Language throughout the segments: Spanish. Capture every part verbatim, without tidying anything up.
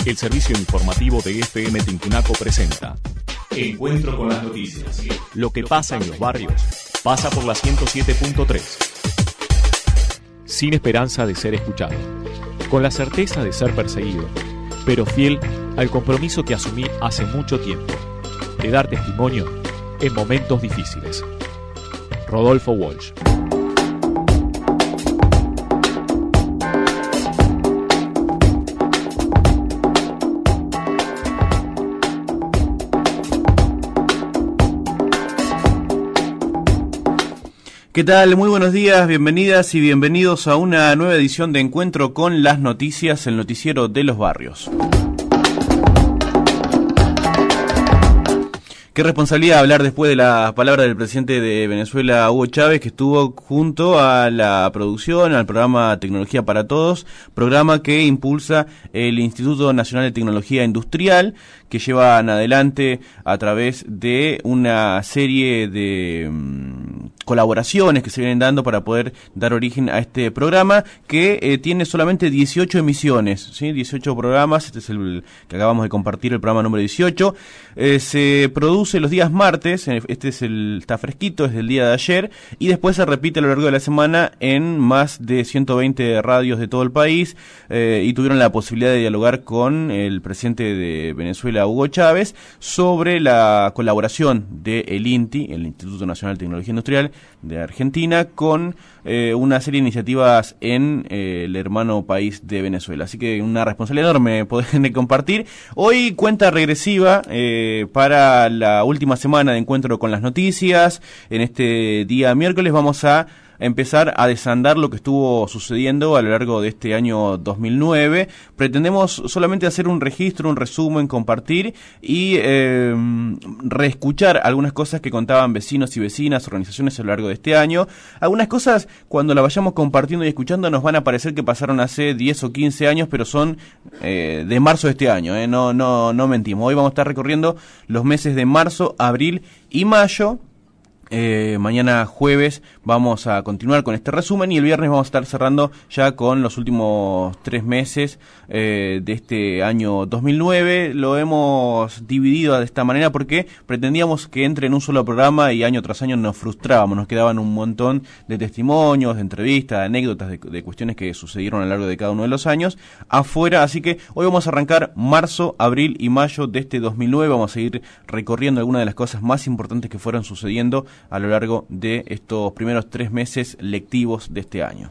El servicio informativo de F M Tincunaco presenta Encuentro con las noticias. Lo que pasa en los barrios pasa por la ciento siete punto tres. Sin esperanza de ser escuchado, con la certeza de ser perseguido, pero fiel al compromiso que asumí hace mucho tiempo, de dar testimonio en momentos difíciles. Rodolfo Walsh. ¿Qué tal? Muy buenos días, bienvenidas y bienvenidos a una nueva edición de Encuentro con las Noticias, el noticiero de los barrios. Qué responsabilidad hablar después de la palabra del presidente de Venezuela, Hugo Chávez, que estuvo junto a la producción, al programa Tecnología para Todos, programa que impulsa el Instituto Nacional de Tecnología Industrial, que llevan adelante a través de una serie de um, colaboraciones que se vienen dando para poder dar origen a este programa, que eh, tiene solamente dieciocho emisiones, ¿sí? dieciocho programas, este es el que acabamos de compartir, el programa número dieciocho, eh, se produce los días martes, este es el está fresquito, es del día de ayer, y después se repite a lo largo de la semana en más de ciento veinte radios de todo el país, eh, y tuvieron la posibilidad de dialogar con el presidente de Venezuela, Hugo Chávez, sobre la colaboración del INTI, el Instituto Nacional de Tecnología Industrial de Argentina, con eh, una serie de iniciativas en eh, el hermano país de Venezuela. Así que una responsabilidad enorme poder compartir. Hoy cuenta regresiva eh, para la última semana de Encuentro con las Noticias. En este día miércoles vamos a empezar a desandar lo que estuvo sucediendo a lo largo de este año dos mil nueve. Pretendemos solamente hacer un registro, un resumen, compartir y eh, reescuchar algunas cosas que contaban vecinos y vecinas, organizaciones a lo largo de este año. Algunas cosas, cuando la vayamos compartiendo y escuchando, nos van a parecer que pasaron hace diez o quince años, pero son eh, de marzo de este año, eh, no, no, no mentimos. Hoy vamos a estar recorriendo los meses de marzo, abril y mayo. Eh, mañana jueves vamos a continuar con este resumen y el viernes vamos a estar cerrando ya con los últimos tres meses eh, de este año dos mil nueve. Lo hemos dividido de esta manera porque pretendíamos que entre en un solo programa y año tras año nos frustrábamos, nos quedaban un montón de testimonios, de entrevistas, de anécdotas, de, de cuestiones que sucedieron a lo largo de cada uno de los años afuera, así que hoy vamos a arrancar marzo, abril y mayo de este dos mil nueve. Vamos a seguir recorriendo algunas de las cosas más importantes que fueron sucediendo a lo largo de estos primeros tres meses lectivos de este año.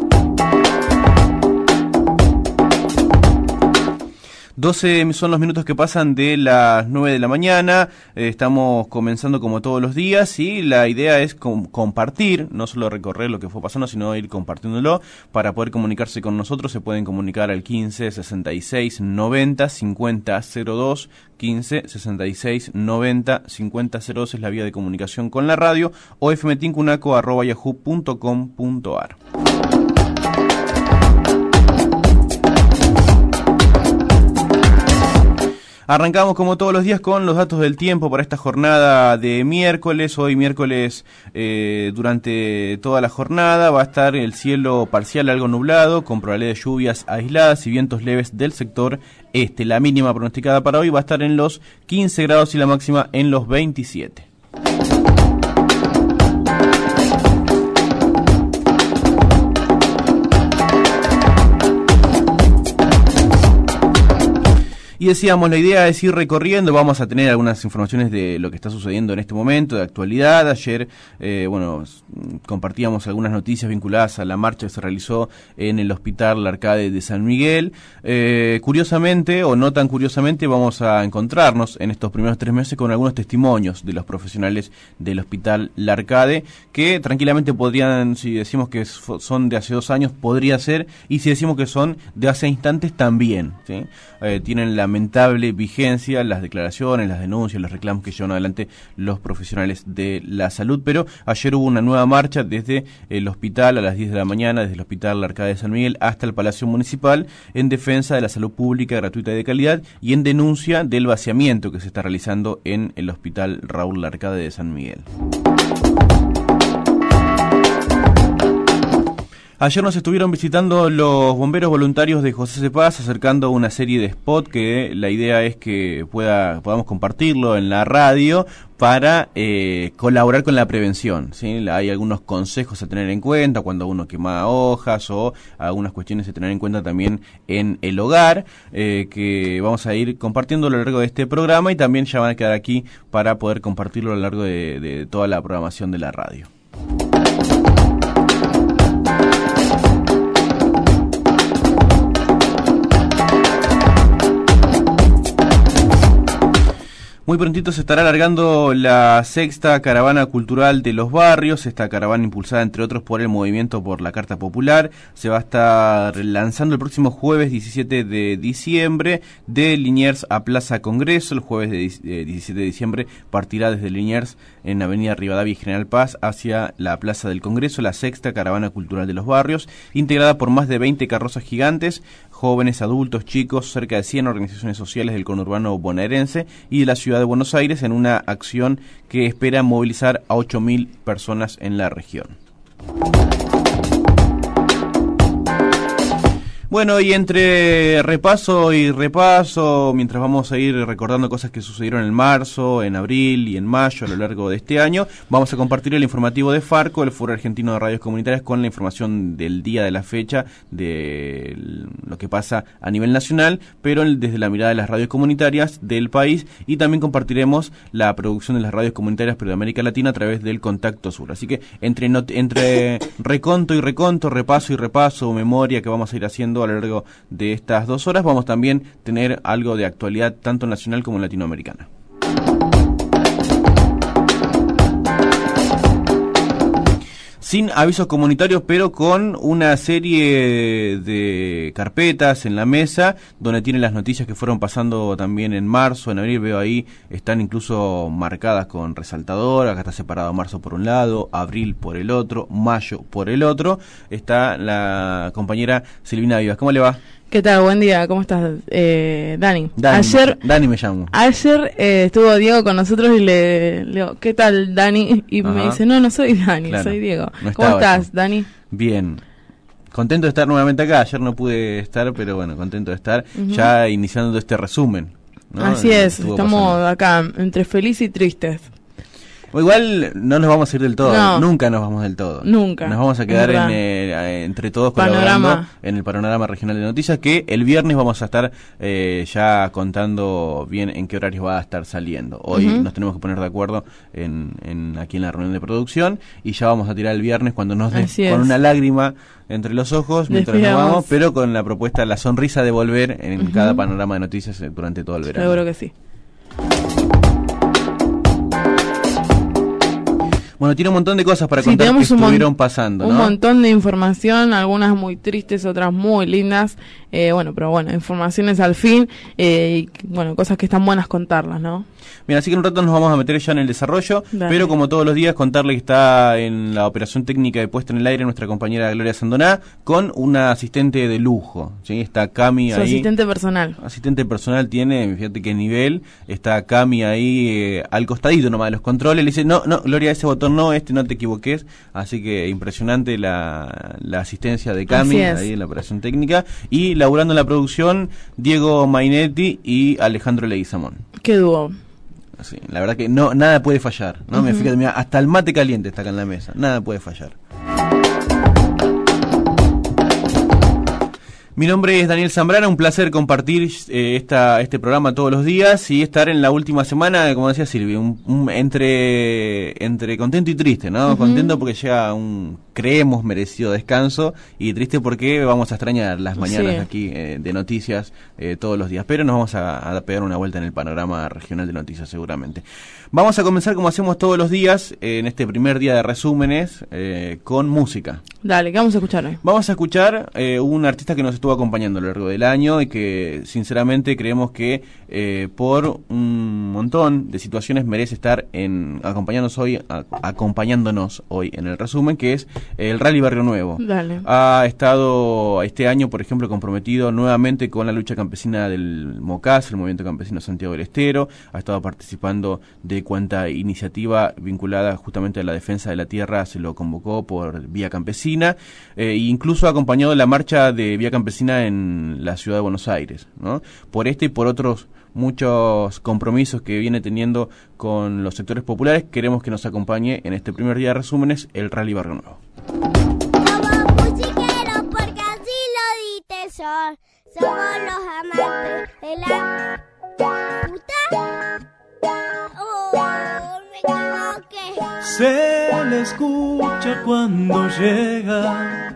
doce son los minutos que pasan de las nueve de la mañana, eh, estamos comenzando como todos los días y la idea es com- compartir, no solo recorrer lo que fue pasando, sino ir compartiéndolo. Para poder comunicarse con nosotros se pueden comunicar al quince sesenta y seis noventa cincuenta cero dos, quince sesenta y seis noventa cincuenta cero dos es la vía de comunicación con la radio, o fmtincunaco arroba yahoo punto com punto ar. Arrancamos como todos los días con los datos del tiempo para esta jornada de miércoles. Hoy miércoles eh, durante toda la jornada va a estar el cielo parcial algo nublado, con probabilidad de lluvias aisladas y vientos leves del sector este. La mínima pronosticada para hoy va a estar en los quince grados y la máxima en los veintisiete. Y decíamos, la idea es ir recorriendo, vamos a tener algunas informaciones de lo que está sucediendo en este momento, de actualidad. Ayer, eh, bueno, compartíamos algunas noticias vinculadas a la marcha que se realizó en el Hospital Larcade de San Miguel. Eh, curiosamente, o no tan curiosamente, vamos a encontrarnos en estos primeros tres meses con algunos testimonios de los profesionales del Hospital Larcade, que tranquilamente podrían, si decimos que son de hace dos años, podría ser, y si decimos que son de hace instantes, también, ¿sí? Eh, tienen la lamentable vigencia las declaraciones, las denuncias, los reclamos que llevan adelante los profesionales de la salud. Pero ayer hubo una nueva marcha desde el hospital a las diez de la mañana, desde el Hospital Larcade de San Miguel hasta el Palacio Municipal, en defensa de la salud pública, gratuita y de calidad, y en denuncia del vaciamiento que se está realizando en el Hospital Raúl Larcade de San Miguel. Ayer nos estuvieron visitando los bomberos voluntarios de José Cepaz, acercando una serie de spots que la idea es que pueda podamos compartirlo en la radio para eh, colaborar con la prevención, ¿sí? Hay algunos consejos a tener en cuenta cuando uno quema hojas o algunas cuestiones a tener en cuenta también en el hogar, eh, que vamos a ir compartiendo a lo largo de este programa y también ya van a quedar aquí para poder compartirlo a lo largo de, de toda la programación de la radio. Muy prontito se estará alargando la sexta caravana cultural de los barrios, esta caravana impulsada entre otros por el Movimiento por la Carta Popular. Se va a estar lanzando el próximo jueves diecisiete de diciembre de Liniers a Plaza Congreso. El jueves de diecisiete de diciembre partirá desde Liniers en Avenida Rivadavia y General Paz hacia la Plaza del Congreso, la sexta caravana cultural de los barrios, integrada por más de veinte carrozas gigantes, jóvenes, adultos, chicos, cerca de cien organizaciones sociales del conurbano bonaerense y de la ciudad de Buenos Aires, en una acción que espera movilizar a ocho mil personas en la región. Bueno, y entre repaso y repaso, mientras vamos a ir recordando cosas que sucedieron en marzo, en abril y en mayo a lo largo de este año, vamos a compartir el informativo de Farco, el Foro Argentino de Radios Comunitarias, con la información del día de la fecha, de lo que pasa a nivel nacional, pero desde la mirada de las radios comunitarias del país, y también compartiremos la producción de las radios comunitarias pero de América Latina a través del Contacto Sur. Así que entre, not- entre reconto y reconto, repaso y repaso, memoria que vamos a ir haciendo a lo largo de estas dos horas, vamos también a tener algo de actualidad tanto nacional como latinoamericana. Sin avisos comunitarios, pero con una serie de carpetas en la mesa, donde tienen las noticias que fueron pasando también en marzo, en abril, veo ahí, están incluso marcadas con resaltador, acá está separado marzo por un lado, abril por el otro, mayo por el otro. Está la compañera Silvina Vivas. ¿Cómo le va? ¿Qué tal? Buen día, ¿cómo estás, eh, Dani? Dani? Ayer, Dani me llamo. Ayer eh, estuvo Diego con nosotros y le, le digo, ¿qué tal, Dani? Y Ajá. me dice, no, no soy Dani, claro, soy Diego. No ¿Cómo estás, yo. Dani? Bien. Contento de estar nuevamente acá. Ayer no pude estar, pero bueno, contento de estar uh-huh. ya iniciando este resumen, ¿no? Así es, estamos pasando acá entre felices y tristes. O igual no nos vamos a ir del todo, no, nunca nos vamos del todo. Nunca. Nos vamos a quedar en, eh, entre todos colaborando panorama. en el panorama regional de noticias, que el viernes vamos a estar eh, ya contando bien en qué horarios va a estar saliendo. Hoy uh-huh. nos tenemos que poner de acuerdo en, en aquí en la reunión de producción y ya vamos a tirar el viernes cuando nos dé con una lágrima entre los ojos mientras nos vamos, pero con la propuesta, la sonrisa de volver en uh-huh. cada panorama de noticias durante todo el verano. Seguro que sí. Bueno, tiene un montón de cosas para sí, contar que estuvieron mon- pasando, ¿no? Un montón de información, algunas muy tristes, otras muy lindas. Eh, bueno, pero bueno, informaciones al fin eh, y bueno, cosas que están buenas contarlas, ¿no? Bien, así que en un rato nos vamos a meter ya en el desarrollo, Dale. pero como todos los días contarle que está en la operación técnica de puesta en el aire nuestra compañera Gloria Sandoná con una asistente de lujo, ¿sí? Está Cami Su ahí. asistente personal. Asistente personal tiene, fíjate qué nivel, está Cami ahí eh, al costadito nomás de los controles, le dice, no, no, Gloria, ese botón no, este no te equivoques, así que impresionante la, la asistencia de Cami ahí en la operación técnica, y laburando en la producción Diego Mainetti y Alejandro Leguizamón. Qué dúo. Sí, la verdad que no nada puede fallar, ¿no? Uh-huh. Me fíjate, mira, hasta el mate caliente está acá en la mesa, nada puede fallar. Mi nombre es Daniel Zambrana, un placer compartir eh, esta, este programa todos los días y estar en la última semana, como decía Silvia, un, un, entre entre contento y triste, ¿no? Uh-huh. Contento porque llega un, creemos, merecido descanso, y triste porque vamos a extrañar las mañanas sí. aquí eh, de noticias eh, todos los días, pero nos vamos a, a pegar una vuelta en el panorama regional de noticias seguramente. Vamos a comenzar como hacemos todos los días, eh, en este primer día de resúmenes, eh, con música. Dale, ¿qué vamos a escuchar hoy? Vamos a escuchar eh, un artista que nos estuvo acompañando a lo largo del año y que sinceramente creemos que eh, por un montón de situaciones merece estar en acompañándonos hoy a, acompañándonos hoy en el resumen, que es el Rally Barrio Nuevo. Dale. Ha estado este año, por ejemplo, comprometido nuevamente con la lucha campesina del MOCAS, el Movimiento Campesino Santiago del Estero. Ha estado participando de cuanta iniciativa vinculada justamente a la defensa de la tierra se lo convocó por Vía Campesina, eh, e incluso ha acompañado la marcha de Vía Campesina en la ciudad de Buenos Aires, ¿no? Por este y por otros muchos compromisos que viene teniendo con los sectores populares, queremos que nos acompañe en este primer día de resúmenes el Rally Barrio Nuevo. Somos musiqueros porque así lo diste sol. Somos los amantes de la puta. Oh, me equivoqué. Se le escucha cuando llega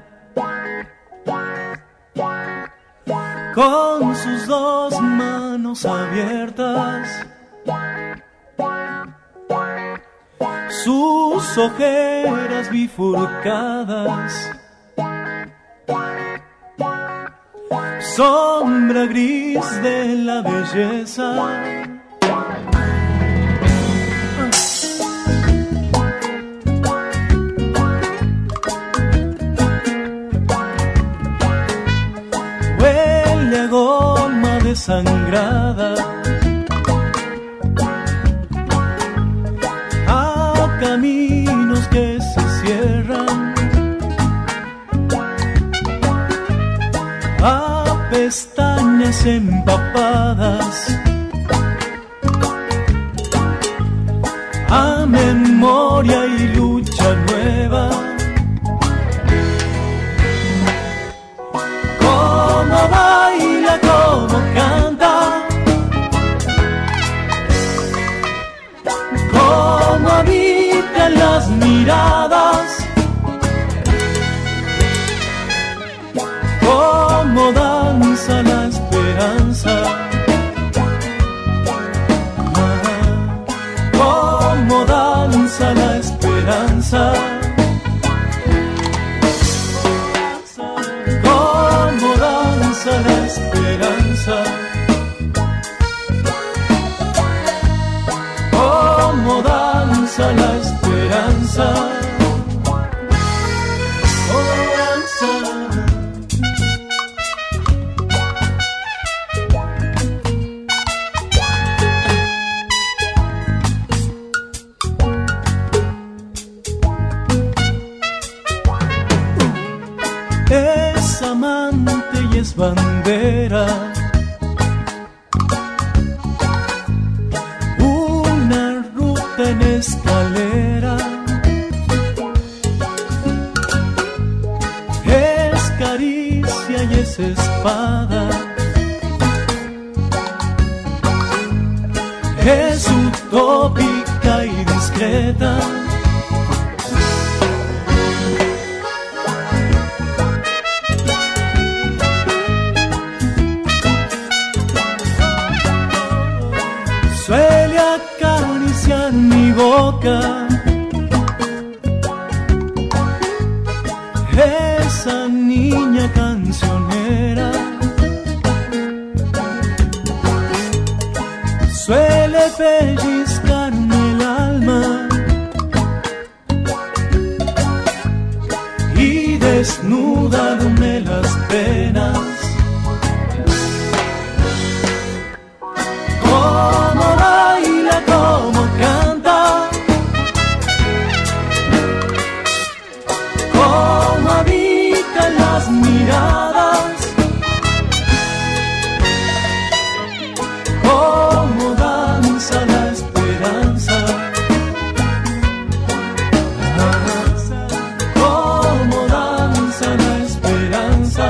con sus dos manos abiertas, sus ojeras bifurcadas, sombra gris de la belleza. Huele a goma desangrada, a caminos que se cierran, a pestañas empapadas, a memoria y lucha nueva. Como baila, como canta, como habita las miradas, como danza la esperanza, como danza la esperanza. La esperanza, como danza la esperanza, como danza. Es amante y es bandera, una ruta en escalera, es caricia y es espada, es utópica y discreta. Suele acariciar mi boca, esa niña cancionera. Suele pellizcarme el alma y desnudarme las penas. Como baila, como canta, como habita las miradas, como danza la esperanza, como danza la esperanza.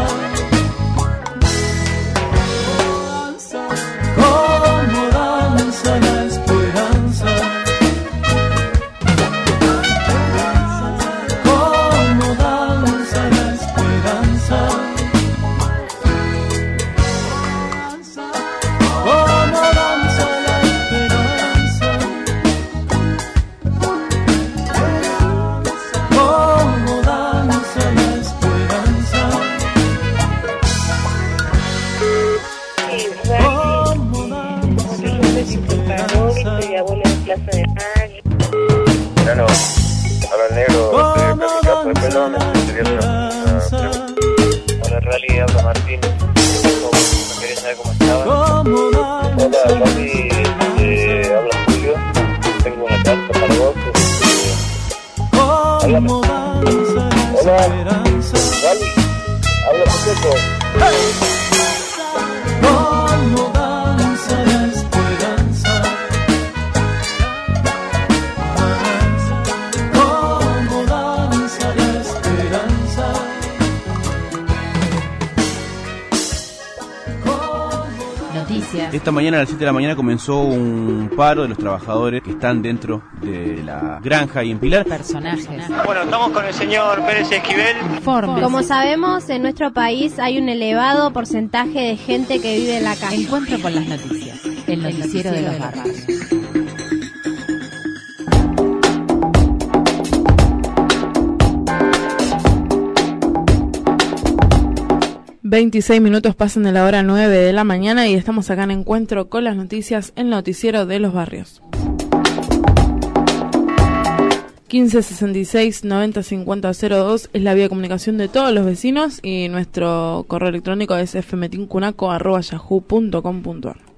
Bueno, habla el negro de Clásica Josué Pelón, quería hacer una pregunta. Hola, Rally, habla Martín. No quería saber cómo estaban. Hola, Rally, eh, habla Julio. Tengo una carta para vos. Eh, háblame. Hola, Rally, habla Pacheco. Como danza la esperanza, como danza la esperanza. Noticias. Esta mañana a las siete de la mañana comenzó un paro de los trabajadores que están dentro de la granja y en Pilar. Personajes. Bueno, estamos con el señor Pérez Esquivel. Informes. Como sabemos, en nuestro país hay un elevado porcentaje de gente que vive en la calle. Encuentro con las noticias. El noticiero de los barrios. veintiséis minutos pasan de la hora nueve de la mañana y estamos acá en Encuentro con las noticias, el noticiero de los barrios. quince sesenta y seis noventa cincuenta cero dos es la vía de comunicación de todos los vecinos y nuestro correo electrónico es f m tincunaco arroba yahoo punto com punto a r.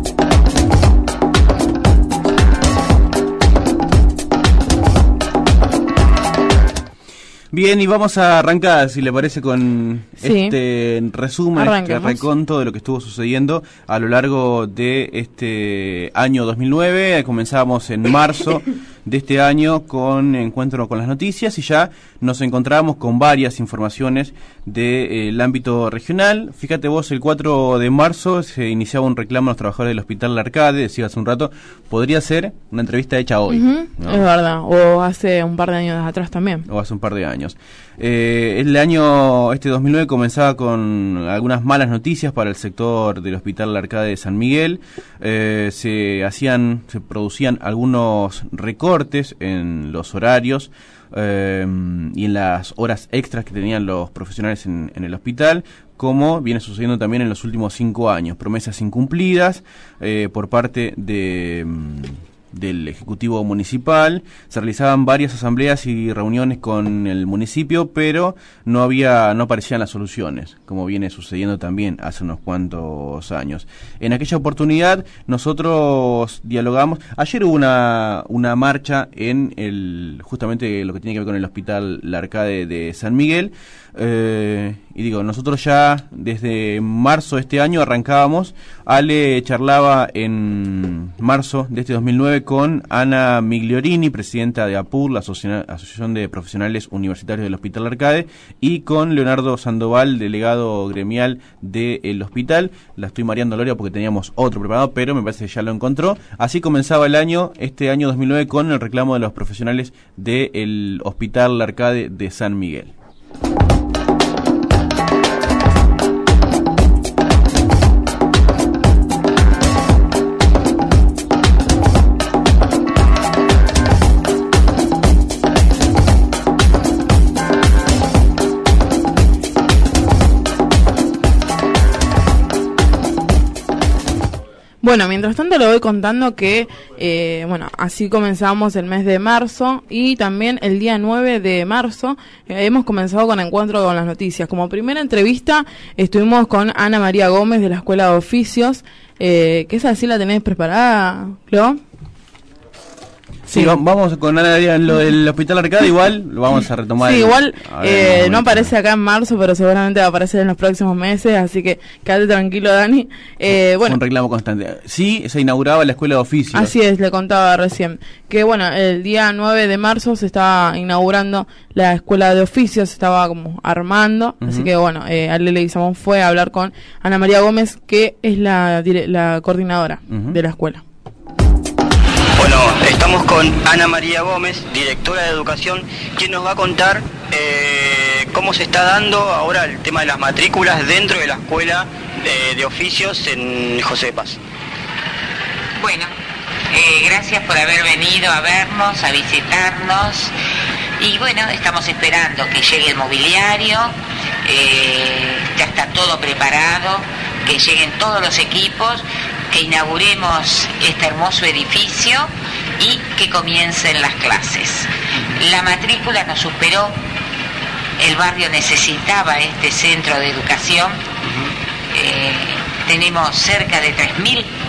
Bien, y vamos a arrancar, si le parece, con Sí. este resumen, este Arranquemos. reconto de lo que estuvo sucediendo a lo largo de este año dos mil nueve. Comenzamos en marzo de este año con Encuentro con las Noticias y ya nos encontramos con varias informaciones del ámbito regional. Fíjate vos, el cuatro de marzo se iniciaba un reclamo a los trabajadores del Hospital La Arcade, decía hace un rato, podría ser una entrevista hecha hoy. Uh-huh, ¿no? Es verdad, o hace un par de años atrás también. O hace un par de años. Eh, el año, este dos mil nueve comenzaba con algunas malas noticias para el sector del Hospital La Arcade de San Miguel. Eh, se hacían, se producían algunos recortes en los horarios eh, y en las horas extras que tenían los profesionales en, en el hospital, como viene sucediendo también en los últimos cinco años. Promesas incumplidas eh, por parte de... del Ejecutivo Municipal. Se realizaban varias asambleas y reuniones con el municipio, pero no había, no aparecían las soluciones, como viene sucediendo también hace unos cuantos años. En aquella oportunidad nosotros dialogamos. Ayer hubo una, una marcha en el, justamente lo que tiene que ver con el Hospital La Arcade de San Miguel, eh, y digo, nosotros ya desde marzo de este año arrancábamos. Ale charlaba en marzo de este dos mil nueve con Ana Migliorini, presidenta de APUR, la Asociación de Profesionales Universitarios del Hospital Arcade, y con Leonardo Sandoval, delegado gremial del hospital. La estoy mareando, Gloria, porque teníamos otro preparado, pero me parece que ya lo encontró. Así comenzaba el año, este año dos mil nueve, con el reclamo de los profesionales del Hospital Arcade de San Miguel. Bueno, mientras tanto le voy contando que, eh, bueno, así comenzamos el mes de marzo y también el día nueve de marzo eh, hemos comenzado con Encuentro con las Noticias. Como primera entrevista estuvimos con Ana María Gómez de la Escuela de Oficios, eh, que esa sí la tenés preparada, Clo. Sí, sí, vamos con Ana María en lo del Hospital Arcade, igual lo vamos a retomar. Sí, el, igual ver, eh, no aparece acá en marzo, pero seguramente va a aparecer en los próximos meses, así que quédate tranquilo, Dani. Eh, bueno, un reclamo constante. Sí, se inauguraba la Escuela de Oficios. Así es, le contaba recién. Que bueno, el día nueve de marzo se estaba inaugurando la Escuela de Oficios, se estaba como armando, uh-huh. Así que bueno, eh, Ale Leguizamón fue a hablar con Ana María Gómez, que es la, la coordinadora uh-huh. de la escuela. Bueno, estamos con Ana María Gómez, directora de Educación, quien nos va a contar eh, cómo se está dando ahora el tema de las matrículas dentro de la Escuela de, de Oficios en José de Paz. Bueno, eh, gracias por haber venido a vernos, a visitarnos, y bueno, estamos esperando que llegue el mobiliario, eh, ya está todo preparado, que lleguen todos los equipos, que inauguremos este hermoso edificio y que comiencen las clases. La matrícula nos superó el barrio necesitaba este centro de educación. Eh, tenemos cerca de tres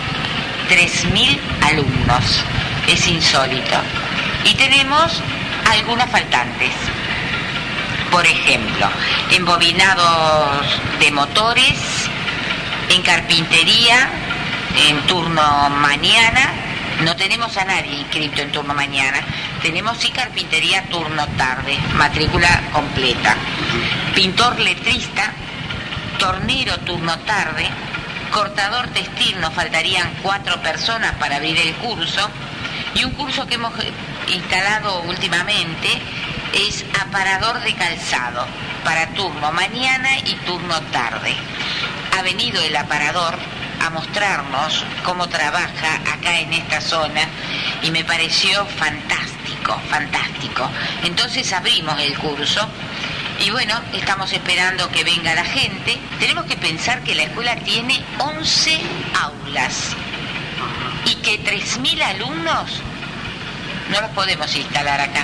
mil alumnos, es insólito. Y tenemos algunas faltantes. Por ejemplo, en bobinados de motores, en carpintería, en turno mañana. No tenemos a nadie inscrito en turno mañana. Tenemos sí carpintería turno tarde, matrícula completa. Pintor letrista, tornero turno tarde, cortador textil, nos faltarían cuatro personas para abrir el curso. Y un curso que hemos instalado últimamente es aparador de calzado para turno mañana y turno tarde. Ha venido el aparador a mostrarnos cómo trabaja acá en esta zona y me pareció fantástico, fantástico. Entonces abrimos el curso y bueno, estamos esperando que venga la gente. Tenemos que pensar que la escuela tiene once aulas y que tres mil alumnos no los podemos instalar acá.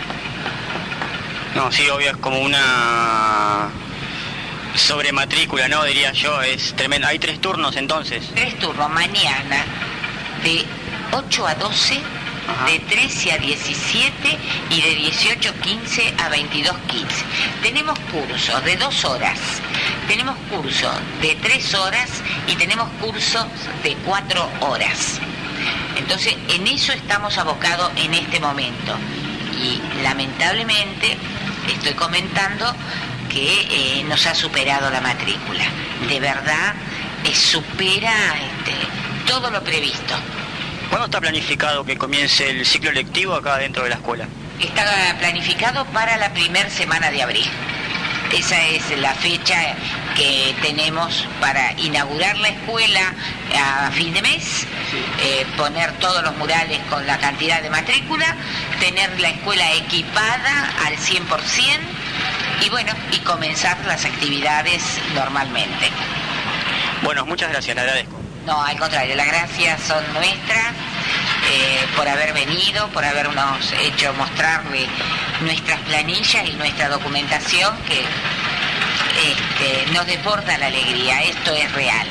No, sí, obvio, es como una sobre matrícula, ¿no? Diría yo, es tremendo. Hay tres turnos entonces. Tres turnos, mañana de ocho a doce, ajá, de trece a diecisiete y de dieciocho a quince a veintidós a quince. Tenemos cursos de dos horas, tenemos cursos de tres horas y tenemos cursos de cuatro horas. Entonces, en eso estamos abocados en este momento. Y lamentablemente estoy comentando que eh, nos ha superado la matrícula. De verdad, eh, supera este, todo lo previsto. ¿Cuándo está planificado que comience el ciclo lectivo acá dentro de la escuela? Está planificado para la primera semana de abril. Esa es la fecha que tenemos para inaugurar la escuela a fin de mes, eh, poner todos los murales con la cantidad de matrícula, tener la escuela equipada al cien por ciento y bueno, y comenzar las actividades normalmente. Bueno, muchas gracias, le agradezco. No, al contrario, las gracias son nuestras eh, por haber venido, por habernos hecho mostrarle nuestras planillas y nuestra documentación que este, nos deporta la alegría. Esto es real.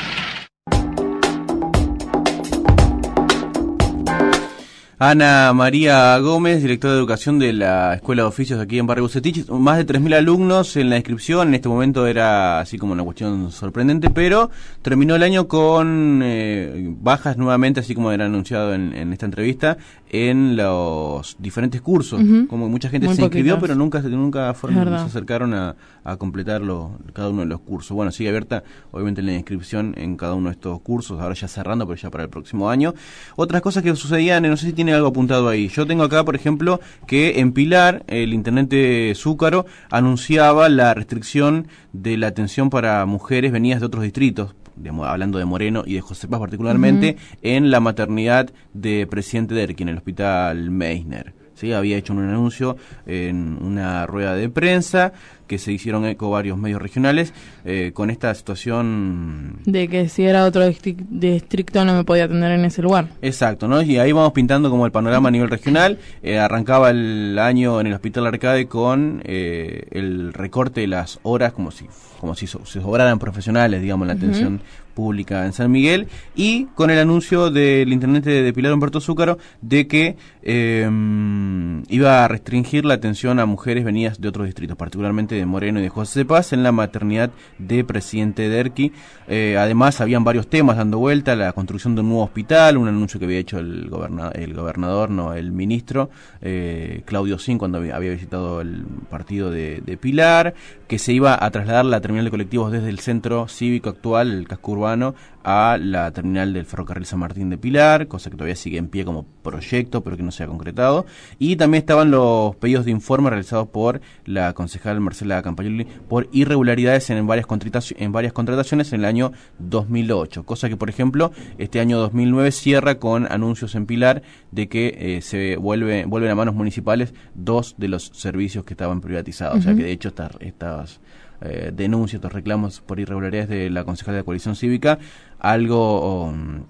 Ana María Gómez, directora de Educación de la Escuela de Oficios aquí en Barrio Bucetich. Más de tres mil alumnos en la inscripción. En este momento era así como una cuestión sorprendente, pero terminó el año con eh, bajas nuevamente, así como era anunciado en, en esta entrevista, en los diferentes cursos. Uh-huh. Como mucha gente Muy se inscribió, poquitas. pero nunca, nunca fueron, se acercaron a, a completar lo, cada uno de los cursos. Bueno, sigue abierta, obviamente, la inscripción en cada uno de estos cursos, ahora ya cerrando, pero ya para el próximo año. Otras cosas que sucedían, no sé si tiene algo apuntado ahí. Yo tengo acá, por ejemplo, que en Pilar, el intendente Zúcaro anunciaba la restricción de la atención para mujeres venidas de otros distritos, digamos, hablando de Moreno y de José Paz particularmente, uh-huh, en la maternidad de Presidente Derqui, en el hospital Meissner. ¿Sí? Había hecho un anuncio en una rueda de prensa que se hicieron eco varios medios regionales eh, con esta situación de que si era otro distrito no me podía atender en ese lugar. Exacto, ¿no? Y ahí vamos pintando como el panorama a nivel regional. Eh, arrancaba el año en el Hospital Arcade con eh, el recorte de las horas, como si como si so, se sobraran profesionales, digamos, la atención uh-huh. pública en San Miguel, y con el anuncio del intendente de Pilar, Humberto Zúcaro, de que eh, iba a restringir la atención a mujeres venidas de otros distritos, particularmente de Moreno y de José Paz, en la maternidad de Presidente Derqui. Eh, además, habían varios temas dando vuelta: la construcción de un nuevo hospital, un anuncio que había hecho el, goberna, el gobernador, no el ministro, eh, Claudio Sin, cuando había, había visitado el partido de, de Pilar, que se iba a trasladar la terminal de colectivos desde el centro cívico actual, el casco urbano, a la terminal del ferrocarril San Martín de Pilar, cosa que todavía sigue en pie como proyecto, pero que no se ha concretado. Y también estaban los pedidos de informe realizados por la concejal Marcela Campagnoli por irregularidades en varias, en varias contrataciones en el año dos mil ocho, cosa que, por ejemplo, este año dos mil nueve cierra con anuncios en Pilar de que eh, se vuelve, vuelven a manos municipales dos de los servicios que estaban privatizados. Uh-huh. O sea que, de hecho, estas estas eh, denuncias, estos reclamos por irregularidades de la concejal de la coalición cívica, algo um,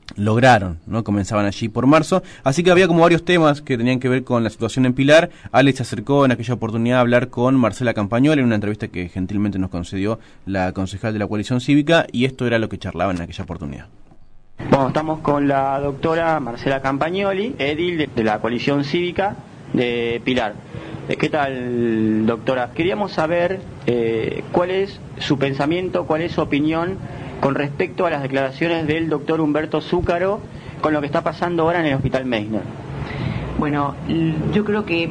lograron, ¿no? Comenzaban allí por marzo, así que había como varios temas que tenían que ver con la situación en Pilar. Alex se acercó en aquella oportunidad a hablar con Marcela Campagnoli en una entrevista que gentilmente nos concedió la concejal de la coalición cívica, y esto era lo que charlaban en aquella oportunidad. Bueno, estamos con la doctora Marcela Campagnoli, edil de, de la coalición cívica de Pilar. ¿Qué tal, doctora? Queríamos saber eh, cuál es su pensamiento, cuál es su opinión con respecto a las declaraciones del doctor Humberto Zúcaro con lo que está pasando ahora en el Hospital Meissner. Bueno, yo creo que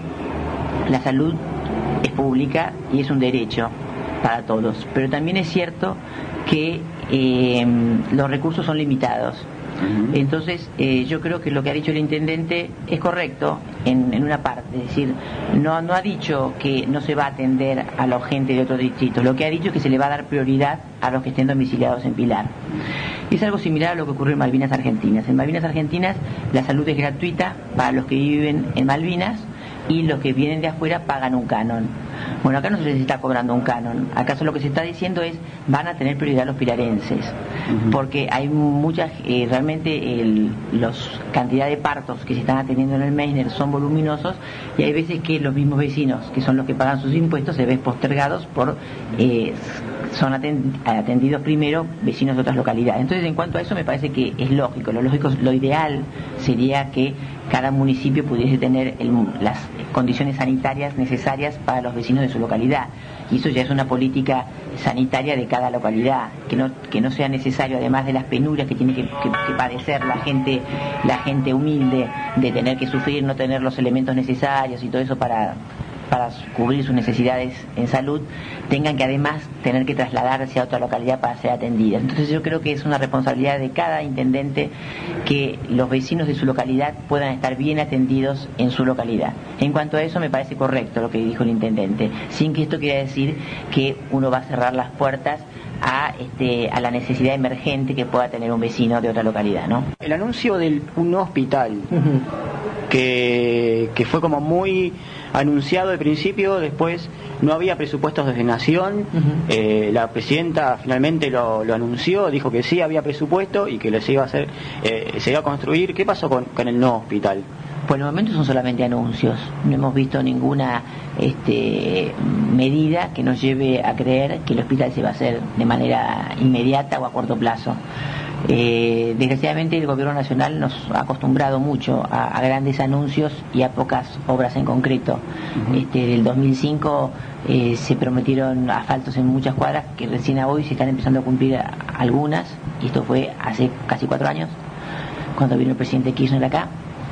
la salud es pública y es un derecho para todos, pero también es cierto que eh, los recursos son limitados. Uh-huh. Entonces, eh, yo creo que lo que ha dicho el intendente es correcto en, en una parte, es decir, no, no ha dicho que no se va a atender a la gente de otros distritos, lo que ha dicho es que se le va a dar prioridad a los que estén domiciliados en Pilar. Es algo similar a lo que ocurrió en Malvinas Argentinas. En Malvinas Argentinas la salud es gratuita para los que viven en Malvinas y los que vienen de afuera pagan un canon. Bueno, acá no se les está cobrando un canon. Acaso lo que se está diciendo es van a tener prioridad los pilarenses, uh-huh. porque hay muchas, eh, realmente el, los cantidad de partos que se están atendiendo en el Meissner son voluminosos, y hay veces que los mismos vecinos, que son los que pagan sus impuestos, se ven postergados por eh, son atendidos primero vecinos de otras localidades. Entonces, en cuanto a eso, me parece que es lógico. Lo lógico, lo ideal sería que cada municipio pudiese tener el, las condiciones sanitarias necesarias para los vecinos de su localidad, y eso ya es una política sanitaria de cada localidad, que no que no sea necesario, además de las penurias que tiene que, que, que padecer la gente la gente humilde, de tener que sufrir, no tener los elementos necesarios y todo eso para para cubrir sus necesidades en salud, tengan que además tener que trasladarse a otra localidad para ser atendidas. Entonces yo creo que es una responsabilidad de cada intendente que los vecinos de su localidad puedan estar bien atendidos en su localidad. En cuanto a eso, me parece correcto lo que dijo el intendente, sin que esto quiera decir que uno va a cerrar las puertas a este a la necesidad emergente que pueda tener un vecino de otra localidad, ¿no? El anuncio de un hospital uh-huh. que, que fue como muy anunciado de principio, después no había presupuestos desde Nación, uh-huh. eh, la presidenta finalmente lo, lo anunció, dijo que sí había presupuesto y que les iba a hacer, eh, se iba a construir. ¿Qué pasó con, con el nuevo hospital? Por el momento son solamente anuncios, no hemos visto ninguna este, medida que nos lleve a creer que el hospital se va a hacer de manera inmediata o a corto plazo. Eh, desgraciadamente el gobierno nacional nos ha acostumbrado mucho a, a grandes anuncios y a pocas obras en concreto. Uh-huh. Este, del dos mil cinco eh, se prometieron asfaltos en muchas cuadras que recién a hoy se están empezando a cumplir a, algunas, y esto fue hace casi cuatro años, cuando vino el presidente Kirchner acá.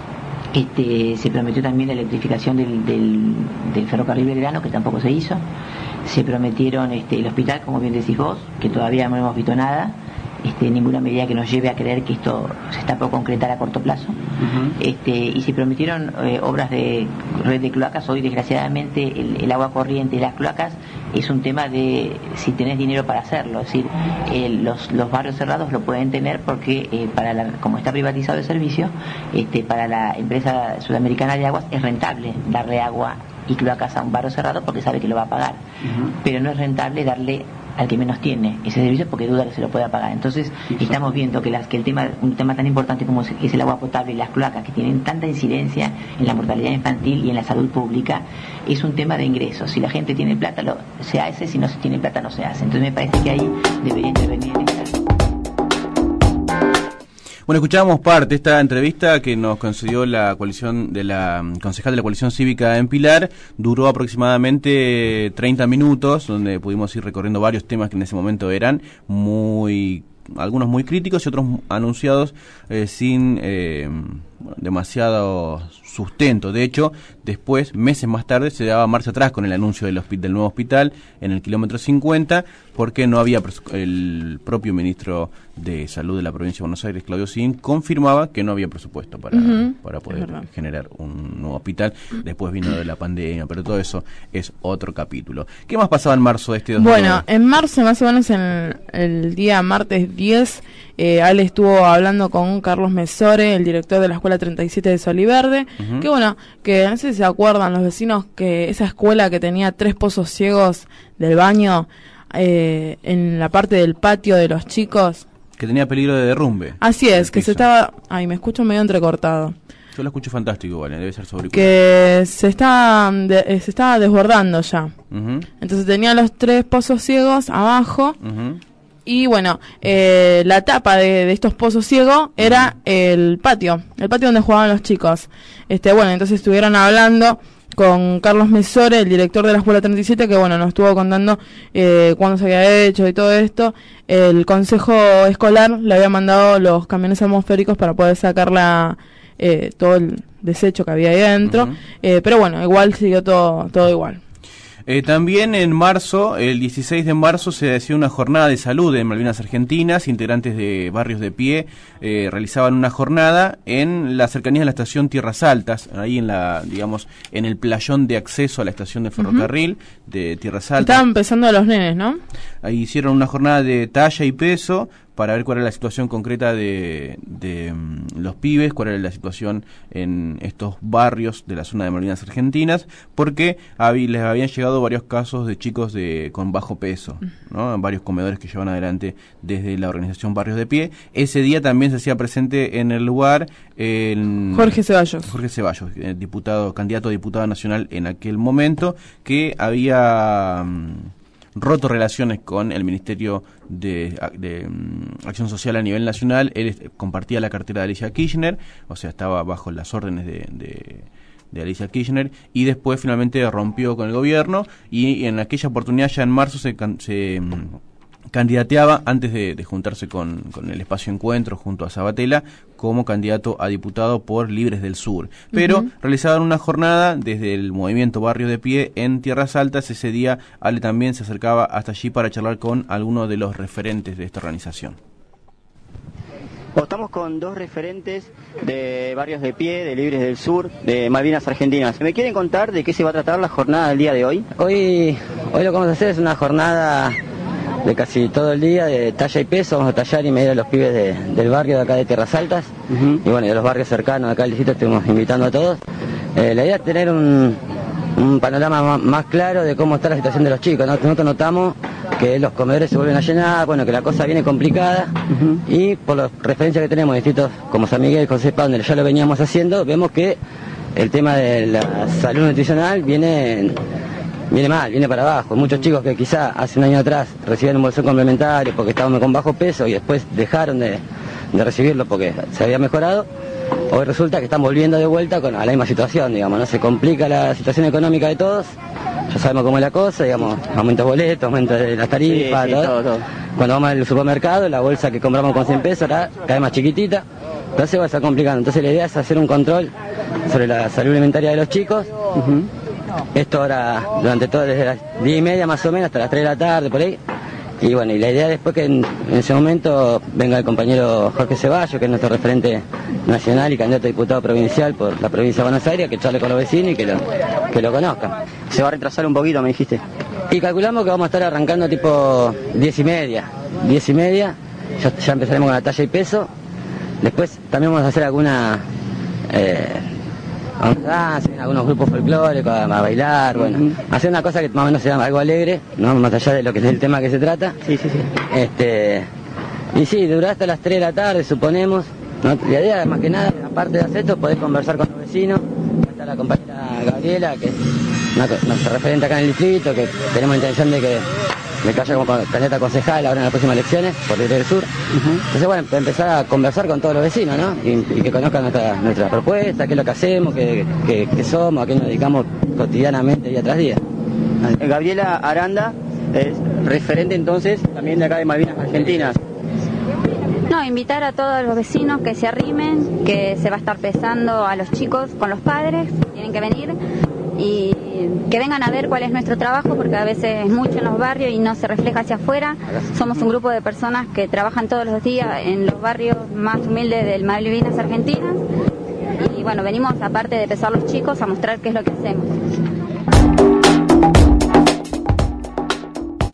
Este, se prometió también la electrificación del, del, del ferrocarril Belgrano, que tampoco se hizo. Se prometieron este, el hospital, como bien decís vos, que todavía no hemos visto nada. Este, ninguna medida que nos lleve a creer que esto se está por concretar a corto plazo. Uh-huh. Este, y se prometieron eh, obras de red de cloacas. Hoy, desgraciadamente, el, el agua corriente y las cloacas es un tema de si tenés dinero para hacerlo. Es decir, eh, los, los barrios cerrados lo pueden tener porque, eh, para la, como está privatizado el servicio, este, para la empresa sudamericana de aguas es rentable darle agua y cloacas a un barrio cerrado porque sabe que lo va a pagar. Uh-huh. Pero no es rentable darle al que menos tiene ese servicio porque duda que se lo pueda pagar. Entonces estamos viendo que las que el tema un tema tan importante como es el agua potable y las cloacas, que tienen tanta incidencia en la mortalidad infantil y en la salud pública, es un tema de ingresos. Si la gente tiene plata lo, se hace, si no se tiene plata no se hace. Entonces me parece que ahí debería intervenir el Estado. Bueno, escuchábamos parte de esta entrevista que nos concedió la coalición de la concejal de la coalición cívica en Pilar. Duró aproximadamente treinta minutos, donde pudimos ir recorriendo varios temas que en ese momento eran muy, algunos muy críticos y otros anunciados eh, sin eh, demasiado sustento. De hecho, después, meses más tarde, se daba marcha atrás con el anuncio del, del nuevo hospital en el kilómetro cincuenta, porque no había el propio ministro de Salud de la provincia de Buenos Aires, Claudio Sin, confirmaba que no había presupuesto para, uh-huh. para poder generar un nuevo hospital. Después vino de la pandemia, pero todo eso es otro capítulo. ¿Qué más pasaba en marzo de este dos mil nueve? Bueno, en marzo, más o menos en el día martes diez, eh, Ale estuvo hablando con Carlos Mesore, el director de la Escuela treinta y siete de Soliverde, uh-huh. que bueno, que no sé si se acuerdan los vecinos que esa escuela que tenía tres pozos ciegos del baño eh, en la parte del patio de los chicos, Que tenía peligro de derrumbe. Así es, que se estaba... Ay, me escucho medio entrecortado. Yo lo escucho fantástico, vale, debe ser sobre que se está de, se estaba desbordando ya. Uh-huh. Entonces tenía los tres pozos ciegos abajo. Uh-huh. Y bueno, eh, la tapa de, de estos pozos ciegos era el patio, el patio donde jugaban los chicos. Este, bueno, entonces estuvieron hablando con Carlos Mesore, el director de la Escuela treinta y siete, que bueno, nos estuvo contando eh, cuándo se había hecho y todo esto. El consejo escolar le había mandado los camiones atmosféricos para poder sacar la, eh, todo el desecho que había ahí adentro. Uh-huh. eh, pero bueno, igual siguió todo, todo igual. Eh, también en marzo, el dieciséis de marzo, se hacía una jornada de salud en Malvinas Argentinas. Integrantes de Barrios de Pie eh, realizaban una jornada en la cercanía de la estación Tierras Altas, ahí en la, digamos, en el playón de acceso a la estación de ferrocarril uh-huh. de Tierras Altas. Estaban empezando los nenes, ¿no? Ahí hicieron una jornada de talla y peso para ver cuál era la situación concreta de, de um, los pibes, cuál era la situación en estos barrios de la zona de Malvinas Argentinas, porque hab- les habían llegado varios casos de chicos de con bajo peso, ¿no? Varios comedores que llevan adelante desde la organización Barrios de Pie. Ese día también se hacía presente en el lugar el Jorge Ceballos. Jorge Ceballos, eh, diputado, candidato a diputado nacional en aquel momento, que había... Um, roto relaciones con el Ministerio de, de um, Acción Social a nivel nacional. Él compartía la cartera de Alicia Kirchner, o sea, estaba bajo las órdenes de, de, de Alicia Kirchner, y después finalmente rompió con el gobierno, y, y en aquella oportunidad, ya en marzo, se, se um, candidateaba, antes de, de juntarse con, con el Espacio Encuentro junto a Sabatella, como candidato a diputado por Libres del Sur. Pero uh-huh. realizaban una jornada desde el movimiento Barrio de Pie en Tierras Altas. Ese día Ale también se acercaba hasta allí para charlar con algunos de los referentes de esta organización. Estamos con dos referentes de Barrios de Pie, de Libres del Sur, de Malvinas Argentinas. ¿Me quieren contar de qué se va a tratar la jornada del día de hoy? Hoy, hoy lo que vamos a hacer es una jornada de casi todo el día, de talla y peso. Vamos a tallar y medir a los pibes de, del barrio de acá de Tierras Altas, uh-huh. y bueno, de los barrios cercanos de acá del distrito. Estuvimos invitando a todos. Eh, la idea es tener un, un panorama más, más claro de cómo está la situación de los chicos, ¿no? Nosotros notamos que los comedores se vuelven a llenar, bueno, que la cosa viene complicada, uh-huh. y por las referencias que tenemos en distritos como San Miguel, José Paz, donde ya lo veníamos haciendo, vemos que el tema de la salud nutricional viene... viene mal, viene para abajo. Muchos chicos que quizá hace un año atrás recibían un bolsón complementario porque estaban con bajo peso y después dejaron de, de recibirlo porque se había mejorado, hoy resulta que están volviendo de vuelta con a la misma situación, digamos, ¿no? Se complica la situación económica de todos, ya sabemos cómo es la cosa, digamos, aumentos de boletos, aumentos de las tarifas, sí, sí, todo. Todo, todo. Cuando vamos al supermercado, la bolsa que compramos con cien pesos ahora cae más chiquitita, entonces va a estar complicando. Entonces la idea es hacer un control sobre la salud alimentaria de los chicos. Uh-huh. Esto ahora, durante todo, desde las diez y media más o menos hasta las tres de la tarde, por ahí. Y bueno, y la idea después que en, en ese momento venga el compañero Jorge Ceballos, que es nuestro referente nacional y candidato a diputado provincial por la provincia de Buenos Aires, que charle con los vecinos y que lo, que lo conozcan. Se va a retrasar un poquito, me dijiste. Y calculamos que vamos a estar arrancando tipo diez y media. diez y media, ya, ya empezaremos con la talla y peso. Después también vamos a hacer alguna... Eh, a hacer algunos grupos folclóricos, a, a bailar, bueno, uh-huh. hacer una cosa que más o menos sea algo alegre, no más allá de lo que es el tema que se trata. Sí, sí, sí. Este, y sí, durará hasta las tres de la tarde, suponemos. ¿No? La idea, más que nada, aparte de hacer esto, poder conversar con los vecinos. Está la compañera Gabriela, que es una, nuestra referente acá en el distrito, que tenemos intención de que me caiga como candidata concejal ahora en las próximas elecciones por Libres del Sur. Uh-huh. Entonces, bueno, empezar a conversar con todos los vecinos, ¿no? Y, y que conozcan nuestra, nuestra propuesta, qué es lo que hacemos, qué, qué, qué somos, a qué nos dedicamos cotidianamente, día tras día. Gabriela Aranda es referente entonces también de acá de Malvinas Argentinas. No, invitar a todos los vecinos que se arrimen, que se va a estar pesando a los chicos con los padres, tienen que venir y que vengan a ver cuál es nuestro trabajo, porque a veces es mucho en los barrios y no se refleja hacia afuera. Somos un grupo de personas que trabajan todos los días en los barrios más humildes del Malvinas Argentinas y bueno, venimos aparte de pesar los chicos a mostrar qué es lo que hacemos.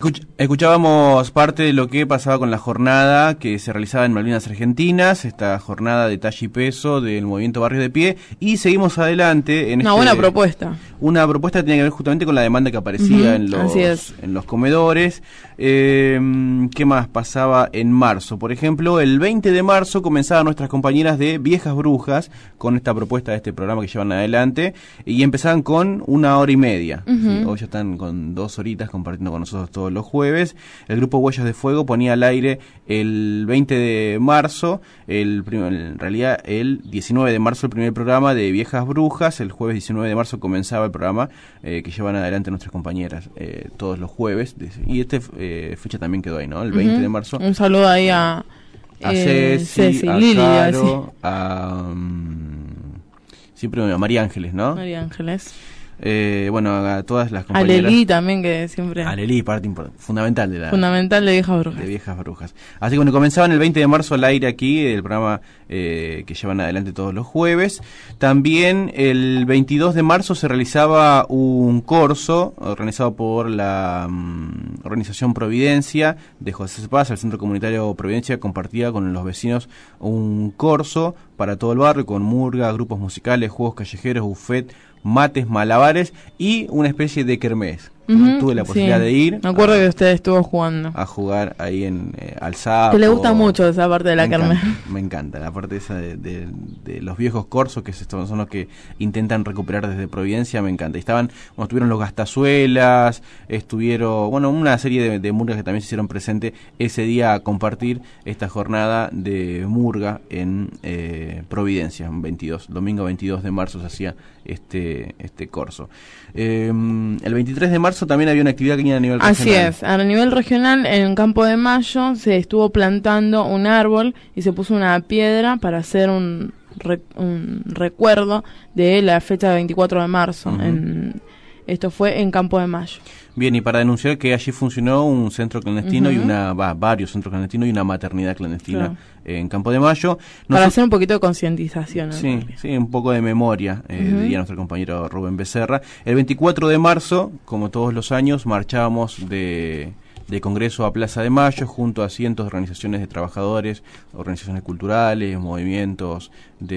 Escuchábamos parte de lo que pasaba con la jornada que se realizaba en Malvinas Argentinas, esta jornada de talla y peso del movimiento Barrio de Pie, y seguimos adelante en una este, buena propuesta. Una propuesta que tiene que ver justamente con la demanda que aparecía uh-huh, en, los, en los comedores. Eh, ¿Qué más pasaba en marzo? Por ejemplo, el veinte de marzo comenzaban nuestras compañeras de Viejas Brujas con esta propuesta de este programa que llevan adelante, y empezaban con una hora y media. Uh-huh. ¿Sí? Hoy ya están con dos horitas compartiendo con nosotros todos los jueves. El grupo Huellas de Fuego ponía al aire el veinte de marzo, el prim- en realidad el diecinueve de marzo el primer programa de Viejas Brujas. El jueves diecinueve de marzo comenzaba el programa eh, que llevan adelante nuestras compañeras eh, todos los jueves, y esta eh, fecha también quedó ahí, ¿no? El veinte uh-huh. de marzo. Un saludo ahí a, a eh, Ceci, Ceci a Lili, Caro, a um, siempre a María Ángeles, ¿no? María Ángeles. Eh, bueno, a todas las compañeras. A Leli también, que siempre... A Leli, parte importante, fundamental de la... Fundamental de Viejas Brujas. De Viejas Brujas. Así que bueno, comenzaban el veinte de marzo al aire aquí, el programa eh, que llevan adelante todos los jueves. También el veintidós de marzo se realizaba un corso organizado por la um, Organización Providencia de José Cepaz. El Centro Comunitario Providencia compartía con los vecinos un corso para todo el barrio, con murga, grupos musicales, juegos callejeros, buffet, mates, malabares y una especie de kermés. Uh-huh, tuve la posibilidad sí. de ir. Me acuerdo a, que usted estuvo jugando. A jugar ahí en eh, al Sapo. Que le gusta mucho esa parte de la kermés. Me encanta, la parte esa de, de, de los viejos corsos, que son los que intentan recuperar desde Providencia, me encanta. Y estaban, bueno, estuvieron los Gastazuelas, estuvieron, bueno, una serie de, de murgas que también se hicieron presente ese día a compartir esta jornada de murga en eh, Providencia, veintidós, domingo veintidós de marzo se hacía este, este corso. Eh, el veintitrés de marzo también había una actividad que venía a nivel regional. Así es, a nivel regional en Campo de Mayo se estuvo plantando un árbol y se puso una piedra para hacer un, re, un recuerdo de la fecha de veinticuatro de marzo. Uh-huh. En, esto fue en Campo de Mayo. Bien, y para denunciar que allí funcionó un centro clandestino uh-huh. y una va, varios centros clandestinos y una maternidad clandestina claro. eh, en Campo de Mayo. Nosotros, para hacer un poquito de concientización. Sí, sí, un poco de memoria, eh, uh-huh. diría nuestro compañero Rubén Becerra. El veinticuatro de marzo, como todos los años, marchábamos de... de Congreso a Plaza de Mayo, junto a cientos de organizaciones de trabajadores, organizaciones culturales, movimientos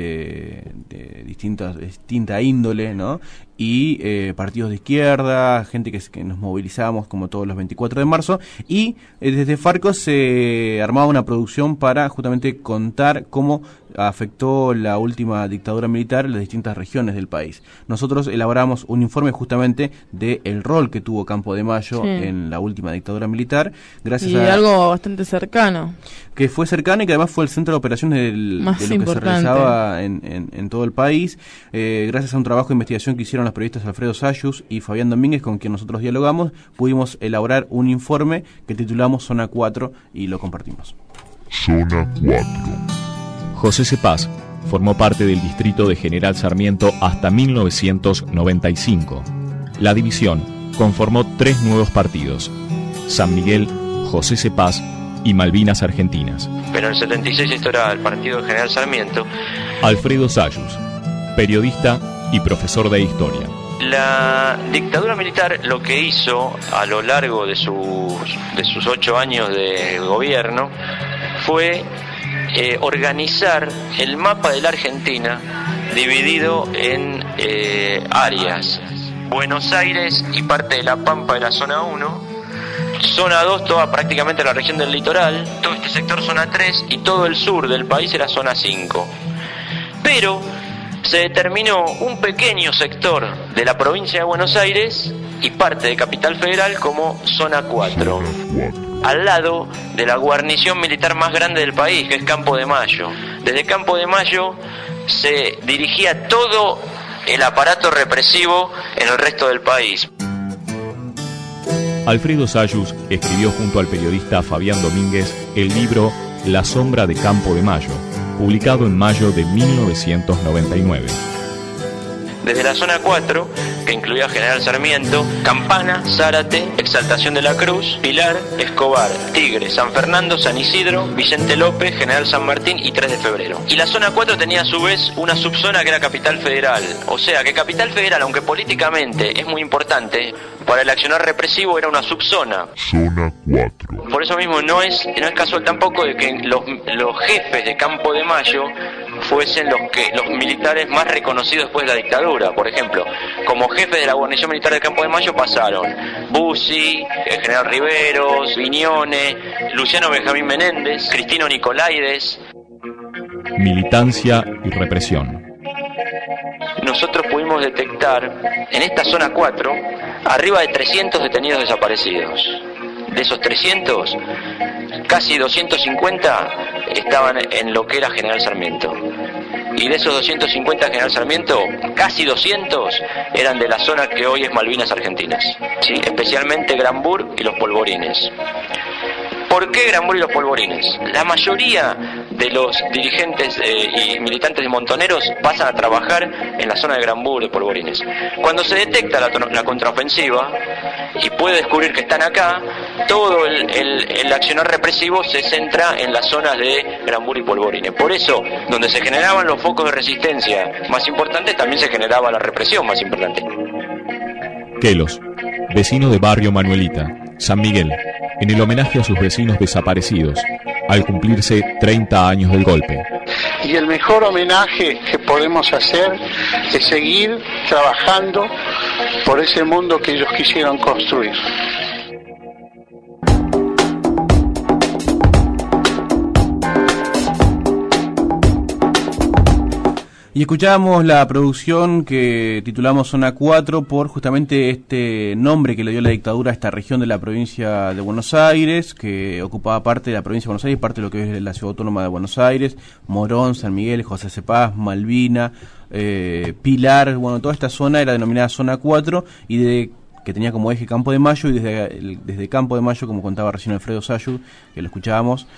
de, de distintas, distinta índole, ¿no? Y eh, partidos de izquierda, gente que, que nos movilizamos como todos los veinticuatro de marzo, y eh, desde Farco se armaba una producción para justamente contar cómo afectó la última dictadura militar en las distintas regiones del país. Nosotros elaboramos un informe justamente del rol que tuvo Campo de Mayo sí. en la última dictadura militar, gracias y a algo bastante cercano. Que fue cercano y que además fue el centro de operaciones del, Más de lo importante. que se realizaba en, en, en todo el país, eh, gracias a un trabajo de investigación que hicieron los periodistas Alfredo Sayus y Fabián Domínguez, con quien nosotros dialogamos, pudimos elaborar un informe que titulamos Zona cuatro y lo compartimos. Zona cuatro. José Cepaz formó parte del distrito de General Sarmiento hasta mil novecientos noventa y cinco. La división conformó tres nuevos partidos: San Miguel, José Cepaz y Malvinas Argentinas. Pero en el setenta y seis esto era el partido de General Sarmiento. Alfredo Sayus, periodista y profesor de historia. La dictadura militar lo que hizo a lo largo de sus, de sus ocho años de gobierno fue eh, organizar el mapa de la Argentina dividido en eh, áreas. Buenos Aires y parte de La Pampa de la zona uno, zona dos toda prácticamente la región del litoral, todo este sector zona tres y todo el sur del país era zona cinco. Pero se determinó un pequeño sector de la provincia de Buenos Aires y parte de Capital Federal como zona cuatro, al lado de la guarnición militar más grande del país, que es Campo de Mayo. Desde Campo de Mayo se dirigía todo el aparato represivo en el resto del país. Alfredo Sayus escribió junto al periodista Fabián Domínguez el libro La sombra de Campo de Mayo, publicado en mayo de mil novecientos noventa y nueve. Desde la zona cuatro, que incluía General Sarmiento, Campana, Zárate, Exaltación de la Cruz, Pilar, Escobar, Tigre, San Fernando, San Isidro, Vicente López, General San Martín y tres de febrero. Y la zona cuatro tenía a su vez una subzona que era Capital Federal. O sea que Capital Federal, aunque políticamente es muy importante, para el accionar represivo era una subzona. Zona cuatro. Por eso mismo no es, no es casual tampoco de que los, los jefes de Campo de Mayo fuesen los que los militares más reconocidos después de la dictadura. Por ejemplo, como jefe de la guarnición militar de Campo de Mayo pasaron Bussi, el general Riveros, Viñone, Luciano Benjamín Menéndez, Cristino Nicolaides. Militancia y represión. Nosotros pudimos detectar en esta zona cuatro arriba de trescientos detenidos desaparecidos. De esos trescientos, casi doscientos cincuenta estaban en lo que era General Sarmiento. Y de esos doscientos cincuenta General Sarmiento, casi doscientos eran de la zona que hoy es Malvinas Argentinas. Sí, especialmente Granbur y los Polvorines. ¿Por qué Granbur y los Polvorines? La mayoría de los dirigentes eh, y militantes de Montoneros pasan a trabajar en la zona de Granbur y Polvorines. Cuando se detecta la, la contraofensiva y puede descubrir que están acá, todo el, el, el accionar represivo se centra en las zonas de Granbur y Polvorines. Por eso, donde se generaban los focos de resistencia más importantes, también se generaba la represión más importante. Quelos, vecino de Barrio Manuelita, San Miguel, en el homenaje a sus vecinos desaparecidos, al cumplirse treinta años del golpe. Y el mejor homenaje que podemos hacer es seguir trabajando por ese mundo que ellos quisieron construir. Y escuchábamos la producción que titulamos Zona cuatro por justamente este nombre que le dio la dictadura a esta región de la provincia de Buenos Aires, que ocupaba parte de la provincia de Buenos Aires, parte de lo que es la ciudad autónoma de Buenos Aires, Morón, San Miguel, José C. Paz, Malvina, eh, Pilar, bueno, toda esta zona era denominada Zona cuatro y de que tenía como eje Campo de Mayo, y desde, desde Campo de Mayo, como contaba recién Alfredo Sayud, que lo escuchábamos,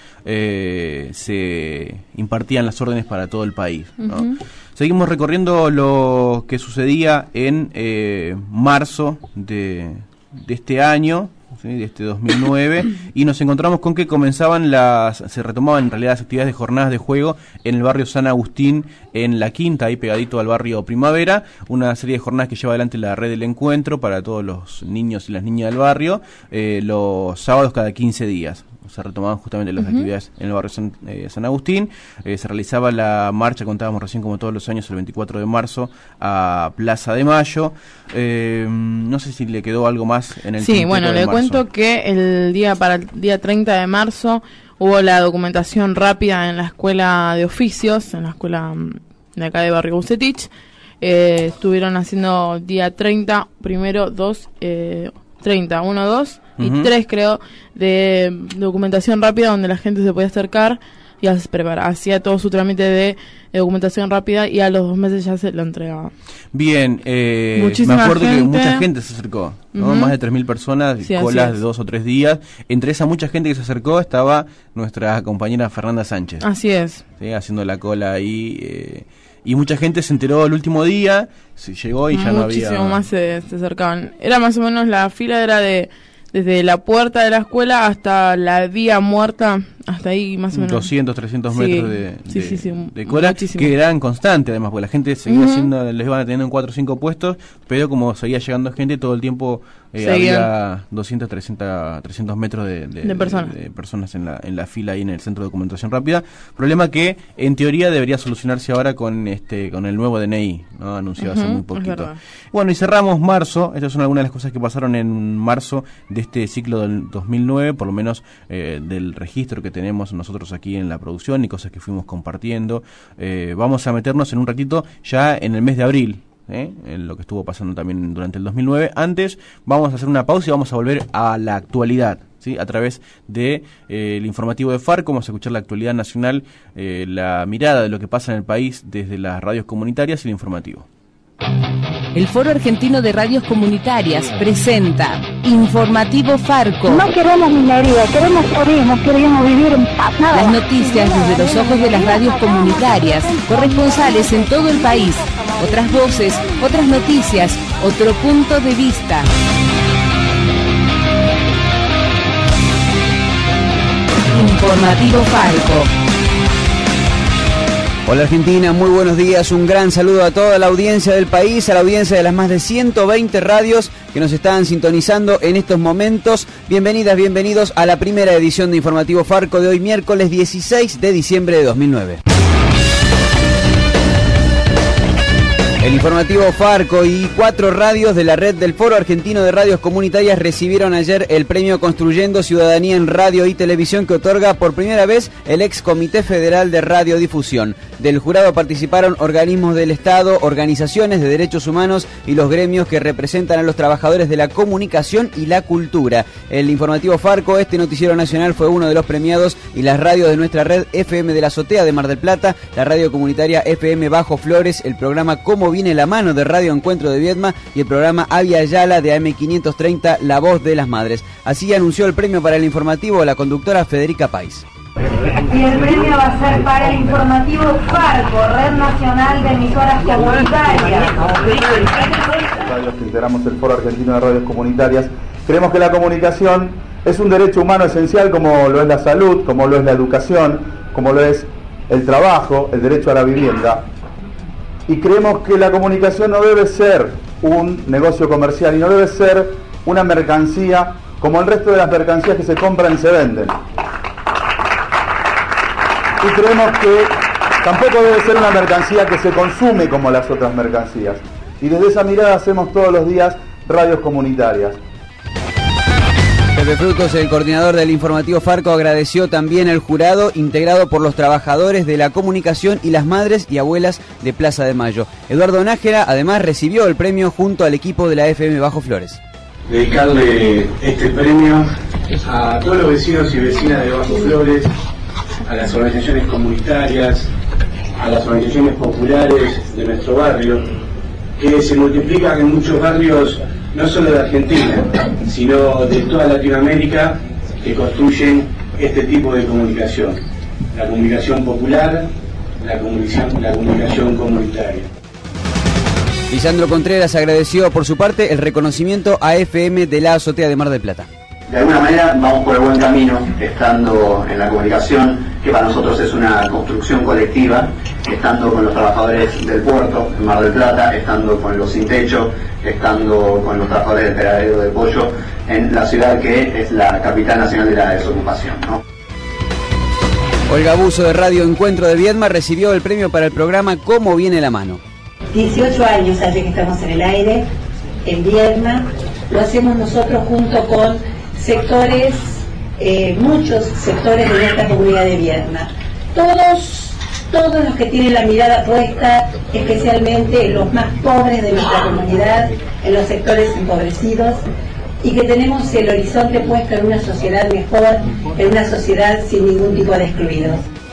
eh, se impartían las órdenes para todo el país, ¿no? Uh-huh. Seguimos recorriendo lo que sucedía en eh, marzo de, de este año, ¿sí? De este dos mil nueve, y nos encontramos con que comenzaban las, se retomaban en realidad las actividades de jornadas de juego en el barrio San Agustín, en La Quinta, ahí pegadito al barrio Primavera, una serie de jornadas que lleva adelante la Red del Encuentro para todos los niños y las niñas del barrio, eh, los sábados cada quince días. Se retomaban justamente las uh-huh. actividades en el barrio San, eh, San Agustín, eh, se realizaba la marcha, contábamos recién como todos los años, el veinticuatro de marzo a Plaza de Mayo. Eh, no sé si le quedó algo más en el Sí, bueno, le marzo. Cuento que el día para el día treinta de marzo hubo la documentación rápida en la escuela de oficios, en la escuela de acá de Barrio Bucetich. Eh, estuvieron haciendo día treinta, primero, dos, eh, treinta, uno, dos y uh-huh. tres, creo, de documentación rápida donde la gente se podía acercar y hacía todo su trámite de, de documentación rápida y a los dos meses ya se lo entregaba. Bien, eh, Muchísima me acuerdo gente. que mucha gente se acercó, ¿no? Uh-huh. Más de tres mil personas, sí, colas de dos o tres días. Entre esa mucha gente que se acercó estaba nuestra compañera Fernanda Sánchez. Así es. ¿Sí? Haciendo la cola ahí. Eh, y mucha gente se enteró el último día, se llegó y ya no había... Muchísimo más se, se acercaban. Era más o menos, la fila era de... desde la puerta de la escuela hasta la vía muerta, hasta ahí más o menos. doscientos, trescientos sí, metros de, sí, de, sí, sí, de cola, muchísimo. Que eran constantes además, porque la gente seguía uh-huh. haciendo, les iban teniendo en cuatro o cinco puestos, pero como seguía llegando gente, todo el tiempo eh, había doscientos, trescientos, trescientos metros de, de, de, personas. de, de personas en la, en la fila ahí en el centro de documentación rápida. Problema que en teoría debería solucionarse ahora con este con el nuevo D N I, ¿no? Anunciado uh-huh, hace muy poquito. Bueno, y cerramos marzo. Estas son algunas de las cosas que pasaron en marzo de este ciclo del dos mil nueve, por lo menos eh, del registro que tenemos nosotros aquí en la producción y cosas que fuimos compartiendo. Eh, vamos a meternos en un ratito ya en el mes de abril, ¿eh? En lo que estuvo pasando también durante el dos mil nueve. Antes vamos a hacer una pausa y vamos a volver a la actualidad, ¿sí? A través de eh, el informativo de Farco vamos a escuchar la actualidad nacional, eh, la mirada de lo que pasa en el país desde las radios comunitarias y el informativo. El Foro Argentino de Radios Comunitarias presenta Informativo Farco. No queremos minería, queremos turismo, queremos vivir en paz. Las noticias desde los ojos de las radios comunitarias, corresponsales en todo el país. Otras voces, otras noticias, otro punto de vista. Informativo Farco. Hola Argentina, muy buenos días, un gran saludo a toda la audiencia del país, a la audiencia de las más de ciento veinte radios que nos están sintonizando en estos momentos. Bienvenidas, bienvenidos a la primera edición de Informativo Farco de hoy, miércoles dieciséis de diciembre de dos mil nueve. El Informativo Farco y cuatro radios de la red del Foro Argentino de Radios Comunitarias recibieron ayer el premio Construyendo Ciudadanía en Radio y Televisión que otorga por primera vez el ex Comité Federal de Radiodifusión. Del jurado participaron organismos del Estado, organizaciones de derechos humanos y los gremios que representan a los trabajadores de la comunicación y la cultura. El Informativo Farco, este noticiero nacional, fue uno de los premiados y las radios de nuestra red F M de la Azotea de Mar del Plata, la radio comunitaria F M Bajo Flores, el programa Cómo Viene la Mano de Radio Encuentro de Viedma y el programa Avia Yala de A M quinientos treinta, La Voz de las Madres. Así anunció el premio para el informativo la conductora Federica País. Y el premio va a ser para el Informativo Farco, Red Nacional de Emisoras Comunitarias. Radios que integramos el Foro Argentino de Radios Comunitarias, creemos que la comunicación es un derecho humano esencial como lo es la salud, como lo es la educación, como lo es el trabajo, el derecho a la vivienda. Y creemos que la comunicación no debe ser un negocio comercial y no debe ser una mercancía como el resto de las mercancías que se compran y se venden. Y creemos que tampoco debe ser una mercancía que se consume como las otras mercancías. Y desde esa mirada hacemos todos los días radios comunitarias. Pepe Frutos, el coordinador del Informativo Farco, agradeció también al jurado integrado por los trabajadores de la comunicación y las madres y abuelas de Plaza de Mayo. Eduardo Nájera además recibió el premio junto al equipo de la F M Bajo Flores. Dedicarle este premio a todos los vecinos y vecinas de Bajo Flores, a las organizaciones comunitarias, a las organizaciones populares de nuestro barrio, que se multiplican en muchos barrios no solo de Argentina, sino de toda Latinoamérica, que construyen este tipo de comunicación, la comunicación popular, la comunicación, la comunicación comunitaria. Lisandro Contreras agradeció por su parte el reconocimiento a F M de la Azotea de Mar del Plata. De alguna manera vamos por el buen camino, estando en la comunicación, que para nosotros es una construcción colectiva, estando con los trabajadores del puerto en Mar del Plata, estando con los sin techo, estando con los trabajadores del peladero de pollo, en la ciudad que es la capital nacional de la desocupación, ¿no? Olga Buzo de Radio Encuentro de Viedma recibió el premio para el programa Cómo Viene la Mano. dieciocho años hace que estamos en el aire, en Viedma, lo hacemos nosotros junto con sectores, eh, muchos sectores de nuestra comunidad de Viedma. Todos, todos los que tienen la mirada puesta, especialmente en los más pobres de nuestra comunidad, en los sectores empobrecidos, y que tenemos el horizonte puesto en una sociedad mejor, en una sociedad sin ningún tipo de excluidos.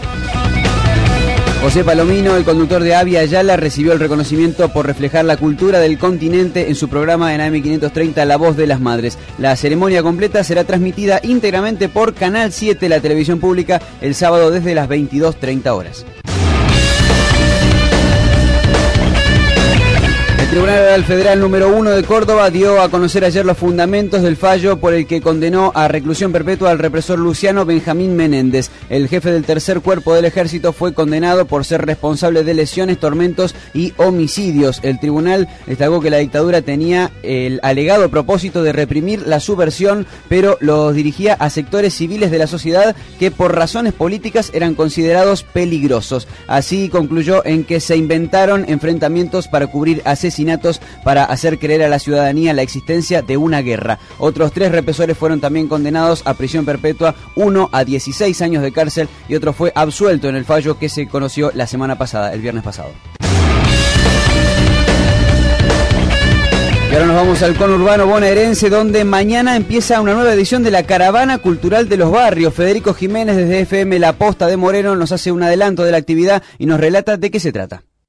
José Palomino, el conductor de Avia Yala, recibió el reconocimiento por reflejar la cultura del continente en su programa en A M quinientos treinta, La Voz de las Madres. La ceremonia completa será transmitida íntegramente por Canal siete, la televisión pública, el sábado desde las veintidós treinta horas. El Tribunal Federal número uno de Córdoba dio a conocer ayer los fundamentos del fallo por el que condenó a reclusión perpetua al represor Luciano Benjamín Menéndez. El jefe del tercer cuerpo del ejército fue condenado por ser responsable de lesiones, tormentos y homicidios. El tribunal destacó que la dictadura tenía el alegado propósito de reprimir la subversión, pero los dirigía a sectores civiles de la sociedad que por razones políticas eran considerados peligrosos. Así concluyó en que se inventaron enfrentamientos para cubrir asesinatos, para hacer creer a la ciudadanía la existencia de una guerra. Otros tres represores fueron también condenados a prisión perpetua, uno a dieciséis años de cárcel y otro fue absuelto en el fallo que se conoció la semana pasada, el viernes pasado. Y ahora nos vamos al conurbano bonaerense, donde mañana empieza una nueva edición de la Caravana Cultural de los Barrios. Federico Jiménez desde F M La Posta de Moreno nos hace un adelanto de la actividad y nos relata de qué se trata.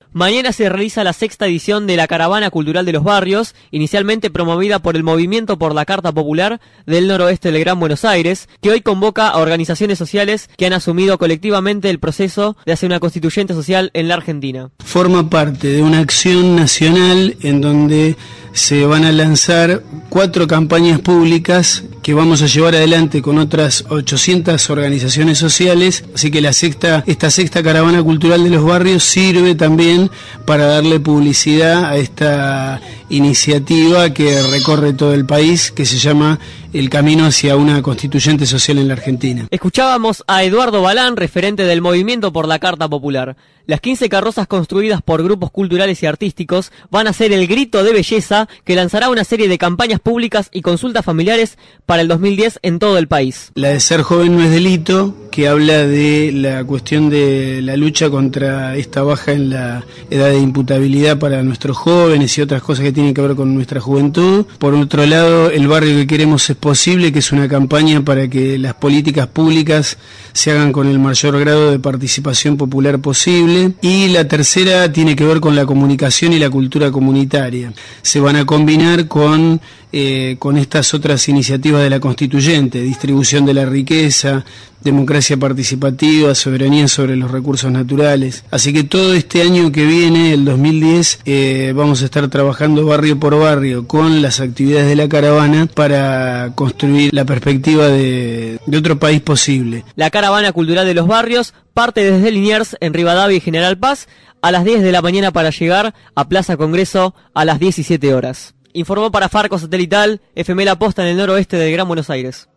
Mañana se realiza la sexta edición de la Caravana Cultural de los Barrios, inicialmente promovida por el Movimiento por la Carta Popular del Noroeste del Gran Buenos Aires, que hoy convoca a organizaciones sociales que han asumido colectivamente el proceso de hacer una constituyente social en la Argentina. Forma parte de una acción nacional en donde se van a lanzar cuatro campañas públicas que vamos a llevar adelante con otras ochocientas organizaciones sociales, así que la sexta, esta sexta Caravana Cultural de los Barrios sirve también para darle publicidad a esta iniciativa que recorre todo el país, que se llama El Camino hacia una Constituyente Social en la Argentina. Escuchábamos a Eduardo Balán, referente del Movimiento por la Carta Popular. Las quince carrozas construidas por grupos culturales y artísticos van a ser el grito de belleza que lanzará una serie de campañas públicas y consultas familiares para el dos mil diez en todo el país. La de Ser Joven no es delito, que habla de la cuestión de la lucha contra esta baja en la edad de imputabilidad para nuestros jóvenes y otras cosas que tienen que ver con nuestra juventud. Por otro lado, El Barrio que Queremos es Posible, que es una campaña para que las políticas públicas se hagan con el mayor grado de participación popular posible. Y la tercera tiene que ver con la comunicación y la cultura comunitaria. Se van a combinar con, eh, con estas otras iniciativas de la Constituyente: distribución de la riqueza, democracia participativa, soberanía sobre los recursos naturales. Así que todo este año que viene, el dos mil diez, eh, vamos a estar trabajando barrio por barrio con las actividades de la caravana para construir la perspectiva de, de otro país posible. La Caravana Cultural de los Barrios parte desde Liniers, en Rivadavia y General Paz, a las diez de la mañana para llegar a Plaza Congreso a las diecisiete horas. Informó para Farco Satelital, F M La Posta en el noroeste del Gran Buenos Aires.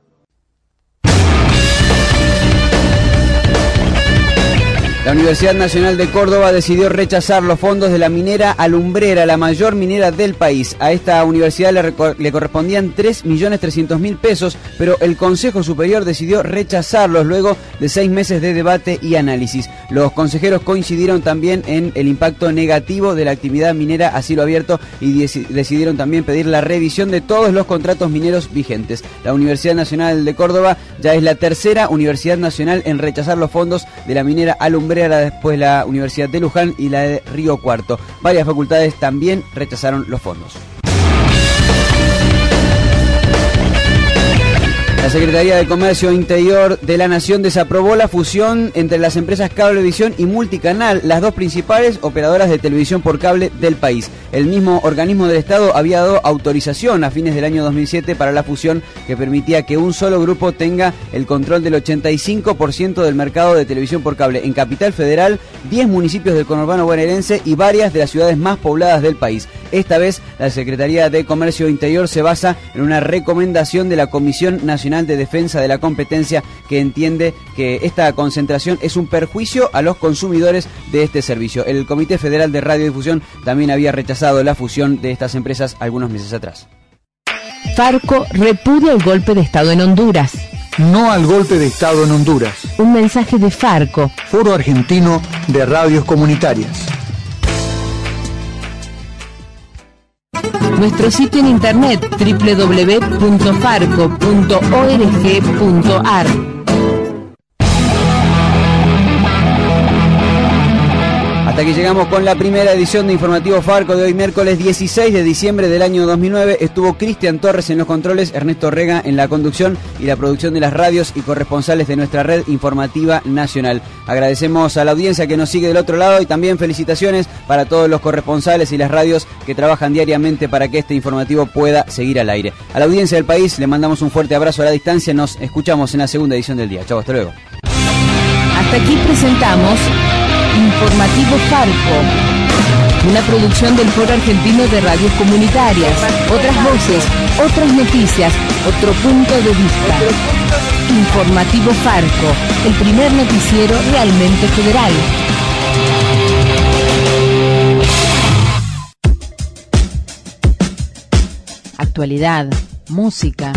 La Universidad Nacional de Córdoba decidió rechazar los fondos de la minera Alumbrera, la mayor minera del país. A esta universidad le, le correspondían tres millones trescientos mil pesos, pero el Consejo Superior decidió rechazarlos luego de seis meses de debate y análisis. Los consejeros coincidieron también en el impacto negativo de la actividad minera a cielo abierto y decidieron también pedir la revisión de todos los contratos mineros vigentes. La Universidad Nacional de Córdoba ya es la tercera universidad nacional en rechazar los fondos de la minera Alumbrera, después la Universidad de Luján y la de Río Cuarto. Varias facultades también rechazaron los fondos. La Secretaría de Comercio Interior de la Nación desaprobó la fusión entre las empresas Cablevisión y Multicanal, las dos principales operadoras de televisión por cable del país. El mismo organismo del Estado había dado autorización a fines del año dos mil siete para la fusión que permitía que un solo grupo tenga el control del ochenta y cinco por ciento del mercado de televisión por cable en Capital Federal, diez municipios del conurbano bonaerense y varias de las ciudades más pobladas del país. Esta vez, la Secretaría de Comercio Interior se basa en una recomendación de la Comisión Nacional de Defensa de la Competencia, que entiende que esta concentración es un perjuicio a los consumidores de este servicio. El Comité Federal de Radiodifusión también había rechazado la fusión de estas empresas algunos meses atrás. Farco repudia el golpe de Estado en Honduras. No al golpe de Estado en Honduras. Un mensaje de Farco. Foro Argentino de Radios Comunitarias. Nuestro sitio en internet doble u doble u doble u punto farco punto org punto a r. Hasta aquí llegamos con la primera edición de Informativo Farco de hoy, miércoles dieciséis de diciembre del año dos mil nueve. Estuvo Cristian Torres en los controles, Ernesto Rega en la conducción y la producción de las radios y corresponsales de nuestra red informativa nacional. Agradecemos a la audiencia que nos sigue del otro lado y también felicitaciones para todos los corresponsales y las radios que trabajan diariamente para que este informativo pueda seguir al aire. A la audiencia del país le mandamos un fuerte abrazo a la distancia. Nos escuchamos en la segunda edición del día. Chau, hasta luego. Hasta aquí presentamos Informativo Farco, una producción del Foro Argentino de Radios Comunitarias. Otras voces, otras noticias, otro punto de vista. Informativo Farco, el primer noticiero realmente federal. Actualidad, música,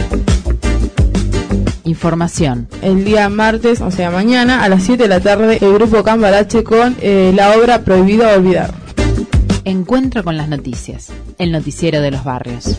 información. El día martes, o sea mañana, a las siete de la tarde, el grupo Cambalache con eh, la obra Prohibido Olvidar. Encuentro con las noticias, el noticiero de los barrios.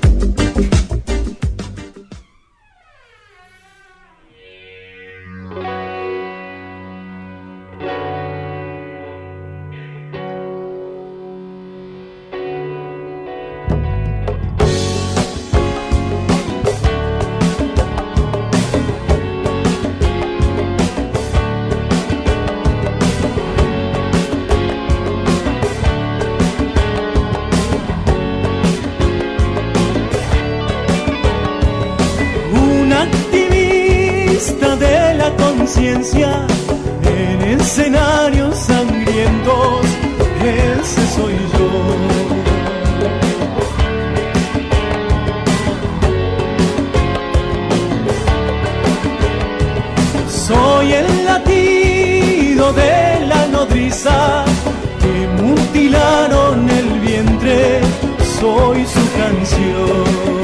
experiencia en escenarios sangrientos, ese soy yo. Soy el latido de la nodriza que mutilaron el vientre, soy su canción.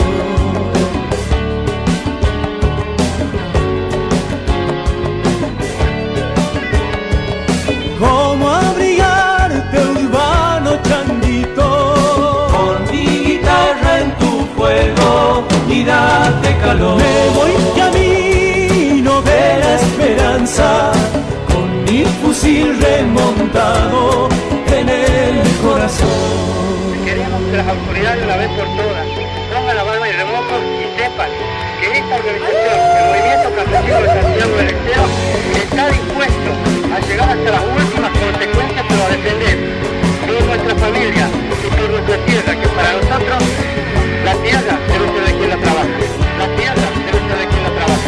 ¿Cómo abrigarte, urbano changuito? Con mi guitarra en tu fuego y date calor. Me voy camino de la esperanza, con mi fusil remontado en el corazón. Queremos que las autoridades, una vez por todas, pongan la mano en remojo y sepan que esta organización, el Movimiento Campesino de Santiago del Estero, está dispuesto a llegar hasta las últimas consecuencias para defender por nuestra familia y por nuestra tierra, que para nosotros la tierra debe ser de quien la trabaja. La tierra debe ser de quien la trabaja.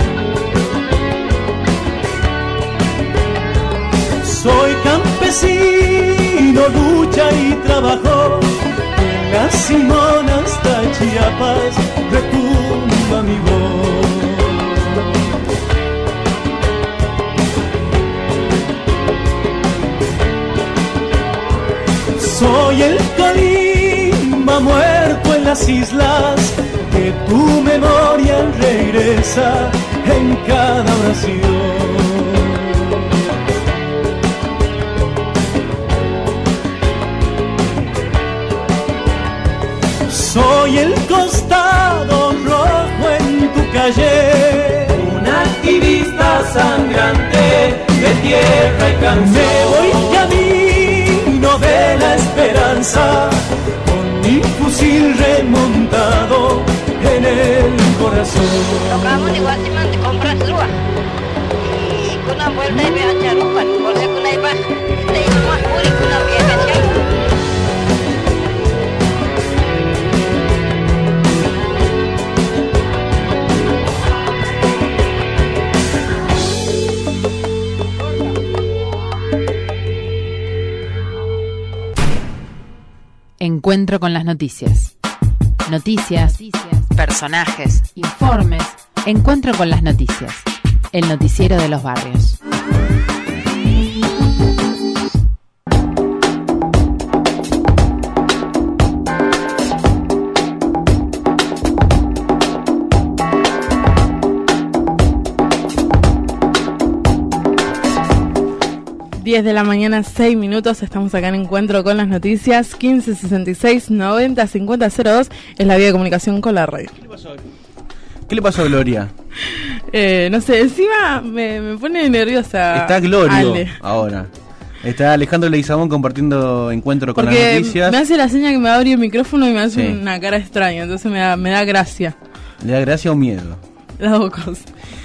Soy campesino, lucha y trabajo, en la Simón hasta Chiapas retumba mi voz. Soy el Calimba muerto en las islas, que tu memoria regresa en cada oración. Soy el costado rojo en tu calle, un activista sangrante de tierra y canción. Me voy camino de la esperanza, con mi fusil remontado en el corazón. Tocamos di Guasiman di compras lua. Y kuna vuelta y veo charupan, porque kuna iba de más puri kuna que me Encuentro con las noticias. Noticias, personajes, informes. Encuentro con las noticias. El noticiero de los barrios. diez de la mañana, seis minutos, estamos acá en Encuentro con las Noticias, quince sesenta y seis noventa cincuenta cero dos, es la vía de comunicación con la radio. ¿Qué le pasó, ¿Qué le pasó a Gloria? Eh, no sé, encima me, me pone nerviosa. Está Gloria Ale. ahora. Está Alejandro Leguizamón compartiendo Encuentro con Porque las Noticias. me hace la seña que me abre el micrófono y me hace Sí. una cara extraña, entonces me da, me da gracia. ¿Le da gracia o miedo? Las dos cosas.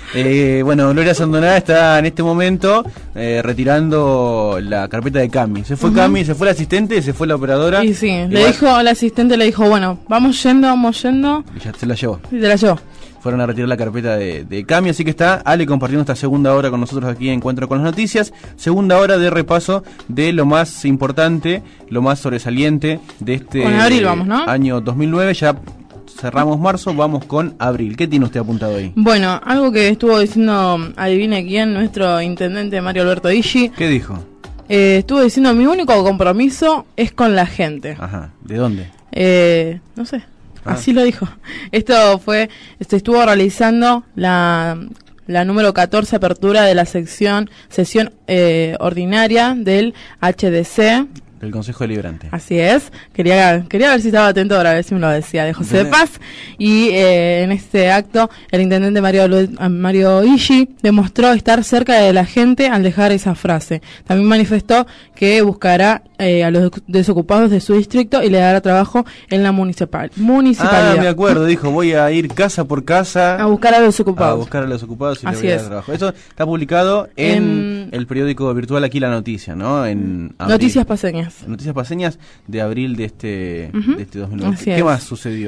Eh, bueno, Gloria Sandoná está en este momento eh, retirando la carpeta de Cami. Se fue Ujú. Cami, se fue la asistente, se fue la operadora. Y sí, y le va- dijo, la asistente le dijo, bueno, vamos yendo, vamos yendo, y ya se la llevó. y te la llevó. Fueron a retirar la carpeta de, de Cami, así que está Ale compartiendo esta segunda hora con nosotros aquí en Encuentro con las Noticias. Segunda hora de repaso de lo más importante, lo más sobresaliente de este Con abril vamos, ¿no? año dos mil nueve. Ya cerramos marzo, vamos con abril. ¿Qué tiene usted apuntado ahí? Bueno, algo que estuvo diciendo, adivine quién, nuestro intendente Mario Alberto Ishi, ¿Qué dijo? eh, estuvo diciendo, mi único compromiso es con la gente. Ajá, ¿de dónde? Eh, no sé, Ah. así lo dijo. Esto fue, se estuvo realizando la, la número catorce apertura de la sección, sesión eh, ordinaria del H D C. Del Consejo Deliberante. Así es, quería quería ver si estaba atento para ver si me lo decía, de José de Paz. Y eh, en este acto, el intendente Mario, Lu- Mario Ishi demostró estar cerca de la gente al dejar esa frase. También manifestó que buscará eh, a los desocupados de su distrito y le dará trabajo en la municipal, municipalidad. Ah, me acuerdo, dijo, voy a ir casa por casa A buscar a los desocupados. a buscar a los ocupados y Así le voy a dar es. trabajo. Esto está publicado en, En- el periódico virtual Aquí la Noticia, ¿no? En abril. Noticias paseñas. Noticias paseñas de abril de este, Ujú, de este dos mil nueve. así ¿Qué es. más sucedió?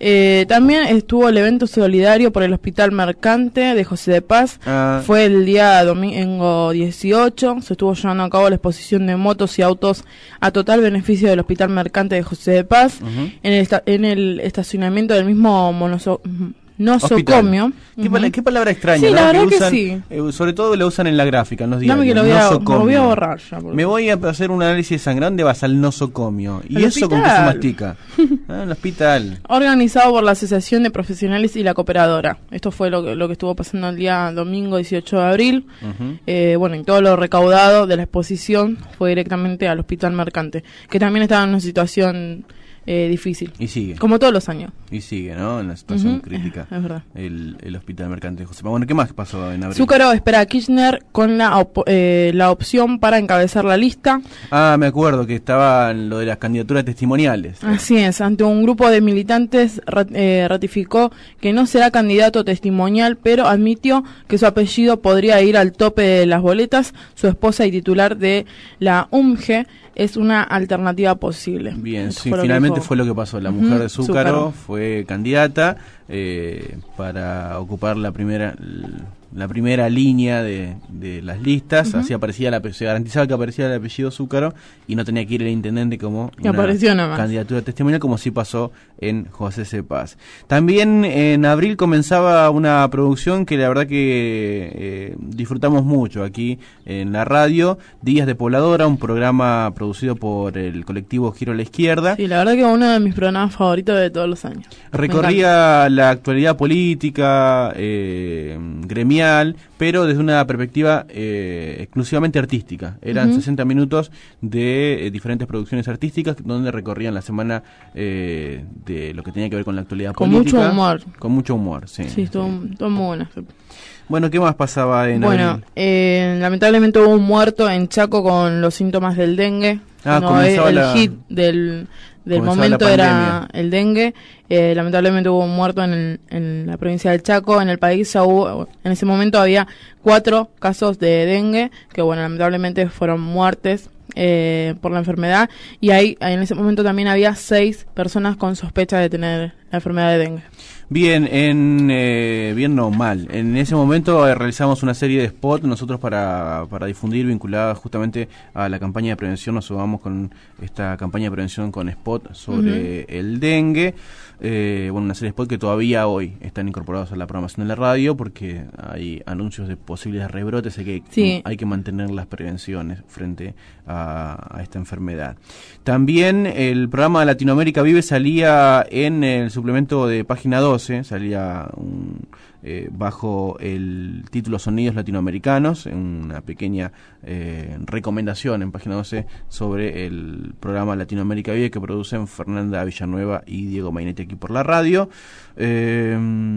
Eh, también estuvo el evento solidario por el Hospital Mercante de José de Paz. Ah. Fue el día domingo dieciocho. Se estuvo llevando a cabo la exposición de motos y autos a total beneficio del Hospital Mercante de José de Paz. Uh-huh. en, el esta- en el estacionamiento del mismo monoso- nosocomio. ¿Qué, Ujú. pala- qué palabra extraña, Sí, ¿no? la verdad que usan, sí. eh, sobre todo la usan en la gráfica, en los diarios. Dame que lo voy a, nosocomio. lo voy a borrar ya. por Me voy a hacer un análisis de sangre. ¿Dónde vas? Al nosocomio. ¿Y Al eso con qué se hospital. mastica? Ah, en el hospital. Organizado por la Asociación de Profesionales y la Cooperadora. Esto fue lo que, lo que estuvo pasando el día domingo dieciocho de abril. Ujú. Eh, bueno, y todo lo recaudado de la exposición fue directamente al Hospital Mercante, que también estaba en una situación eh, difícil. Y sigue. Como todos los años. Y sigue, ¿no? En la situación Ujú, crítica. es verdad. El, el Hospital Mercante de José. Bueno, ¿qué más pasó en abril? Zúcaro espera a Kirchner con la, op- eh, la opción para encabezar la lista. Ah, me acuerdo que estaba en lo de las candidaturas testimoniales. Así es, ante un grupo de militantes rat- eh, ratificó que no será candidato testimonial, pero admitió que su apellido podría ir al tope de las boletas. Su esposa y titular de la U M G es una alternativa posible. Bien, Esto sí, fue lo que finalmente dijo. fue lo que pasó. La Ujú, mujer de Zúcaro, Zúcaro. fue candidata eh, para ocupar la primera la primera línea de, de las listas. Ujú. Así aparecía la, se garantizaba que aparecía el apellido Zúcaro y no tenía que ir el intendente como Y apareció nada más. candidatura testimonial, como sí pasó en José C. Paz. También en abril comenzaba una producción que la verdad que eh, disfrutamos mucho aquí en la radio, Días de Pobladora, un programa producido por el colectivo Giro a la Izquierda. Sí, la verdad que uno de mis programas favoritos de todos los años. Me Recorría la actualidad política, eh, gremial, pero desde una perspectiva eh, exclusivamente artística. Eran Ujú. sesenta minutos de eh, diferentes producciones artísticas donde recorrían la semana eh, de lo que tenía que ver con la actualidad Con política. mucho humor. Con mucho humor, sí. Sí, estuvo, estuvo muy bueno. Bueno, ¿qué más pasaba en Bueno, abril? eh, lamentablemente hubo un muerto en Chaco con los síntomas del dengue. Ah, No, comenzaba el la- hit del, del comenzaba momento la era pandemia. el dengue. Eh, lamentablemente hubo un muerto en, el- en la provincia del Chaco. En el país ya hubo, en ese momento había cuatro casos de dengue que, bueno, lamentablemente fueron muertes eh, por la enfermedad. Y ahí en ese momento también había seis personas con sospecha de tener la enfermedad de dengue. Bien, en eh, bien no mal. En ese momento eh, realizamos una serie de spots nosotros para, para difundir vinculadas justamente a la campaña de prevención. Nos sumamos con esta campaña de prevención con spot sobre Ujú. el dengue. Eh, bueno, una serie de spots que todavía hoy están incorporados a la programación de la radio porque hay anuncios de posibles rebrotes, hay que, Sí. hay que mantener las prevenciones frente a, a esta enfermedad. También el programa Latinoamérica Vive salía en el suplemento de Página doce, salía un, eh, bajo el título Sonidos Latinoamericanos, una pequeña eh, recomendación en Página doce sobre el programa Latinoamérica Vive que producen Fernanda Villanueva y Diego Mainetti aquí por la radio. Eh,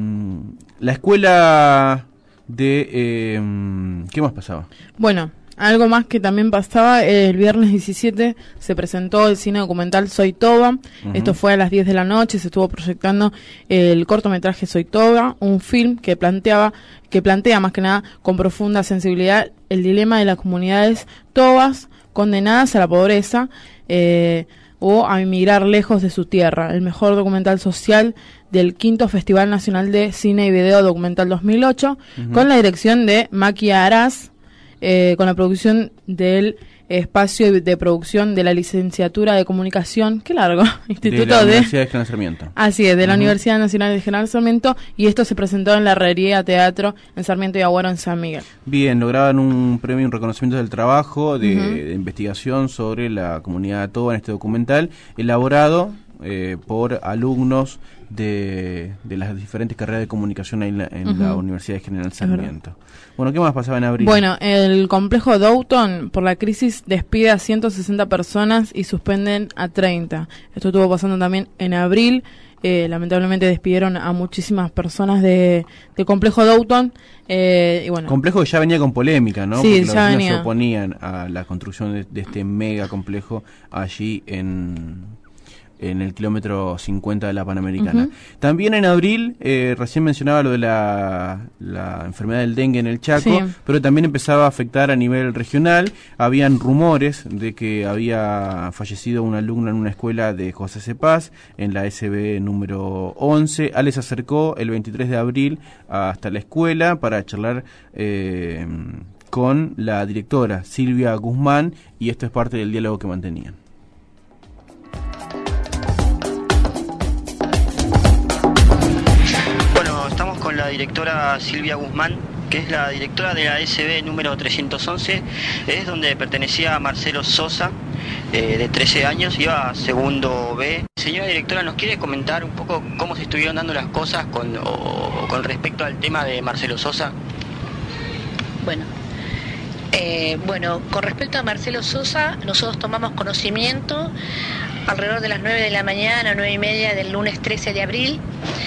la escuela de... Eh, ¿qué más pasaba? Bueno, algo más que también pasaba, el viernes diecisiete se presentó el cine documental Soy Toba. Ujú. Esto fue a las diez de la noche, se estuvo proyectando el cortometraje Soy Toba, un film que planteaba, que plantea más que nada con profunda sensibilidad el dilema de las comunidades tobas condenadas a la pobreza eh, o a emigrar lejos de su tierra. El mejor documental social del quinto Festival Nacional de Cine y Video Documental dos mil ocho, Ujú. con la dirección de Maki Aras, eh, con la producción del espacio de producción de la licenciatura de comunicación, qué largo, Instituto de la de... Universidad de General Sarmiento. Así es, de la Ujú. Universidad Nacional de General Sarmiento, y esto se presentó en la Herrería Teatro en Sarmiento y Agüero en San Miguel. Bien, lograban un premio, un reconocimiento del trabajo de, Ujú. de investigación sobre la comunidad toba en este documental, elaborado eh, por alumnos de, de las diferentes carreras de comunicación ahí en la, en la Ujú. Universidad de General Es verdad. Sarmiento. Bueno, ¿qué más pasaba en abril? Bueno, el complejo Downton, por la crisis, despide a ciento sesenta personas y suspenden a treinta. Esto estuvo pasando también en abril. Eh, lamentablemente despidieron a muchísimas personas de, del complejo Downton. Eh, y bueno, Complejo que ya venía con polémica, ¿no? Sí, Porque los ya vecinos venía. se oponían a la construcción de, de este mega complejo allí en... en el kilómetro cincuenta de la Panamericana. Uh-huh. También en abril, eh, recién mencionaba lo de la, la enfermedad del dengue en el Chaco, sí. pero también empezaba a afectar a nivel regional. Habían rumores de que había fallecido una alumna en una escuela de José Cepaz, en la S B número once. Ale se acercó el veintitrés de abril hasta la escuela para charlar eh, con la directora Silvia Guzmán, y esto es parte del diálogo que mantenían. Bueno, estamos con la directora Silvia Guzmán, que es la directora de la S B número trescientos once, es donde pertenecía a Marcelo Sosa, eh, de trece años, iba a segundo B. Señora directora, ¿nos quiere comentar un poco cómo se estuvieron dando las cosas con, o, con respecto al tema de Marcelo Sosa? Bueno, eh, bueno, con respecto a Marcelo Sosa, nosotros tomamos conocimiento alrededor de las nueve de la mañana, nueve y media del lunes trece de abril,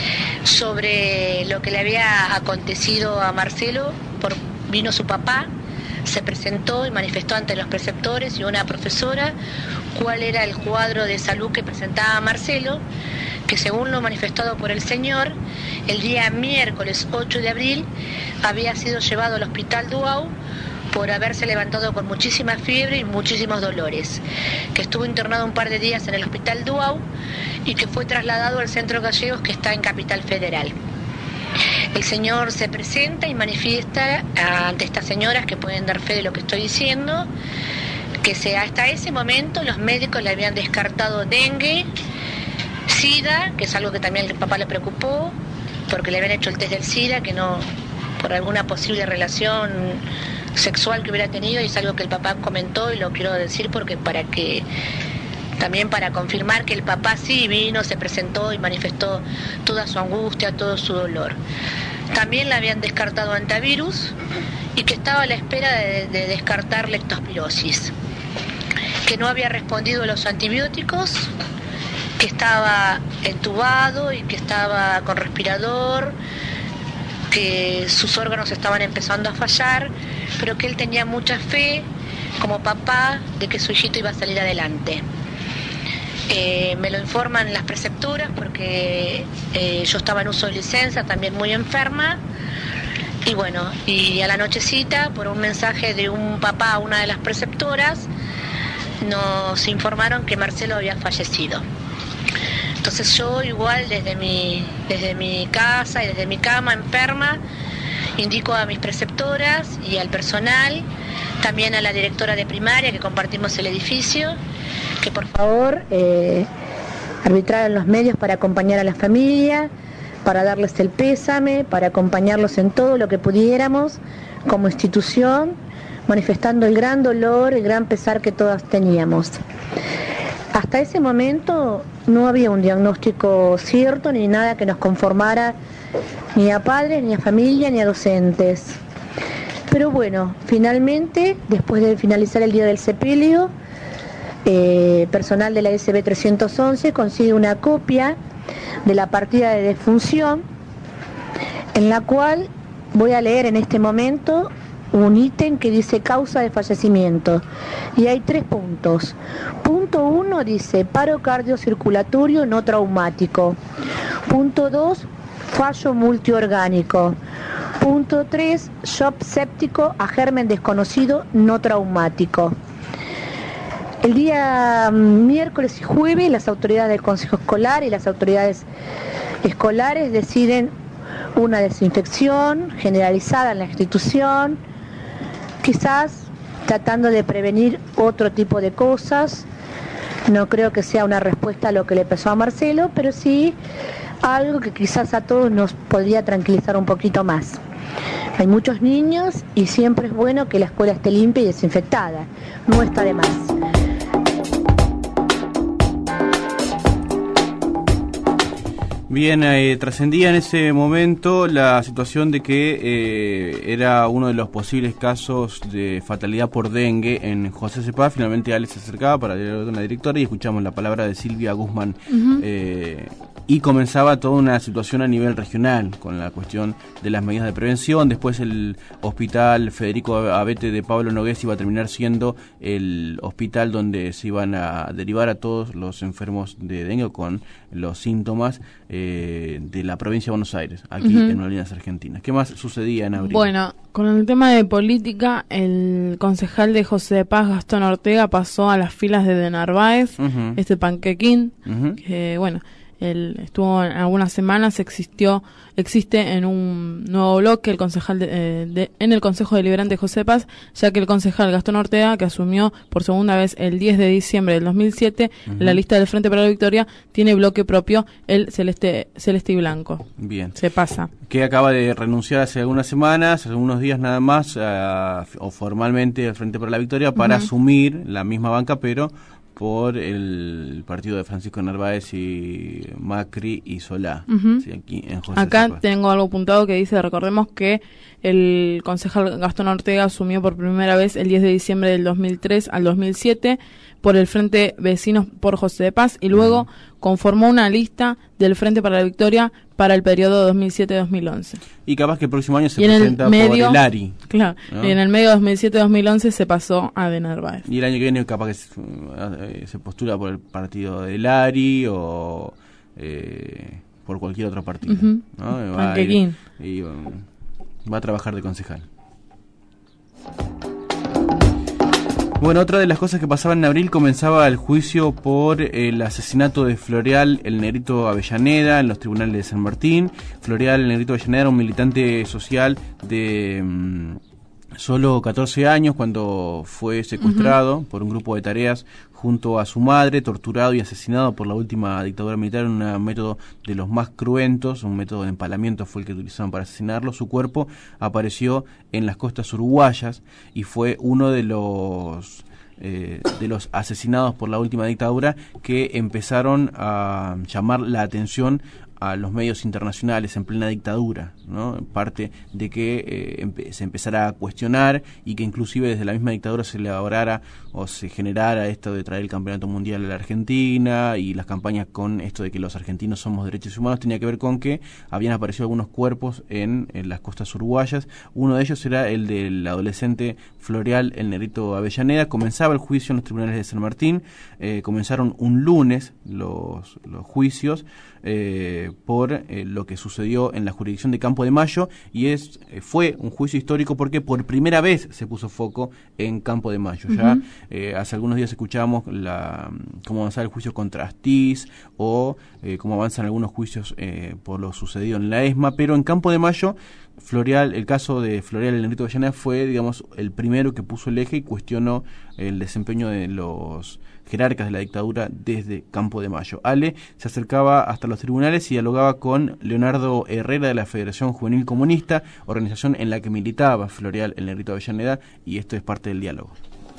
sobre lo que le había acontecido a Marcelo. Por, vino su papá, se presentó y manifestó ante los preceptores y una profesora cuál era el cuadro de salud que presentaba Marcelo, que según lo manifestado por el señor, el día miércoles ocho de abril había sido llevado al hospital Duau por haberse levantado con muchísima fiebre y muchísimos dolores, que estuvo internado un par de días en el hospital Duau y que fue trasladado al Centro Gallegos, que está en Capital Federal. El señor se presenta y manifiesta ante estas señoras, que pueden dar fe de lo que estoy diciendo, que se, hasta ese momento los médicos le habían descartado dengue, SIDA, que es algo que también al papá le preocupó, porque le habían hecho el test del SIDA, que no, por alguna posible relación sexual que hubiera tenido, y es algo que el papá comentó, y lo quiero decir porque para que también para confirmar que el papá sí vino, se presentó y manifestó toda su angustia, todo su dolor. También le habían descartado antivirus y que estaba a la espera de, de descartar leptospirosis, que no había respondido a los antibióticos, que estaba entubado y que estaba con respirador, que sus órganos estaban empezando a fallar, pero que él tenía mucha fe como papá de que su hijito iba a salir adelante. Eh, me lo informan las preceptoras porque eh, yo estaba en uso de licencia, también muy enferma, y bueno, y a la nochecita, por un mensaje de un papá a una de las preceptoras, nos informaron que Marcelo había fallecido. Entonces yo igual desde mi, desde mi casa y desde mi cama enferma, indico a mis preceptoras y al personal, también a la directora de primaria, que compartimos el edificio, que por favor eh, arbitraran los medios para acompañar a la familia, para darles el pésame, para acompañarlos en todo lo que pudiéramos como institución, manifestando el gran dolor, el gran pesar que todas teníamos. Hasta ese momento no había un diagnóstico cierto ni nada que nos conformara ni a padres, ni a familia, ni a docentes. Pero bueno, finalmente, después de finalizar el día del sepelio, eh, personal de la S B trescientos once consigue una copia de la partida de defunción, en la cual voy a leer en este momento un ítem que dice causa de fallecimiento, y hay tres puntos. Punto uno dice paro cardiocirculatorio no traumático. Punto dos, fallo multiorgánico. Punto tres, shock séptico a germen desconocido no traumático. El día miércoles y jueves las autoridades del Consejo Escolar y las autoridades escolares deciden una desinfección generalizada en la institución, quizás tratando de prevenir otro tipo de cosas. No creo que sea una respuesta a lo que le pasó a Marcelo, pero sí algo que quizás a todos nos podría tranquilizar un poquito más. Hay muchos niños y siempre es bueno que la escuela esté limpia y desinfectada, no está de más. Bien, eh, trascendía en ese momento la situación de que eh, era uno de los posibles casos de fatalidad por dengue en José Cepaz. Finalmente Alex se acercaba para hablar con la directora y escuchamos la palabra de Silvia Guzmán. Uh-huh. eh, y comenzaba toda una situación a nivel regional con la cuestión de las medidas de prevención. Después el hospital Federico Abete de Pablo Nogués iba a terminar siendo el hospital donde se iban a derivar a todos los enfermos de dengue con los síntomas eh, de la provincia de Buenos Aires, aquí uh-huh. en Malvinas Argentinas. ¿Qué más sucedía en abril? Bueno, con el tema de política, el concejal de José de Paz, Gastón Ortega, pasó a las filas de De Narváez, uh-huh. este panquequín, uh-huh. que bueno... Él estuvo en algunas semanas, existió, existe en un nuevo bloque el concejal de, eh, de, en el Consejo Deliberante José Paz, ya que el concejal Gastón Ortega, que asumió por segunda vez el diez de diciembre del dos mil siete, uh-huh. la lista del Frente para la Victoria, tiene bloque propio, el celeste, celeste y blanco. Bien. Se pasa. Que acaba de renunciar hace algunas semanas, hace unos días nada más, uh, o formalmente al Frente para la Victoria, para uh-huh. asumir la misma banca, pero por el partido de Francisco Narváez y Macri y Solá. Uh-huh. Sí, aquí en José Acá Sepa. Tengo algo apuntado que dice, recordemos que el concejal Gastón Ortega asumió por primera vez el diez de diciembre del dos mil tres al dos mil siete por el Frente Vecinos por José de Paz y luego uh-huh. conformó una lista del Frente para la Victoria para el periodo dos mil siete a dos mil once. Y capaz que el próximo año se y presenta el medio, por el ARI. Claro, ¿no? Y en el medio de dos mil siete a dos mil once se pasó a De Narváez. Y el año que viene capaz que se, eh, se postula por el partido del ARI o eh, por cualquier otro partido. Uh-huh. ¿No? Va, a ir, y, um, va a trabajar de concejal. Bueno, otra de las cosas que pasaban en abril, comenzaba el juicio por el asesinato de Floreal el Negrito Avellaneda en los tribunales de San Martín. Floreal el Negrito Avellaneda era un militante social de mmm, solo catorce años cuando fue secuestrado uh-huh. por un grupo de tareas junto a su madre, torturado y asesinado por la última dictadura militar en un método de los más cruentos, un método de empalamiento fue el que utilizaron para asesinarlo. Su cuerpo apareció en las costas uruguayas y fue uno de los eh, de los asesinados por la última dictadura que empezaron a llamar la atención a los medios internacionales en plena dictadura, ¿no? Parte de que eh, empe- se empezara a cuestionar y que inclusive desde la misma dictadura se elaborara o se generara esto de traer el campeonato mundial a la Argentina, y las campañas con esto de que los argentinos somos derechos humanos tenía que ver con que habían aparecido algunos cuerpos en, en las costas uruguayas. Uno de ellos era el del adolescente Floreal el Negrito Avellaneda. Comenzaba el juicio en los tribunales de San Martín, eh, comenzaron un lunes los, los juicios eh, por eh, lo que sucedió en la jurisdicción de Campo de Mayo, y es eh, fue un juicio histórico porque por primera vez se puso foco en Campo de Mayo. Uh-huh. Ya eh, hace algunos días escuchábamos la, cómo avanzaba el juicio contra Astiz o eh, cómo avanzan algunos juicios eh, por lo sucedido en la ESMA, pero en Campo de Mayo Floreal, el caso de Floreal el Negrito Avellaneda fue, digamos, el primero que puso el eje y cuestionó el desempeño de los jerarcas de la dictadura desde Campo de Mayo. Ale se acercaba hasta los tribunales y dialogaba con Leonardo Herrera de la Federación Juvenil Comunista, organización en la que militaba Floreal el Negrito Avellaneda, y esto es parte del diálogo.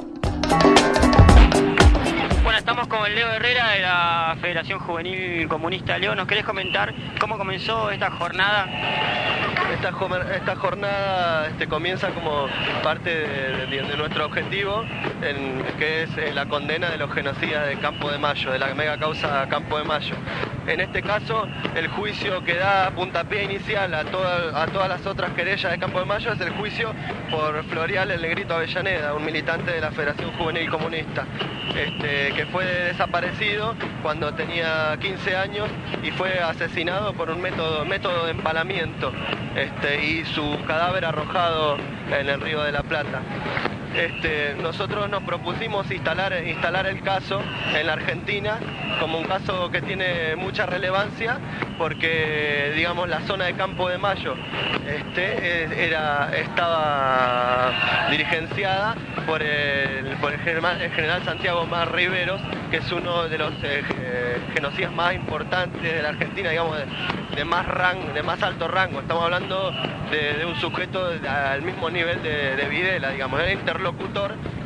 Bueno, estamos con Leo Herrera de la Federación Juvenil Comunista. Leo, ¿nos querés comentar cómo comenzó esta jornada? Esta, esta jornada este, comienza como parte de, de, de nuestro objetivo, en, que es eh, la condena de los genocidas de Campo de Mayo, de la mega causa Campo de Mayo. En este caso, el juicio que da puntapié inicial a, toda, a todas las otras querellas de Campo de Mayo es el juicio por Floreal el Negrito Avellaneda, un militante de la Federación Juvenil Comunista, este, que fue desaparecido cuando tenía quince años y fue asesinado por un método, método de empalamiento. Este, y su cadáver arrojado en el Río de la Plata. Este, nosotros nos propusimos instalar, instalar el caso en la Argentina como un caso que tiene mucha relevancia porque, digamos, la zona de Campo de Mayo este, era, estaba dirigenciada por el, por el, general, el general Santiago Mar Riveros, que es uno de los eh, genocidas más importantes de la Argentina, digamos, de, de, más, rang, de más alto rango. Estamos hablando de, de un sujeto al mismo nivel de, de Videla, digamos, era interlocutor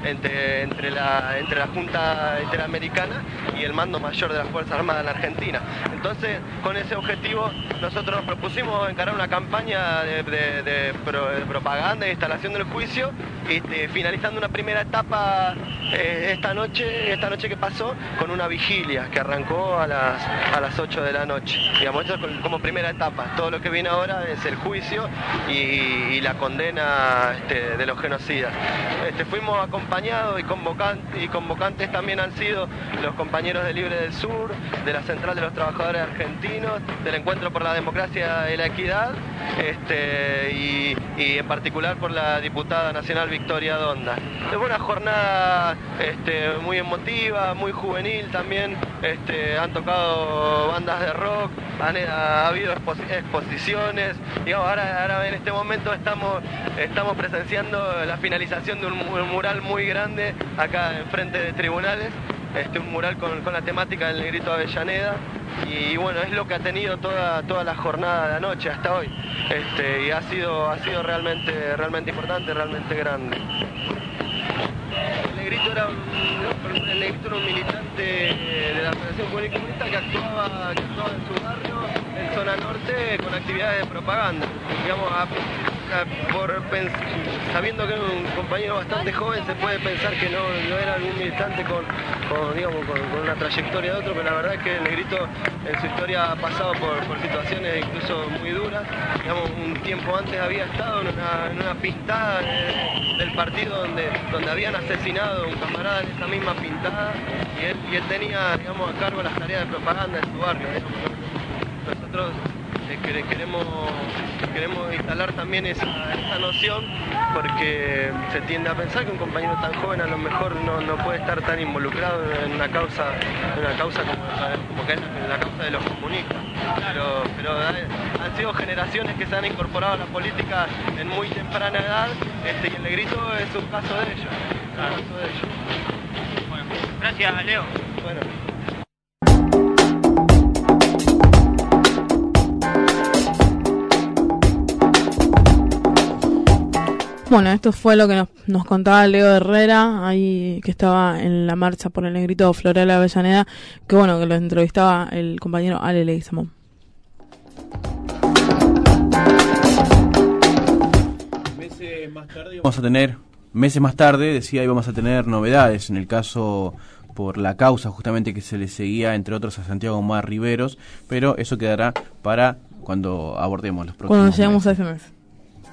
entre, entre, la, entre la Junta Interamericana y el Mando Mayor de las Fuerzas Armadas en la Argentina. Entonces, con ese objetivo, nosotros nos propusimos encarar una campaña de, de, de, pro, de propaganda e instalación del juicio, y este, finalizando una primera etapa eh, esta noche, esta noche que pasó, con una vigilia que arrancó a las, a las ocho de la noche. Digamos, esto es como primera etapa. Todo lo que viene ahora es el juicio y, y la condena este, de los genocidas. Este, fuimos acompañados y convocantes, y convocantes también han sido los compañeros de Libre del Sur, de la Central de los Trabajadores Argentinos, del Encuentro por la Democracia y la Equidad, este, y, y en particular por la diputada nacional Victoria Donda. Fue una jornada este, muy emotiva, muy juvenil también. Este, han tocado bandas de rock, han, ha habido expo exposiciones. Digamos, ahora, ahora en este momento estamos, estamos presenciando la finalización de un, un mural muy grande acá enfrente de tribunales. Este, un mural con, con la temática del Negrito Avellaneda, y bueno, es lo que ha tenido toda, toda la jornada de anoche hasta hoy, este, y ha sido, ha sido realmente, realmente importante, realmente grande. El Negrito era un, el Negrito era un militante de la Federación Juvenil Comunista que actuaba, que actuaba en su barrio, en zona norte, con actividades de propaganda. Digamos, a, a, por, sabiendo que era un compañero bastante joven, se puede pensar que no, no era algún militante con, con, digamos, con, con una trayectoria de otro, pero la verdad es que el Negrito en su historia ha pasado por, por situaciones incluso muy duras. Digamos, un tiempo antes había estado en una, en una pintada de, del partido donde, donde habían asesinado a un camarada en esa misma pintada, y él, y él tenía, digamos, a cargo las tareas de propaganda de su barrio. Digamos. Nosotros eh, queremos, queremos instalar también esa, esa noción, porque se tiende a pensar que un compañero tan joven a lo mejor no, no puede estar tan involucrado en una causa, en una causa como, como que es la causa de los comunistas. Pero, pero han sido generaciones que se han incorporado a la política en muy temprana edad, este, y el Negrito es un caso de ello. Un caso de ello. Bueno, gracias, Leo. Bueno. Bueno, esto fue lo que nos, nos contaba Leo Herrera, ahí que estaba en la marcha por el Negrito Floreal Avellaneda, que bueno, que lo entrevistaba el compañero Ale Leguizamón. Meses más tarde vamos a tener, meses más tarde, decía, íbamos a tener novedades en el caso por la causa justamente que se le seguía, entre otros, a Santiago Mar Riveros, pero eso quedará para cuando abordemos los próximos Cuando lleguemos meses. a ese mes.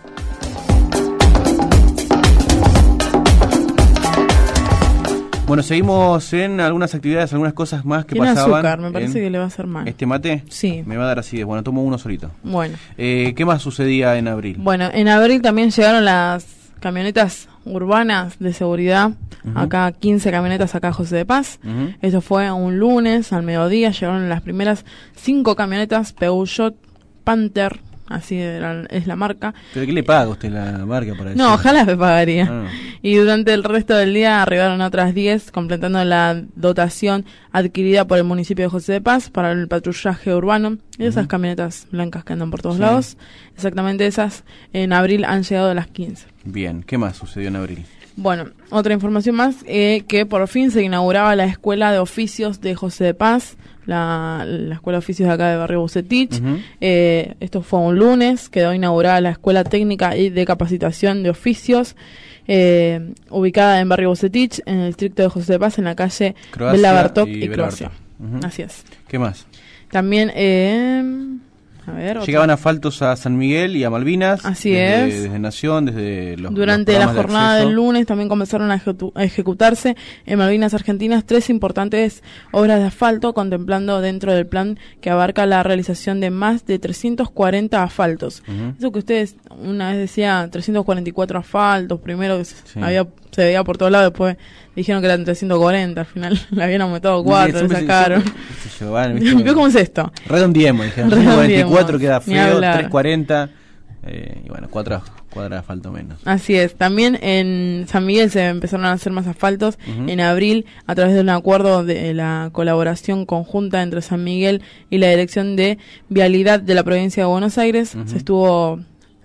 Bueno, seguimos en algunas actividades, algunas cosas más que Tiene pasaban. azúcar, me parece que le va a hacer mal. ¿Este mate? Sí. Me va a dar así, bueno, tomo uno solito. Bueno. Eh, ¿Qué más sucedía en abril? Bueno, en abril también llegaron las camionetas urbanas de seguridad, uh-huh. acá quince camionetas acá a José de Paz. Uh-huh. Eso fue un lunes al mediodía, llegaron las primeras cinco camionetas Peugeot Panther, así era, es la marca. ¿Pero qué le paga usted la marca para eso? No, ojalá me pagaría. Ah. Y durante el resto del día arribaron otras diez, completando la dotación adquirida por el municipio de José de Paz para el patrullaje urbano. Y esas uh-huh. camionetas blancas que andan por todos sí. lados, exactamente esas, en abril han llegado a las quince. Bien, ¿qué más sucedió en abril? Bueno, otra información más, eh, que por fin se inauguraba la Escuela de Oficios de José de Paz, la, la Escuela de Oficios de acá de Barrio Bucetich. Uh-huh. eh, esto fue un lunes, quedó inaugurada la Escuela Técnica y de Capacitación de Oficios, eh, ubicada en Barrio Bucetich, en el distrito de José de Paz, en la calle Bela Bartok y, y Croacia. Uh-huh. Así es. ¿Qué más? También... Eh, A ver, llegaban asfaltos a San Miguel y a Malvinas. Así desde, es. Desde Nación, desde los Durante los la jornada de del lunes también comenzaron a, ejecu a ejecutarse en Malvinas Argentinas tres importantes obras de asfalto, contemplando dentro del plan que abarca la realización de más de trescientos cuarenta asfaltos. Uh-huh. Eso que ustedes una vez decían trescientos cuarenta y cuatro asfaltos, primero que sí. había, se veía por todos lados, después dijeron que eran trescientos cuarenta, al final le habían aumentado cuatro, le sacaron. ¿Vio cómo es esto? Redondiemos, dijeron. cuarenta y cuatro queda feo, trescientos cuarenta, eh, y bueno, cuatro cuadras de asfalto menos. Así es. También en San Miguel se empezaron a hacer más asfaltos uh-huh. en abril, a través de un acuerdo de la colaboración conjunta entre San Miguel y la Dirección de Vialidad de la Provincia de Buenos Aires. Uh-huh. Se estuvo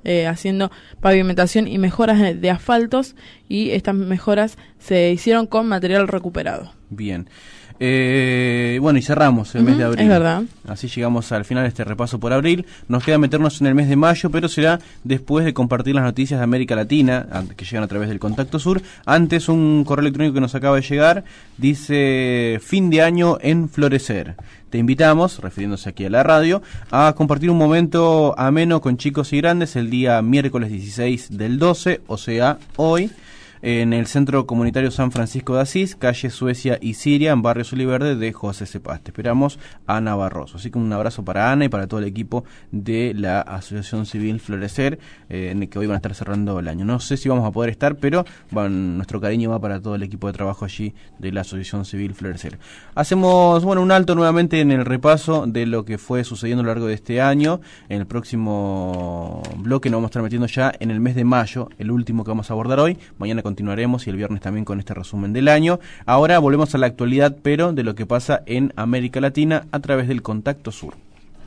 eh, haciendo pavimentación y mejoras de, de asfaltos, y estas mejoras se hicieron con material recuperado. Bien. Eh, bueno, y cerramos el uh-huh, mes de abril. Es verdad. Así llegamos al final de este repaso por abril. Nos queda meternos en el mes de mayo, pero será después de compartir las noticias de América Latina, que llegan a través del Contacto Sur. Antes, un correo electrónico que nos acaba de llegar dice: fin de año en Florecer. Te invitamos, refiriéndose aquí a la radio, a compartir un momento ameno con chicos y grandes el día miércoles dieciséis del doce, o sea, hoy, en el Centro Comunitario San Francisco de Asís, calle Suecia y Siria, en Barrio Soliverde de José Cepaz. Te esperamos, Ana Barroso. Así que un abrazo para Ana y para todo el equipo de la Asociación Civil Florecer, eh, en el que hoy van a estar cerrando el año. No sé si vamos a poder estar, pero bueno, nuestro cariño va para todo el equipo de trabajo allí de la Asociación Civil Florecer. Hacemos, bueno, un alto nuevamente en el repaso de lo que fue sucediendo a lo largo de este año. En el próximo bloque nos vamos a estar metiendo ya en el mes de mayo, el último que vamos a abordar hoy. Mañana continuaremos y el viernes también con este resumen del año. Ahora volvemos a la actualidad, pero de lo que pasa en América Latina a través del Contacto Sur.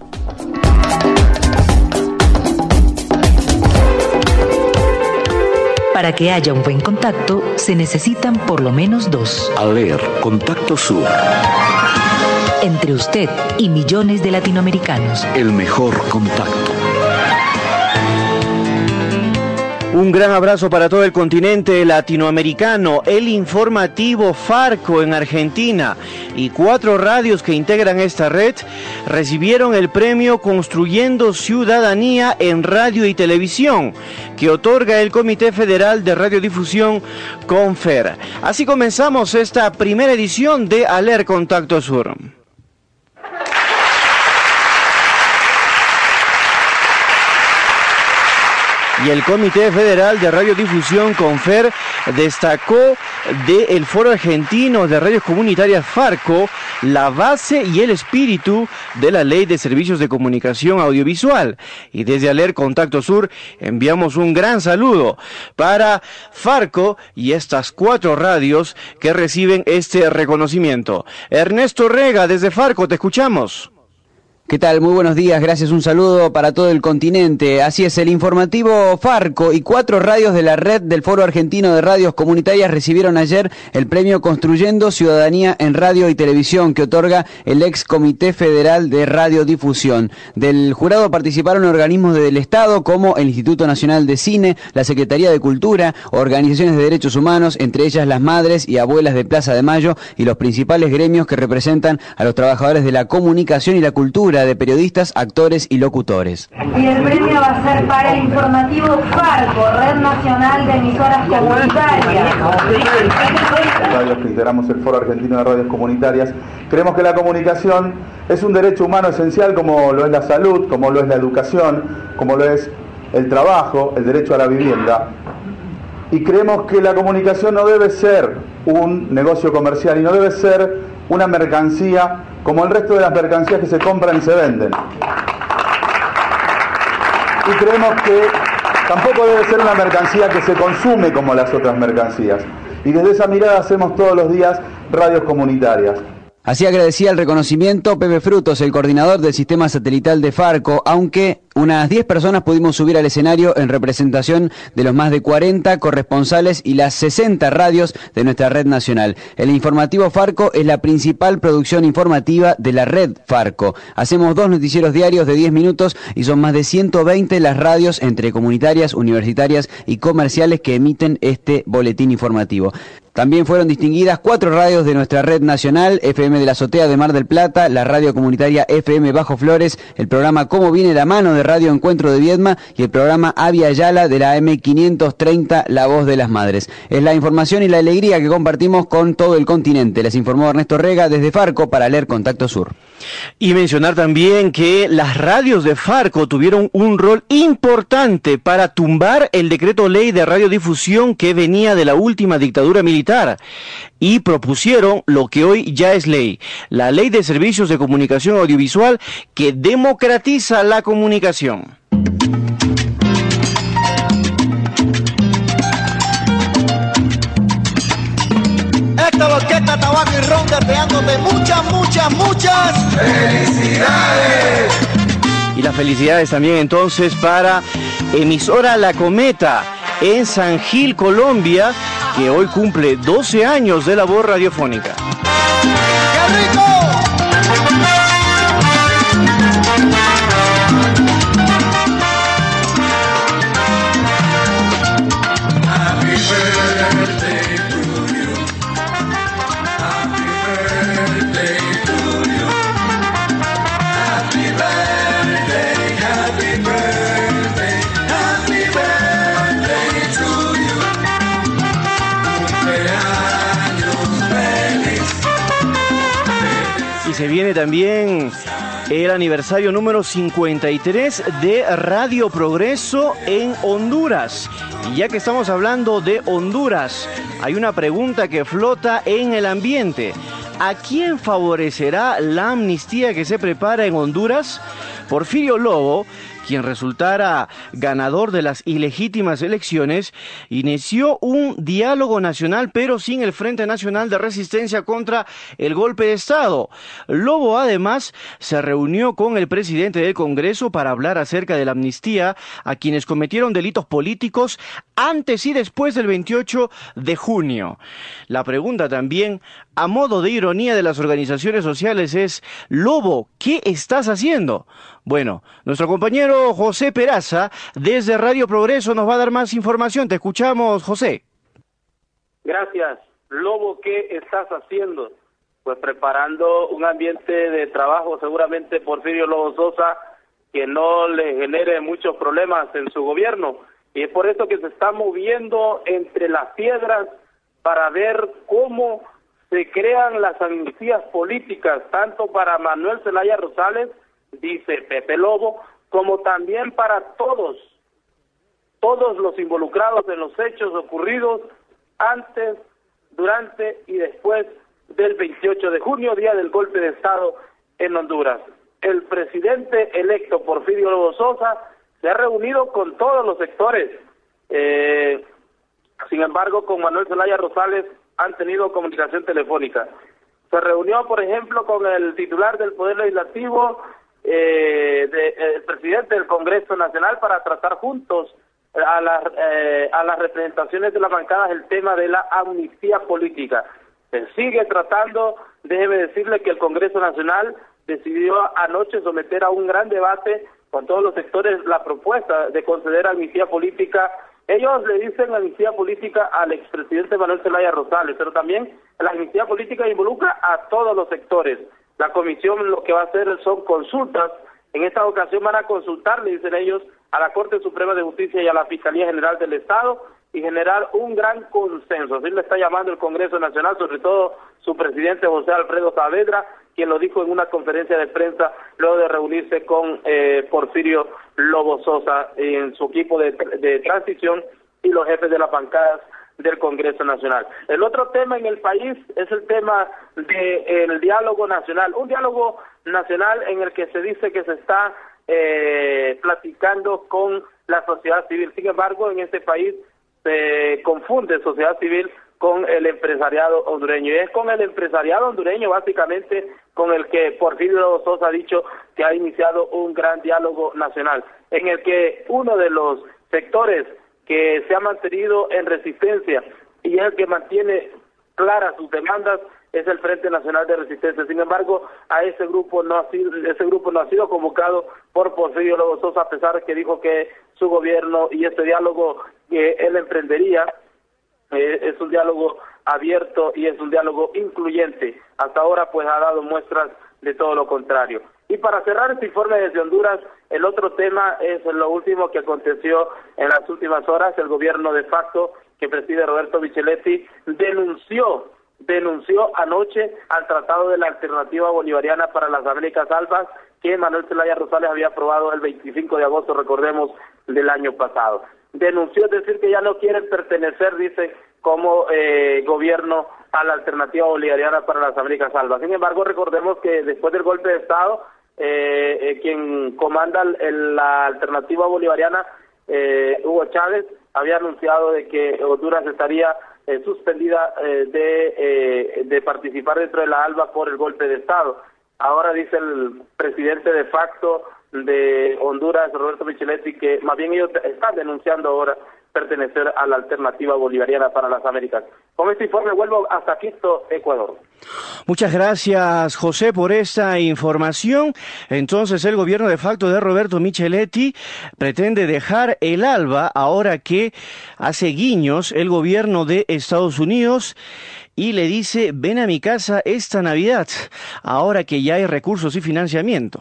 Para que haya un buen contacto, se necesitan por lo menos dos. ALER, Contacto Sur. Entre usted y millones de latinoamericanos. El mejor contacto. Un gran abrazo para todo el continente latinoamericano. El informativo Farco en Argentina y cuatro radios que integran esta red recibieron el premio Construyendo Ciudadanía en Radio y Televisión, que otorga el Comité Federal de Radiodifusión, CONFER. Así comenzamos esta primera edición de ALER Contacto Sur. Y el Comité Federal de Radiodifusión, CONFER, destacó del Foro Argentino de Radios Comunitarias Farco la base y el espíritu de la Ley de Servicios de Comunicación Audiovisual. Y desde ALER Contacto Sur enviamos un gran saludo para Farco y estas cuatro radios que reciben este reconocimiento. Ernesto Rega, desde Farco, te escuchamos. ¿Qué tal? Muy buenos días, gracias, un saludo para todo el continente. Así es, el informativo Farco y cuatro radios de la red del Foro Argentino de Radios Comunitarias recibieron ayer el premio Construyendo Ciudadanía en Radio y Televisión, que otorga el ex Comité Federal de Radiodifusión. Del jurado participaron organismos del Estado como el Instituto Nacional de Cine, la Secretaría de Cultura, organizaciones de derechos humanos, entre ellas las madres y abuelas de Plaza de Mayo, y los principales gremios que representan a los trabajadores de la comunicación y la cultura, de periodistas, actores y locutores. Y el premio va a ser para el informativo Farco, Red Nacional de Emisoras Comunitarias. Radios que integramos el Foro Argentino de Radios Comunitarias, creemos que la comunicación es un derecho humano esencial, como lo es la salud, como lo es la educación, como lo es el trabajo, el derecho a la vivienda. Y creemos que la comunicación no debe ser un negocio comercial y no debe ser una mercancía como el resto de las mercancías que se compran y se venden. Y creemos que tampoco debe ser una mercancía que se consume como las otras mercancías. Y desde esa mirada hacemos todos los días radios comunitarias. Así agradecía el reconocimiento Pepe Frutos, el coordinador del sistema satelital de Farco, aunque unas diez personas pudimos subir al escenario en representación de los más de cuarenta corresponsales y las sesenta radios de nuestra red nacional. El informativo Farco es la principal producción informativa de la red Farco. Hacemos dos noticieros diarios de diez minutos y son más de ciento veinte las radios entre comunitarias, universitarias y comerciales que emiten este boletín informativo. También fueron distinguidas cuatro radios de nuestra red nacional: F M de la Azotea de Mar del Plata, la radio comunitaria F M Bajo Flores, el programa Cómo Viene la Mano de Radio Encuentro de Viedma y el programa Avia Yala de la M quinientos treinta, La Voz de las Madres. Es la información y la alegría que compartimos con todo el continente. Les informó Ernesto Rega desde Farco para ALER Contacto Sur. Y mencionar también que las radios de Farco tuvieron un rol importante para tumbar el decreto ley de radiodifusión que venía de la última dictadura militar y propusieron lo que hoy ya es ley, la Ley de Servicios de Comunicación Audiovisual, que democratiza la comunicación. Esta orquesta Tabaco y Ron deseándote muchas, muchas, muchas felicidades. Y las felicidades también entonces para emisora La Cometa en San Gil, Colombia, que hoy cumple doce años de labor radiofónica. ¡Qué rico! Se viene también el aniversario número cincuenta y tres de Radio Progreso en Honduras. Y ya que estamos hablando de Honduras, hay una pregunta que flota en el ambiente. ¿A quién favorecerá la amnistía que se prepara en Honduras? Porfirio Lobo, quien resultara ganador de las ilegítimas elecciones, inició un diálogo nacional, pero sin el Frente Nacional de Resistencia contra el golpe de Estado. Lobo, además, se reunió con el presidente del Congreso para hablar acerca de la amnistía a quienes cometieron delitos políticos antes y después del veintiocho de junio. La pregunta también, a modo de ironía de las organizaciones sociales, es: Lobo, ¿qué estás haciendo? Bueno, nuestro compañero José Peraza, desde Radio Progreso, nos va a dar más información. Te escuchamos, José. Gracias. Lobo, ¿qué estás haciendo? Pues preparando un ambiente de trabajo, seguramente Porfirio Lobo Sosa, que no le genere muchos problemas en su gobierno. Y es por eso que se está moviendo entre las piedras para ver cómo se crean las amnistías políticas, tanto para Manuel Zelaya Rosales, dice Pepe Lobo, como también para todos, todos los involucrados en los hechos ocurridos antes, durante y después del veintiocho de junio, día del golpe de Estado en Honduras. El presidente electo Porfirio Lobo Sosa se ha reunido con todos los sectores, eh, sin embargo con Manuel Zelaya Rosales han tenido comunicación telefónica. Se reunió, por ejemplo, con el titular del Poder Legislativo, Eh, de, eh, el presidente del Congreso Nacional, para tratar juntos a las, eh, a las representaciones de las bancadas el tema de la amnistía política. Se sigue tratando. Déjeme decirle que el Congreso Nacional decidió anoche someter a un gran debate con todos los sectores la propuesta de conceder amnistía política. Ellos le dicen amnistía política al expresidente Manuel Zelaya Rosales, pero también la amnistía política involucra a todos los sectores. La comisión lo que va a hacer son consultas. En esta ocasión van a consultar, le dicen ellos, a la Corte Suprema de Justicia y a la Fiscalía General del Estado y generar un gran consenso. Así le está llamando el Congreso Nacional, sobre todo su presidente José Alfredo Saavedra, quien lo dijo en una conferencia de prensa luego de reunirse con eh, Porfirio Lobo Sosa en su equipo de, de transición y los jefes de las bancadas del Congreso Nacional. El otro tema en el país es el tema del diálogo nacional, un diálogo nacional en el que se dice que se está eh, platicando con la sociedad civil. Sin embargo, en este país se confunde sociedad civil con el empresariado hondureño, y es con el empresariado hondureño básicamente con el que Porfirio Sosa ha dicho que ha iniciado un gran diálogo nacional, en el que uno de los sectores que se ha mantenido en resistencia y es el que mantiene claras sus demandas es el Frente Nacional de Resistencia. Sin embargo, a ese grupo no ha sido ese grupo no ha sido convocado por Porfirio Lobo Sosa, a pesar de que dijo que su gobierno y este diálogo que él emprendería eh, es un diálogo abierto y es un diálogo incluyente. Hasta ahora pues ha dado muestras de todo lo contrario. Y para cerrar este informe desde Honduras, el otro tema es lo último que aconteció en las últimas horas. El gobierno de facto que preside Roberto Micheletti denunció, denunció anoche al Tratado de la Alternativa Bolivariana para las Américas Albas que Manuel Zelaya Rosales había aprobado el veinticinco de agosto, recordemos, del año pasado. Denunció, es decir, que ya no quieren pertenecer, dice, como eh, gobierno a la Alternativa Bolivariana para las Américas Albas. Sin embargo, recordemos que después del golpe de Estado, eh, eh, quien comanda el, la Alternativa Bolivariana, eh, Hugo Chávez, había anunciado de que Honduras estaría eh, suspendida eh, de, eh, de participar dentro de la ALBA por el golpe de Estado. Ahora dice el presidente de facto de Honduras, Roberto Micheletti, que más bien ellos están denunciando ahora pertenecer a la alternativa bolivariana para las Américas. Con este informe vuelvo hasta Quito, Ecuador. Muchas gracias, José, por esta información. Entonces, el gobierno de facto de Roberto Micheletti pretende dejar el ALBA ahora que hace guiños el gobierno de Estados Unidos y le dice, ven a mi casa esta Navidad, ahora que ya hay recursos y financiamiento.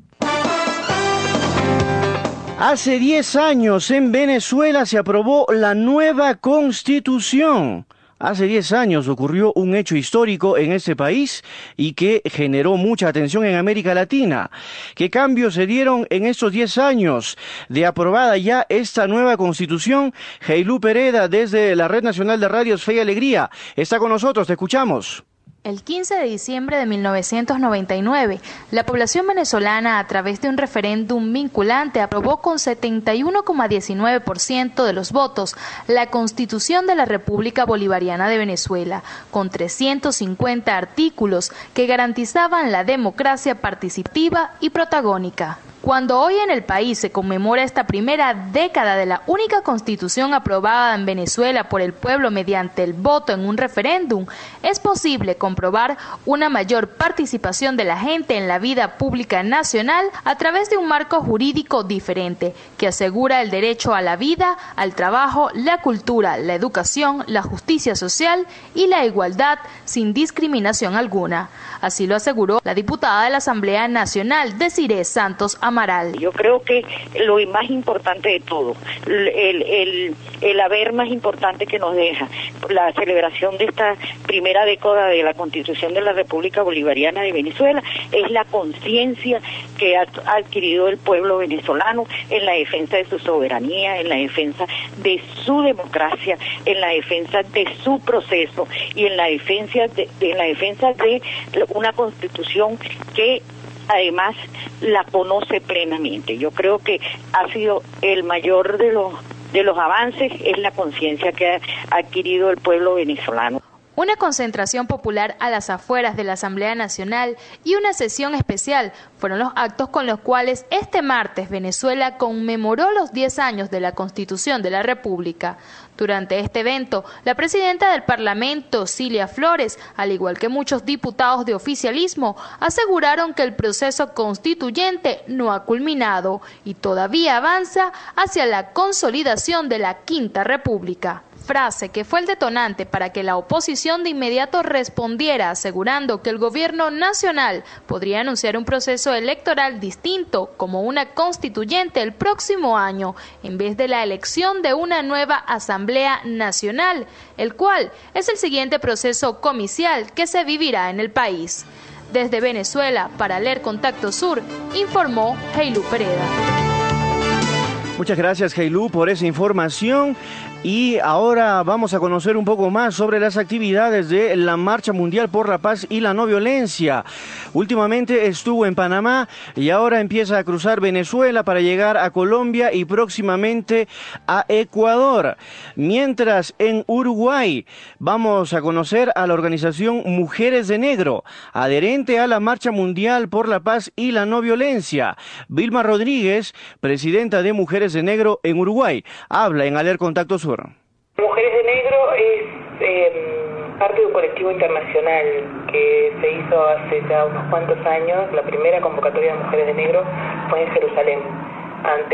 Hace diez años en Venezuela se aprobó la nueva Constitución. Hace diez años ocurrió un hecho histórico en este país y que generó mucha atención en América Latina. ¿Qué cambios se dieron en estos diez años de aprobada ya esta nueva Constitución? Heilú Pereda, desde la Red Nacional de Radios Fe y Alegría, está con nosotros, te escuchamos. El quince de diciembre de mil novecientos noventa y nueve, la población venezolana, a través de un referéndum vinculante, aprobó con setenta y uno coma diecinueve por ciento de los votos la Constitución de la República Bolivariana de Venezuela, con trescientos cincuenta artículos que garantizaban la democracia participativa y protagónica. Cuando hoy en el país se conmemora esta primera década de la única constitución aprobada en Venezuela por el pueblo mediante el voto en un referéndum, es posible comprobar una mayor participación de la gente en la vida pública nacional a través de un marco jurídico diferente que asegura el derecho a la vida, al trabajo, la cultura, la educación, la justicia social y la igualdad sin discriminación alguna. Así lo aseguró la diputada de la Asamblea Nacional, Desiree Santos Amaral. Yo creo que lo más importante de todo, el, el, el haber más importante que nos deja la celebración de esta primera década de la Constitución de la República Bolivariana de Venezuela, es la conciencia que ha adquirido el pueblo venezolano en la defensa de su soberanía, en la defensa de su democracia, en la defensa de su proceso y en la defensa de, en la defensa de una Constitución que además la conoce plenamente. Yo creo que ha sido el mayor de los de los avances, es la conciencia que ha adquirido el pueblo venezolano. Una concentración popular a las afueras de la Asamblea Nacional y una sesión especial fueron los actos con los cuales este martes Venezuela conmemoró los diez años de la Constitución de la República. Durante este evento, la presidenta del Parlamento, Cilia Flores, al igual que muchos diputados de oficialismo, aseguraron que el proceso constituyente no ha culminado y todavía avanza hacia la consolidación de la Quinta República. Frase que fue el detonante para que la oposición de inmediato respondiera asegurando que el gobierno nacional podría anunciar un proceso electoral distinto como una constituyente el próximo año en vez de la elección de una nueva Asamblea Nacional, el cual es el siguiente proceso comicial que se vivirá en el país. Desde Venezuela, para Leer Contacto Sur, informó Heilú Pereda. Muchas gracias, Heilú, por esa información. Y ahora vamos a conocer un poco más sobre las actividades de la Marcha Mundial por la Paz y la No Violencia. Últimamente estuvo en Panamá y ahora empieza a cruzar Venezuela para llegar a Colombia y próximamente a Ecuador. Mientras en Uruguay vamos a conocer a la organización Mujeres de Negro, adherente a la Marcha Mundial por la Paz y la No Violencia. Vilma Rodríguez, presidenta de Mujeres de Negro en Uruguay, habla en Aler Contacto Sur. Mujeres de Negro es eh, parte de un colectivo internacional que se hizo hace ya unos cuantos años. La primera convocatoria de Mujeres de Negro fue en Jerusalén, ante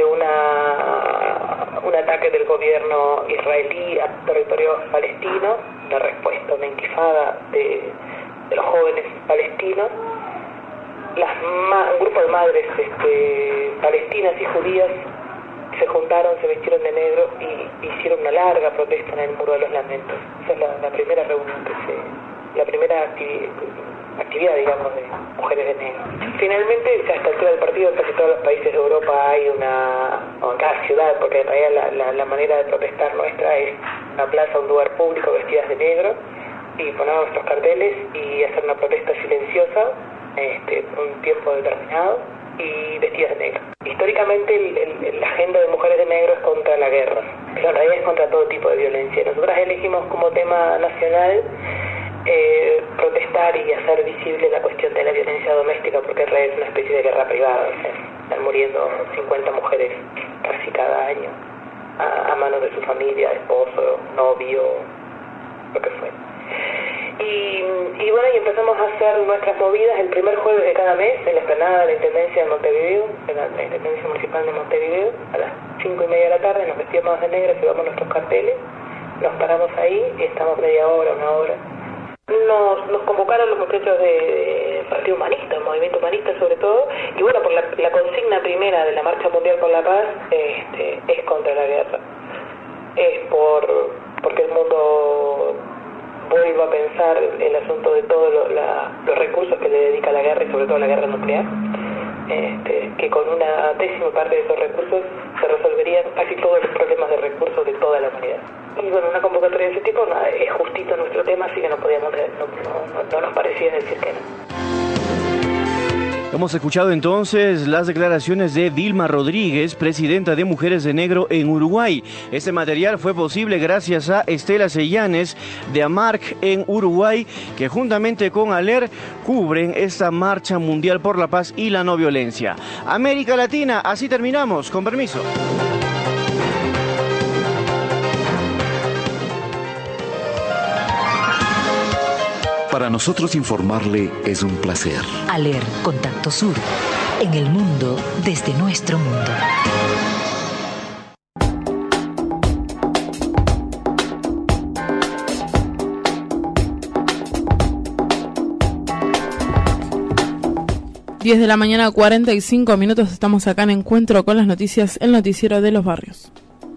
una un ataque del gobierno israelí a territorio palestino, la respuesta a una intifada de, de los jóvenes palestinos. Las ma, un grupo de madres este, palestinas y judías se juntaron, se vistieron de negro y hicieron una larga protesta en el Muro de los Lamentos. Esa es la, la primera reunión que se, la primera activi actividad, digamos, de Mujeres de Negro. Finalmente, a esta altura del partido, en casi todos los países de Europa hay una, o en cada ciudad, porque en realidad la, la, la manera de protestar nuestra es una plaza, un lugar público, vestidas de negro, y poner nuestros carteles y hacer una protesta silenciosa, este, por un tiempo determinado, y vestidas de negro. Históricamente el, el, la agenda de Mujeres de Negro es contra la guerra, pero en realidad es contra todo tipo de violencia. Nosotras elegimos como tema nacional eh, protestar y hacer visible la cuestión de la violencia doméstica, porque en realidad es una especie de guerra privada. O sea, están muriendo cincuenta mujeres casi cada año a, a manos de su familia, esposo, novio, lo que fue. Y, y bueno, y empezamos a hacer nuestras movidas el primer jueves de cada mes en la explanada de la Intendencia de Montevideo, en la, la Intendencia Municipal de Montevideo, a las cinco y media de la tarde nos vestimos de negro, llevamos nuestros carteles, nos paramos ahí y estamos media hora, una hora. Nos, nos convocaron los muchachos del de Partido Humanista, el Movimiento Humanista sobre todo, y bueno, por la, la consigna primera de la Marcha Mundial por la Paz este, es contra la guerra, es por porque el mundo vuelva a pensar el asunto de todos lo, los recursos que le dedica a la guerra y sobre todo a la guerra nuclear, este, que con una décima parte de esos recursos se resolverían casi todos los problemas de recursos de toda la humanidad. Y bueno, una convocatoria de ese tipo no, es justito nuestro tema, así que no podíamos, no, no, no, no nos parecía decir que no. Hemos escuchado entonces las declaraciones de Dilma Rodríguez, presidenta de Mujeres de Negro en Uruguay. Este material fue posible gracias a Estela Sellanes de AMARC en Uruguay, que juntamente con ALER cubren esta marcha mundial por la paz y la no violencia. América Latina, así terminamos, con permiso. Para nosotros informarle es un placer. ALER, Contacto Sur, en el mundo desde nuestro mundo. diez de la mañana, cuarenta y cinco minutos, estamos acá en Encuentro con las Noticias, el noticiero de los barrios.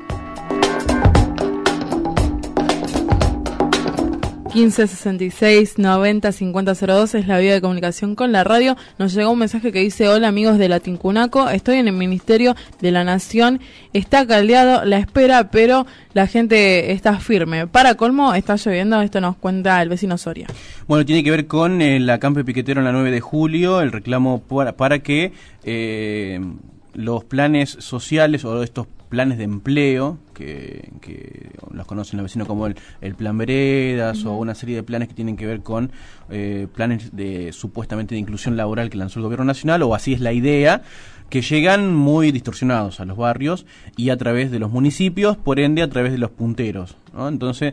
quince sesenta y seis noventa cincuenta cero dos es la vía de comunicación con la radio. Nos llegó un mensaje que dice: hola amigos de la Tincunaco, estoy en el Ministerio de la Nación, está caldeado la espera, pero la gente está firme. Para colmo, está lloviendo, esto nos cuenta el vecino Soria. Bueno, tiene que ver con el acampe piquetero en la nueve de julio, el reclamo para, para que eh, los planes sociales o estos planes de empleo, que, que los conocen los vecinos como el, el plan Veredas, uh-huh, o una serie de planes que tienen que ver con eh, planes de supuestamente de inclusión laboral que lanzó el gobierno nacional, o así es la idea, que llegan muy distorsionados a los barrios y a través de los municipios, por ende a través de los punteros, ¿no? Entonces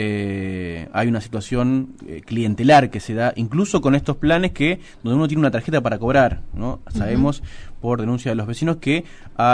eh, hay una situación eh, clientelar que se da incluso con estos planes, que donde uno tiene una tarjeta para cobrar, ¿no? Uh-huh. Sabemos por denuncia de los vecinos que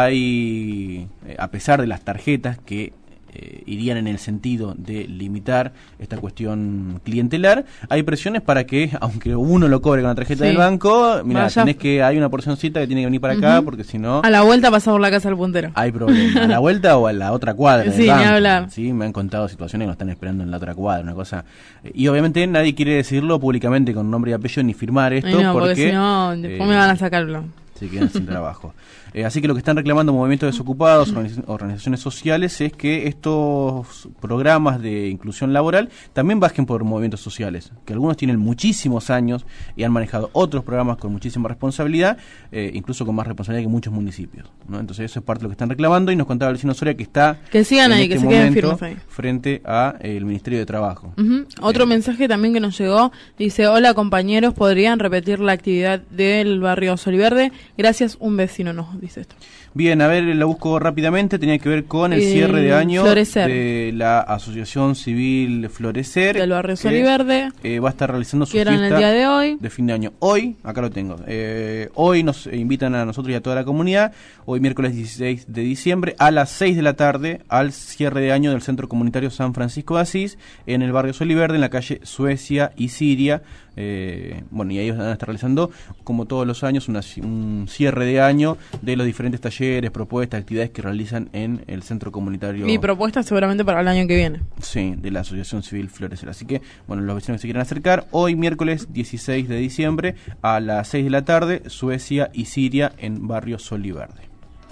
hay, eh, a pesar de las tarjetas que eh, irían en el sentido de limitar esta cuestión clientelar, hay presiones para que, aunque uno lo cobre con la tarjeta, sí, del banco, mira, Vaya. tenés que, hay una porcioncita que tiene que venir para acá, uh-huh, porque si no... A la vuelta pasa por la casa del puntero. Hay problema. A la vuelta o a la otra cuadra. Sí, ni hablar. Sí, me han contado situaciones que nos están esperando en la otra cuadra, una cosa... Y obviamente nadie quiere decirlo públicamente con nombre y apellido ni firmar esto. Ay, no, porque, porque si no, después eh, me van a sacarlo. Se quedan sin trabajo. Eh, así que lo que están reclamando movimientos desocupados, organiz- organizaciones sociales, es que estos programas de inclusión laboral también bajen por movimientos sociales, que algunos tienen muchísimos años y han manejado otros programas con muchísima responsabilidad, eh, incluso con más responsabilidad que muchos municipios, ¿no? Entonces eso es parte de lo que están reclamando, y nos contaba el vecino Soria que está que sigan en ahí, este que se queden momento firmes ahí, frente a eh, el Ministerio de Trabajo. Uh-huh. Otro eh, mensaje también que nos llegó, dice: hola compañeros, ¿podrían repetir la actividad del barrio Soliverde? Gracias, un vecino nos dice esto. Bien, a ver, la busco rápidamente. Tenía que ver con el, el cierre de año Florecer. de la Asociación Civil Florecer del barrio Soliverde. Eh, va a estar realizando su fiesta el día de hoy, de fin de año. Hoy, acá lo tengo. Eh, hoy nos invitan a nosotros y a toda la comunidad. Hoy, miércoles dieciséis de diciembre, a las seis de la tarde, al cierre de año del Centro Comunitario San Francisco de Asís, en el barrio Soliverde, en la calle Suecia y Siria. Eh, bueno, y ellos van a estar realizando, como todos los años, una, un cierre de año de los diferentes talleres, propuestas, actividades que realizan en el centro comunitario. Y propuestas seguramente para el año que viene. Sí, de la Asociación Civil Florecer. Así que, bueno, los vecinos que se quieran acercar, hoy miércoles dieciséis de diciembre a las seis de la tarde, Suecia y Siria en barrio Soliverde.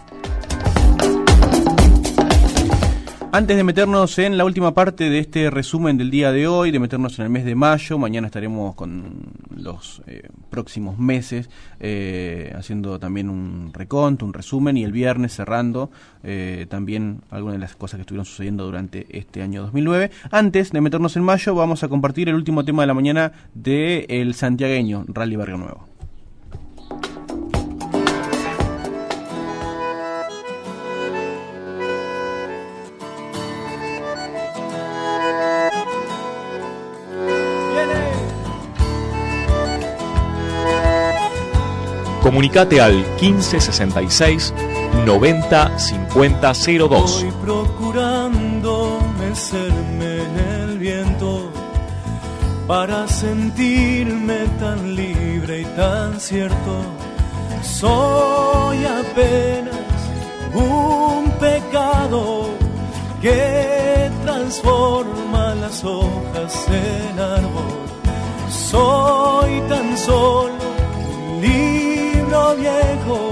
Antes de meternos en la última parte de este resumen del día de hoy, de meternos en el mes de mayo, mañana estaremos con los eh, próximos meses eh, haciendo también un reconto, un resumen, y el viernes cerrando eh, también algunas de las cosas que estuvieron sucediendo durante este año dos mil nueve. Antes de meternos en mayo, vamos a compartir el último tema de la mañana de el santiagueño Rally Barrio Nuevo. Comunicate al quince sesenta y seis noventa cincuenta cero dos. Voy procurando mecerme en el viento para sentirme tan libre y tan cierto. Soy apenas un pecado que transforma las hojas en árbol. Soy tan solo un libro viejo,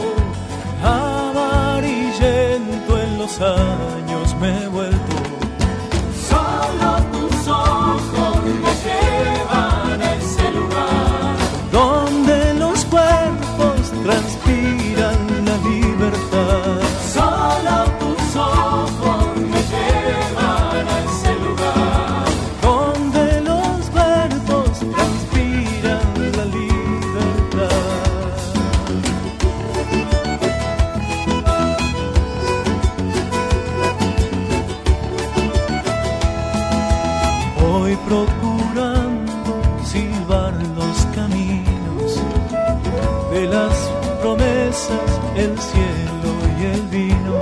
amarillento en los años me he vuelto. Solo tus ojos me llevan a ese lugar donde los cuerpos transpiran la libertad. Solo tus ojos me llevan a ese lugar donde los cuerpos transpiran la libertad. Voy procurando silbar los caminos de las promesas, el cielo y el vino.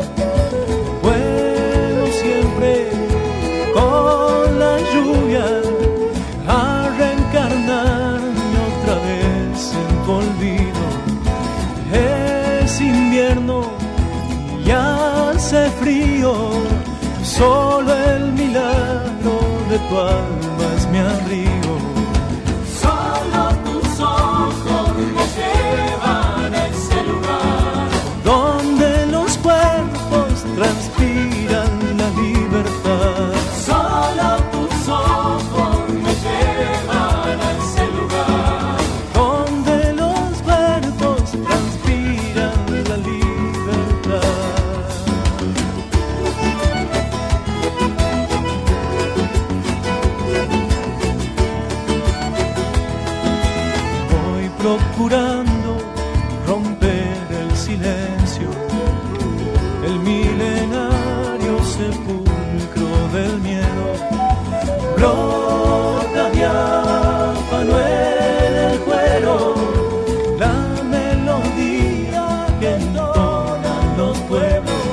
Vuelo siempre con la lluvia a reencarnarme otra vez en tu olvido. Es invierno y hace frío, solo el milagro de tu alma es mi abrigo. Solo tus ojos me llevan a ese lugar donde los cuerpos transpiran la libertad. Solo tus ojos me llevan a ese lugar donde los cuerpos transpiran la libertad. Voy procurando romper el silencio, el milenario sepulcro del miedo. Brota diáfano en el cuero la melodía que entonan los pueblos.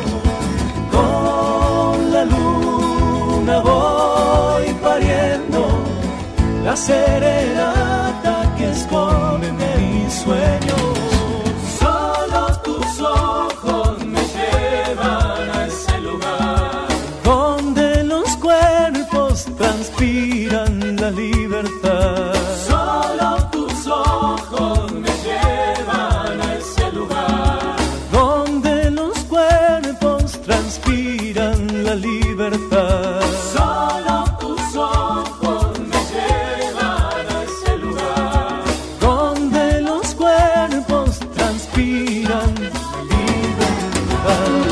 Con la luna voy pariendo la serenata que esconde mis sueños. Solo tus ojos me llevan a ese lugar donde los cuerpos transpiran la libertad. Solo tus ojos me llevan a ese lugar donde los cuerpos transpiran la libertad. Solo tus ojos me llevan a ese lugar donde los cuerpos transpiran la libertad.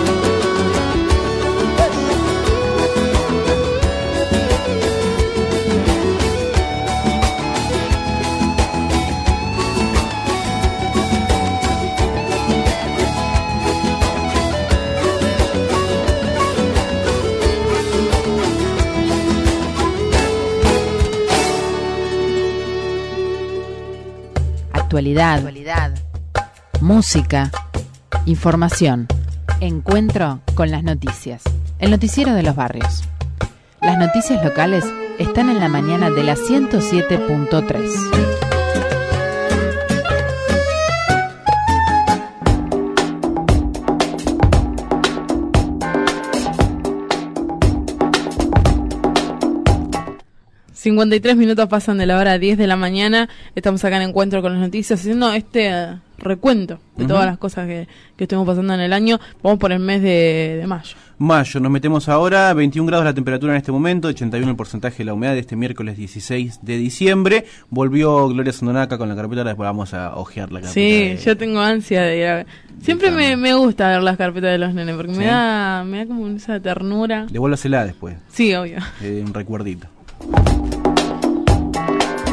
Actualidad, Actualidad, música, información, encuentro con las noticias. El noticiero de los barrios. Las noticias locales están en la mañana de la ciento siete punto tres. cincuenta y tres minutos pasan de la hora diez de la mañana. Estamos acá en Encuentro con las Noticias haciendo este uh, recuento de uh-huh. todas las cosas que, que estuvimos pasando en el año. Vamos por el mes de, de mayo. Mayo, nos metemos ahora, veintiún grados la temperatura en este momento, ochenta y uno el porcentaje de la humedad de este miércoles dieciséis de diciembre. Volvió Gloria Sandonaca con la carpeta, después vamos a ojear la carpeta. Sí, de, yo tengo ansia de ir a ver. Siempre me, me gusta ver las carpetas de los nenes, porque ¿sí? me da me da como esa ternura. Devuélvasela después. Sí, obvio. Eh, un recuerdito.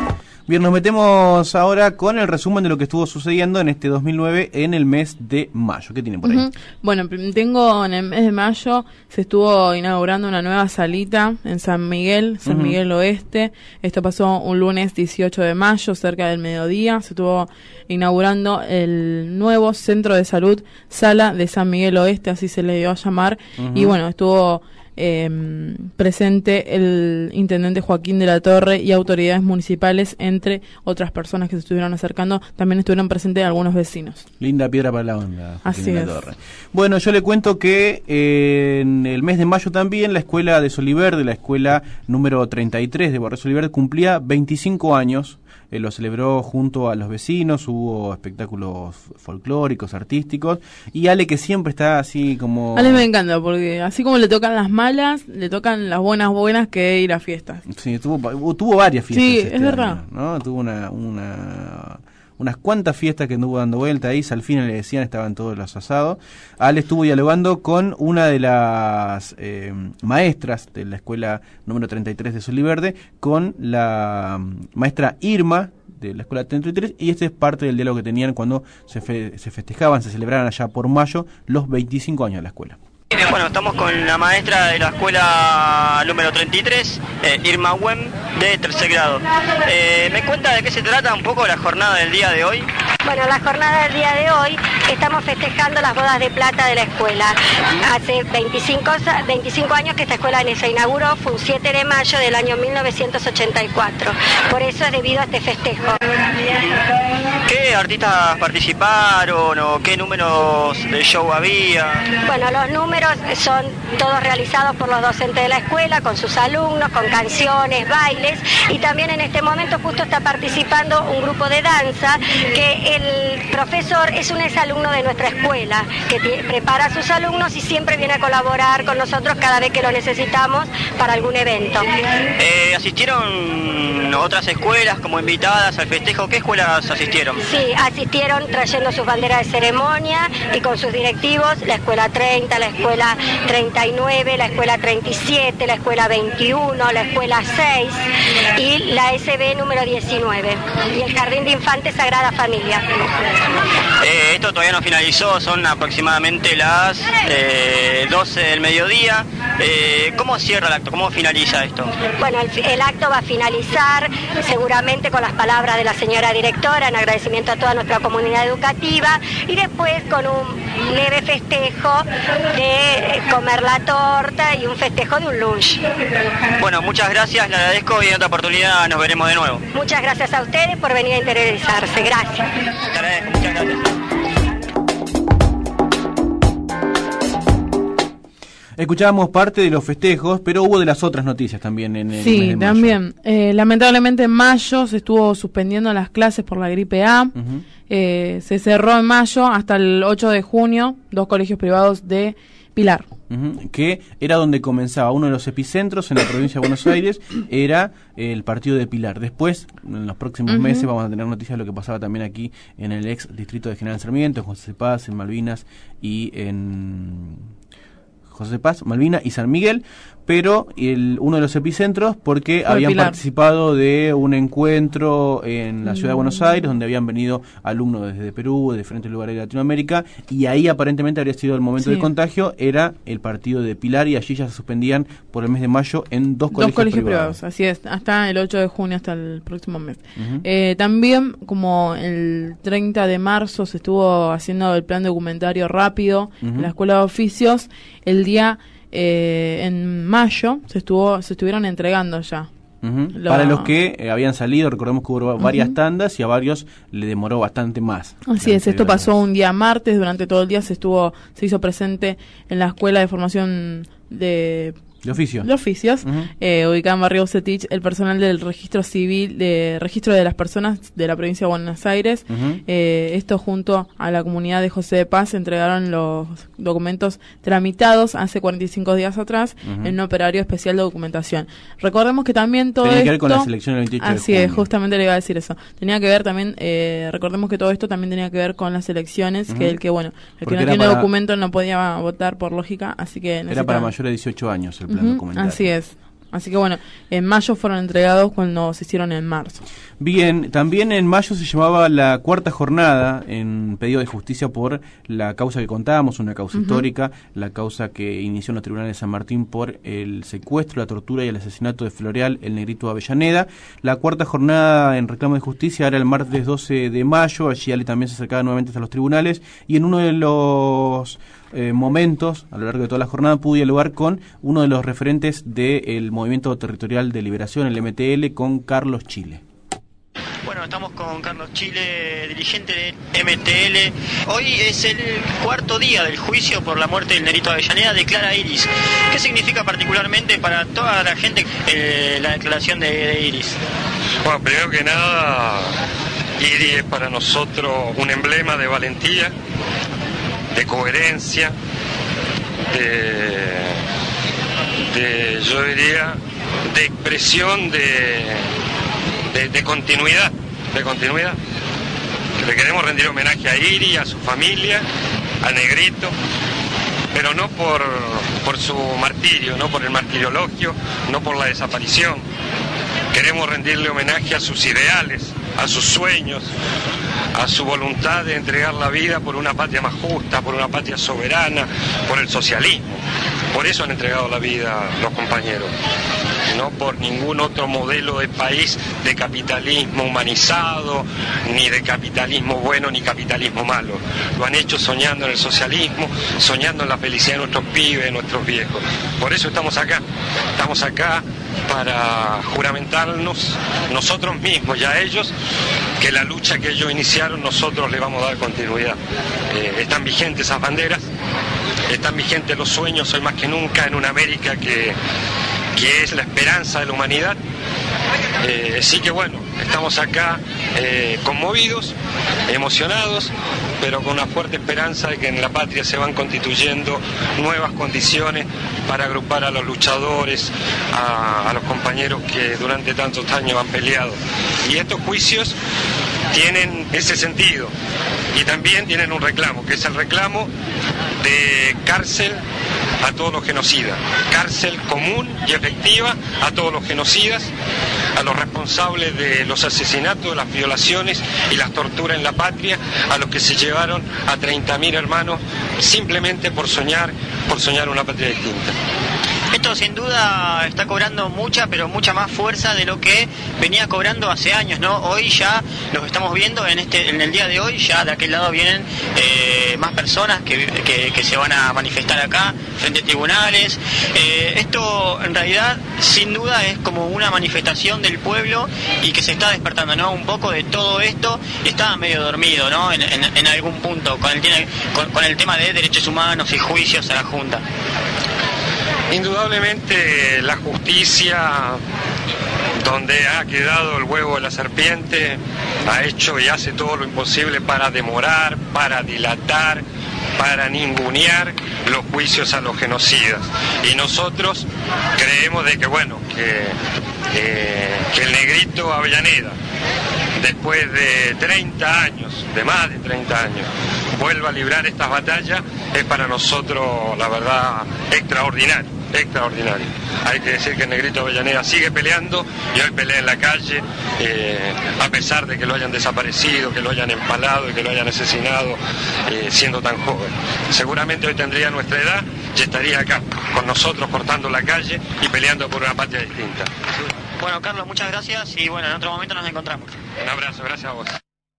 Bien, nos metemos ahora con el resumen de lo que estuvo sucediendo en este dos mil nueve en el mes de mayo. ¿Qué tienen por ahí? Uh-huh. Bueno, tengo en el mes de mayo, se estuvo inaugurando una nueva salita en San Miguel, San uh-huh. Miguel Oeste. Esto pasó un lunes dieciocho de mayo, cerca del mediodía. Se estuvo inaugurando el nuevo Centro de Salud Sala de San Miguel Oeste, así se le dio a llamar. Uh-huh. Y bueno, estuvo Eh, presente el intendente Joaquín de la Torre y autoridades municipales, entre otras personas que se estuvieron acercando. También estuvieron presentes algunos vecinos. Linda piedra para la onda, Joaquín Así de la es. Torre. Bueno, yo le cuento que eh, en el mes de mayo también la escuela de Soliverde, la escuela número treinta y tres de Barrio Soliverde, cumplía veinticinco años. Eh, lo celebró junto a los vecinos, hubo espectáculos folclóricos, artísticos, y Ale, que siempre está así como... Ale me encanta, porque así como le tocan las malas, le tocan las buenas buenas que ir a fiestas. Sí, tuvo, tuvo varias fiestas. Sí, este es verdad. año, ¿no? Tuvo una, una, unas cuantas fiestas que anduvo dando vuelta ahí, al fin le decían, estaban todos los asados. Ale estuvo dialogando con una de las eh, maestras de la escuela número treinta y tres de Soliverde, con la maestra Irma de la escuela treinta y tres, y este es parte del diálogo que tenían cuando se, fe, se festejaban, se celebraban allá por mayo los veinticinco años de la escuela. Bueno, estamos con la maestra de la escuela número treinta y tres, eh, Irma Wem, de tercer grado. Eh, ¿Me cuenta de qué se trata un poco la jornada del día de hoy? Bueno, la jornada del día de hoy estamos festejando las bodas de plata de la escuela. Hace veinticinco, veinticinco años que esta escuela se inauguró, fue un siete de mayo del año mil novecientos ochenta y cuatro. Por eso es debido a este festejo. ¿Qué artistas participaron o qué números de show había? Bueno, los números son todos realizados por los docentes de la escuela, con sus alumnos, con canciones, bailes, y también en este momento justo está participando un grupo de danza, que el profesor es un exalumno de nuestra escuela, que prepara a sus alumnos y siempre viene a colaborar con nosotros cada vez que lo necesitamos para algún evento. Eh, ¿Asistieron otras escuelas como invitadas al festejo? ¿Qué escuelas asistieron? Sí, asistieron trayendo sus banderas de ceremonia y con sus directivos, la escuela treinta, la escuela treinta y nueve, la escuela treinta y siete, la escuela veintiuno, la escuela seis y la S B número diecinueve y el Jardín de Infantes Sagrada Familia. Eh, esto todavía no finalizó, son aproximadamente las eh, doce del mediodía. Eh, ¿Cómo cierra el acto? ¿Cómo finaliza esto? Bueno, el, el acto va a finalizar seguramente con las palabras de la señora directora en agradecimiento a toda nuestra comunidad educativa, y después con un leve festejo de comer la torta y un festejo de un lunch. Bueno, muchas gracias, le agradezco y en otra oportunidad nos veremos de nuevo. Muchas gracias a ustedes por venir a interesarse. Gracias. Te agradezco, muchas gracias. Escuchábamos parte de los festejos, pero hubo de las otras noticias también en el Sí, mes de mayo. también. Eh, lamentablemente en mayo se estuvo suspendiendo las clases por la gripe A. Uh-huh. Eh, se cerró en mayo hasta el ocho de junio dos colegios privados de Pilar. Uh-huh. Que era donde comenzaba uno de los epicentros en la provincia de Buenos Aires, era el partido de Pilar. Después, en los próximos uh-huh. meses, vamos a tener noticias de lo que pasaba también aquí en el ex distrito de General Sarmiento, en José Paz, en Malvinas y en... José Paz, Malvina y San Miguel, pero el, uno de los epicentros porque Fue habían Pilar. participado de un encuentro en la ciudad de Buenos Aires, donde habían venido alumnos desde Perú, de diferentes lugares de Latinoamérica, y ahí aparentemente habría sido el momento sí. del contagio, era el partido de Pilar, y allí ya se suspendían por el mes de mayo en dos, dos colegios, colegios privados. privados. Así es, hasta el ocho de junio, hasta el próximo mes. Uh-huh. Eh, también, como el treinta de marzo se estuvo haciendo el plan documentario rápido uh-huh. en la Escuela de Oficios, el día eh, en mayo se estuvo se estuvieron entregando ya. Uh-huh. Lo... Para los que eh, habían salido, recordemos que hubo varias uh-huh. tandas y a varios le demoró bastante más. Así es, esto pasó un día martes, durante todo el día se estuvo se hizo presente en la Escuela de Formación de De oficio. De oficios, uh-huh. eh, ubicada en Barrio Bucetich, el personal del registro civil, de registro de las personas de la provincia de Buenos Aires. Uh-huh. Eh, esto junto a la comunidad de José de Paz entregaron los documentos tramitados hace cuarenta y cinco días atrás uh-huh. en un operario especial de documentación. Recordemos que también todo Tenía esto... que ver con la selección del veintiocho Así de junio. es, justamente le iba a decir eso. Tenía que ver también, eh, recordemos que todo esto también tenía que ver con las elecciones, uh-huh. que el que, bueno, el Porque que no tiene para... documento no podía votar por lógica, así que necesitaba... Era para mayores de dieciocho años el plan uh-huh. documentario. Así es. Así que bueno, en mayo fueron entregados cuando se hicieron en marzo. Bien, también en mayo se llevaba la cuarta jornada en pedido de justicia por la causa que contábamos, una causa uh-huh. histórica, la causa que inició en los tribunales de San Martín por el secuestro, la tortura y el asesinato de Floreal, el Negrito Avellaneda. La cuarta jornada en reclamo de justicia era el martes doce de mayo, allí Ale también se acercaba nuevamente hasta los tribunales, y en uno de los eh, momentos, a lo largo de toda la jornada, pude dialogar con uno de los referentes del Movimiento Territorial de Liberación, el M T L, con Carlos Chile. Bueno, estamos con Carlos Chile, dirigente de M T L. Hoy es el cuarto día del juicio por la muerte del Negrito Avellaneda. Declara Iris. ¿Qué significa particularmente para toda la gente eh, la declaración de, de Iris? Bueno, primero que nada, Iris es para nosotros un emblema de valentía, de coherencia, de, de yo diría, de expresión de... De, de continuidad, de continuidad. Le queremos rendir homenaje a Iri, a su familia, a Negrito, pero no por, por su martirio, no por el martiriologio, no por la desaparición. Queremos rendirle homenaje a sus ideales, a sus sueños, a su voluntad de entregar la vida por una patria más justa, por una patria soberana, por el socialismo. Por eso han entregado la vida los compañeros, no por ningún otro modelo de país de capitalismo humanizado, ni de capitalismo bueno ni capitalismo malo. Lo han hecho soñando en el socialismo, soñando en la felicidad de nuestros pibes, de nuestros viejos. Por eso estamos acá, estamos acá para juramentarnos nosotros mismos y a ellos que la lucha que ellos iniciaron nosotros le vamos a dar continuidad. Eh, están vigentes esas banderas, están vigentes los sueños hoy más que nunca en una América que, que es la esperanza de la humanidad. Eh, así que bueno, estamos acá eh, conmovidos, emocionados, pero con una fuerte esperanza de que en la patria se van constituyendo nuevas condiciones para agrupar a los luchadores, a, a los compañeros que durante tantos años han peleado. Y estos juicios tienen ese sentido y también tienen un reclamo, que es el reclamo de cárcel a todos los genocidas, cárcel común y efectiva a todos los genocidas, a los responsables de los asesinatos, las violaciones y las torturas en la patria, a los que se llevaron a treinta mil hermanos simplemente por soñar, por soñar una patria distinta. Esto sin duda está cobrando mucha, pero mucha más fuerza de lo que venía cobrando hace años, ¿no? Hoy ya los estamos viendo en este, en el día de hoy, ya de aquel lado vienen eh, más personas que, que, que se van a manifestar acá frente a tribunales. Eh, esto en realidad sin duda es como una manifestación del pueblo y que se está despertando, ¿no? Un poco de todo esto, estaba medio dormido, ¿no? En, en, en algún punto con el, con, con el tema de derechos humanos y juicios a la Junta. Indudablemente la justicia, donde ha quedado el huevo de la serpiente, ha hecho y hace todo lo imposible para demorar, para dilatar, para ningunear los juicios a los genocidas. Y nosotros creemos de que, bueno, que, eh, que el Negrito Avellaneda, después de treinta años, de más de treinta años, vuelva a librar estas batallas, es para nosotros, la verdad, extraordinario. Extraordinario. Hay que decir que el Negrito Avellaneda sigue peleando y hoy pelea en la calle, eh, a pesar de que lo hayan desaparecido, que lo hayan empalado y que lo hayan asesinado eh, siendo tan joven. Seguramente hoy tendría nuestra edad y estaría acá con nosotros cortando la calle y peleando por una patria distinta. Bueno, Carlos, muchas gracias y bueno, en otro momento nos encontramos. Un abrazo, gracias a vos.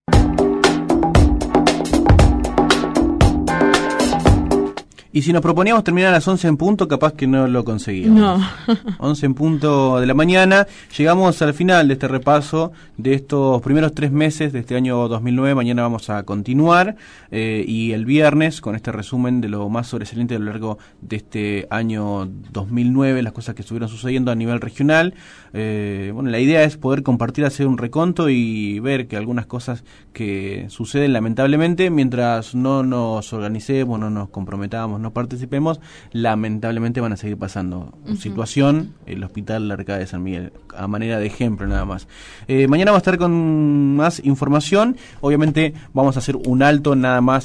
Y si nos proponíamos terminar a las once en punto, capaz que no lo conseguíamos. No. once en punto de la mañana. Llegamos al final de este repaso de estos primeros tres meses de este año dos mil nueve. Mañana vamos a continuar. Eh, y el viernes con este resumen de lo más sobresaliente a lo largo de este año dos mil nueve, las cosas que estuvieron sucediendo a nivel regional. Eh, bueno, la idea es poder compartir, hacer un reconto y ver que algunas cosas que suceden lamentablemente, mientras no nos organicemos, no nos comprometamos, no participemos, lamentablemente van a seguir pasando. Uh-huh. Situación, el Hospital Arcadia de San Miguel, a manera de ejemplo nada más. Eh, mañana vamos a estar con más información. Obviamente vamos a hacer un alto nada más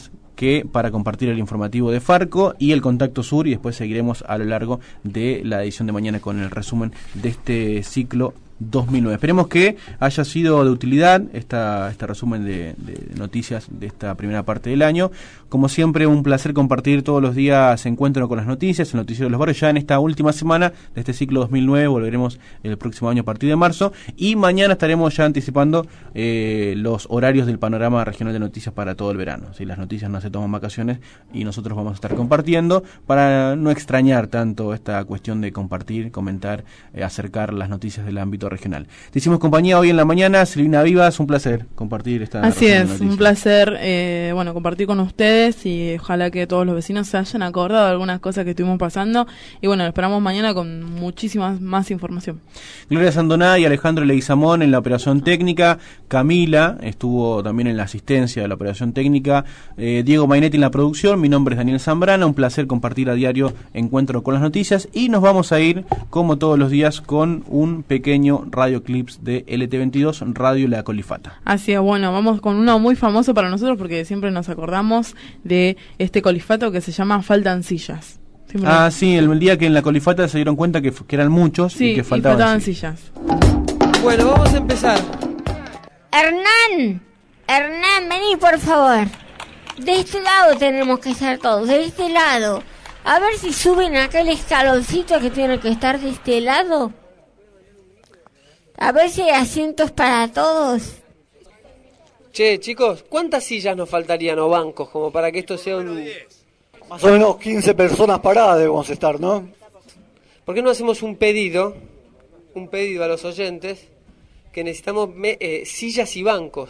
que para compartir el informativo de Farco y el Contacto Sur, y después seguiremos a lo largo de la edición de mañana con el resumen de este ciclo dos mil nueve. Esperemos que haya sido de utilidad esta, este resumen de, de noticias de esta primera parte del año. Como siempre, un placer compartir todos los días Encuentro con las Noticias, el noticiero de los barrios. Ya en esta última semana de este ciclo dos mil nueve volveremos el próximo año a partir de marzo, y mañana estaremos ya anticipando eh, los horarios del panorama regional de noticias para todo el verano. Si las noticias no se toman vacaciones, y nosotros vamos a estar compartiendo para no extrañar tanto esta cuestión de compartir, comentar, eh, acercar las noticias del ámbito regional. Te hicimos compañía hoy en la mañana, Silvina Vivas, un placer compartir esta Así es, un placer eh, bueno, compartir con ustedes, y ojalá que todos los vecinos se hayan acordado de algunas cosas que estuvimos pasando, y bueno, lo esperamos mañana con muchísima más información. Gloria Sandoná y Alejandro Leguizamón en la operación técnica, Camila estuvo también en la asistencia de la operación técnica, eh, Diego Mainetti en la producción, mi nombre es Daniel Zambrana, un placer compartir a diario Encuentro con las Noticias, y nos vamos a ir como todos los días con un pequeño Radio Clips de L T veintidós, Radio La Colifata. Así es, bueno, vamos con uno muy famoso para nosotros porque siempre nos acordamos de este colifato que se llama Faltan Sillas. Siempre ah, sí, el, el día que en La Colifata se dieron cuenta que, que eran muchos, sí, y que faltaban, y faltaban sillas. sillas. Bueno, vamos a empezar. Hernán, Hernán, vení por favor. De este lado tenemos que estar todos, de este lado. A ver si suben aquel escaloncito que tiene que estar de este lado. A ver si hay asientos para todos. Che, chicos, ¿cuántas sillas nos faltarían o bancos como para que esto sea un... Más o menos quince personas paradas debemos estar, ¿no? ¿Por qué no hacemos un pedido, un pedido a los oyentes, que necesitamos me, eh, sillas y bancos?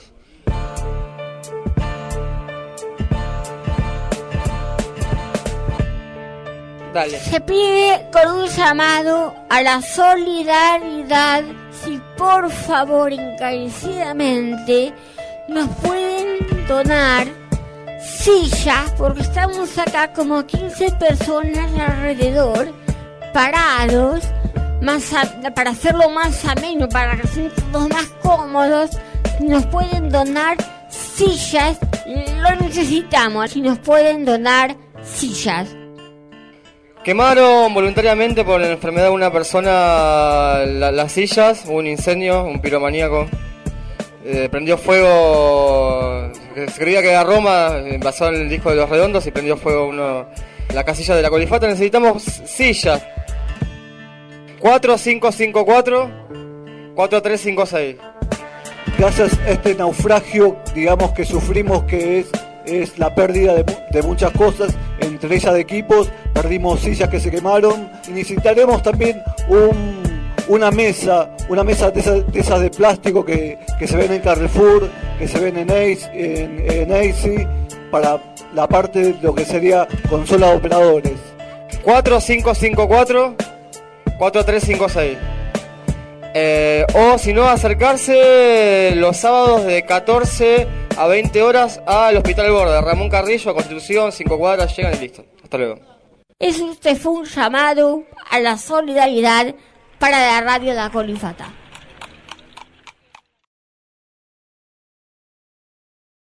Dale. Se pide con un llamado a la solidaridad, si por favor encarecidamente nos pueden donar sillas, porque estamos acá como quince personas alrededor, parados, más a, para hacerlo más ameno, para que estén todos más cómodos. Nos pueden donar sillas, lo necesitamos, si nos pueden donar sillas. Quemaron voluntariamente por la enfermedad de una persona la, las sillas, hubo un incendio, un piromaníaco, eh, prendió fuego, se creía que era Roma, basado en el disco de Los Redondos, y prendió fuego uno, la casilla de La Colifata. Necesitamos sillas. cuatro cinco cinco cuatro, cuatro tres cinco seis. Gracias a este naufragio, digamos, que sufrimos, que es es la pérdida de, de muchas cosas, entre ellas de equipos, perdimos sillas que se quemaron, y necesitaremos también un, una mesa, una mesa de esas de, esas de plástico que, que se ven en Carrefour, que se ven en Ace, en, en Ace, para la parte de lo que sería consola de operadores. cuatro cinco cinco cuatro, cuatro tres cinco seis. Eh, o si no, acercarse los sábados de catorce a veinte horas al Hospital Borde, Ramón Carrillo, a Constitución, cinco cuadras, llegan y listo. Hasta luego. Este fue un llamado a la solidaridad para la radio La Colifata.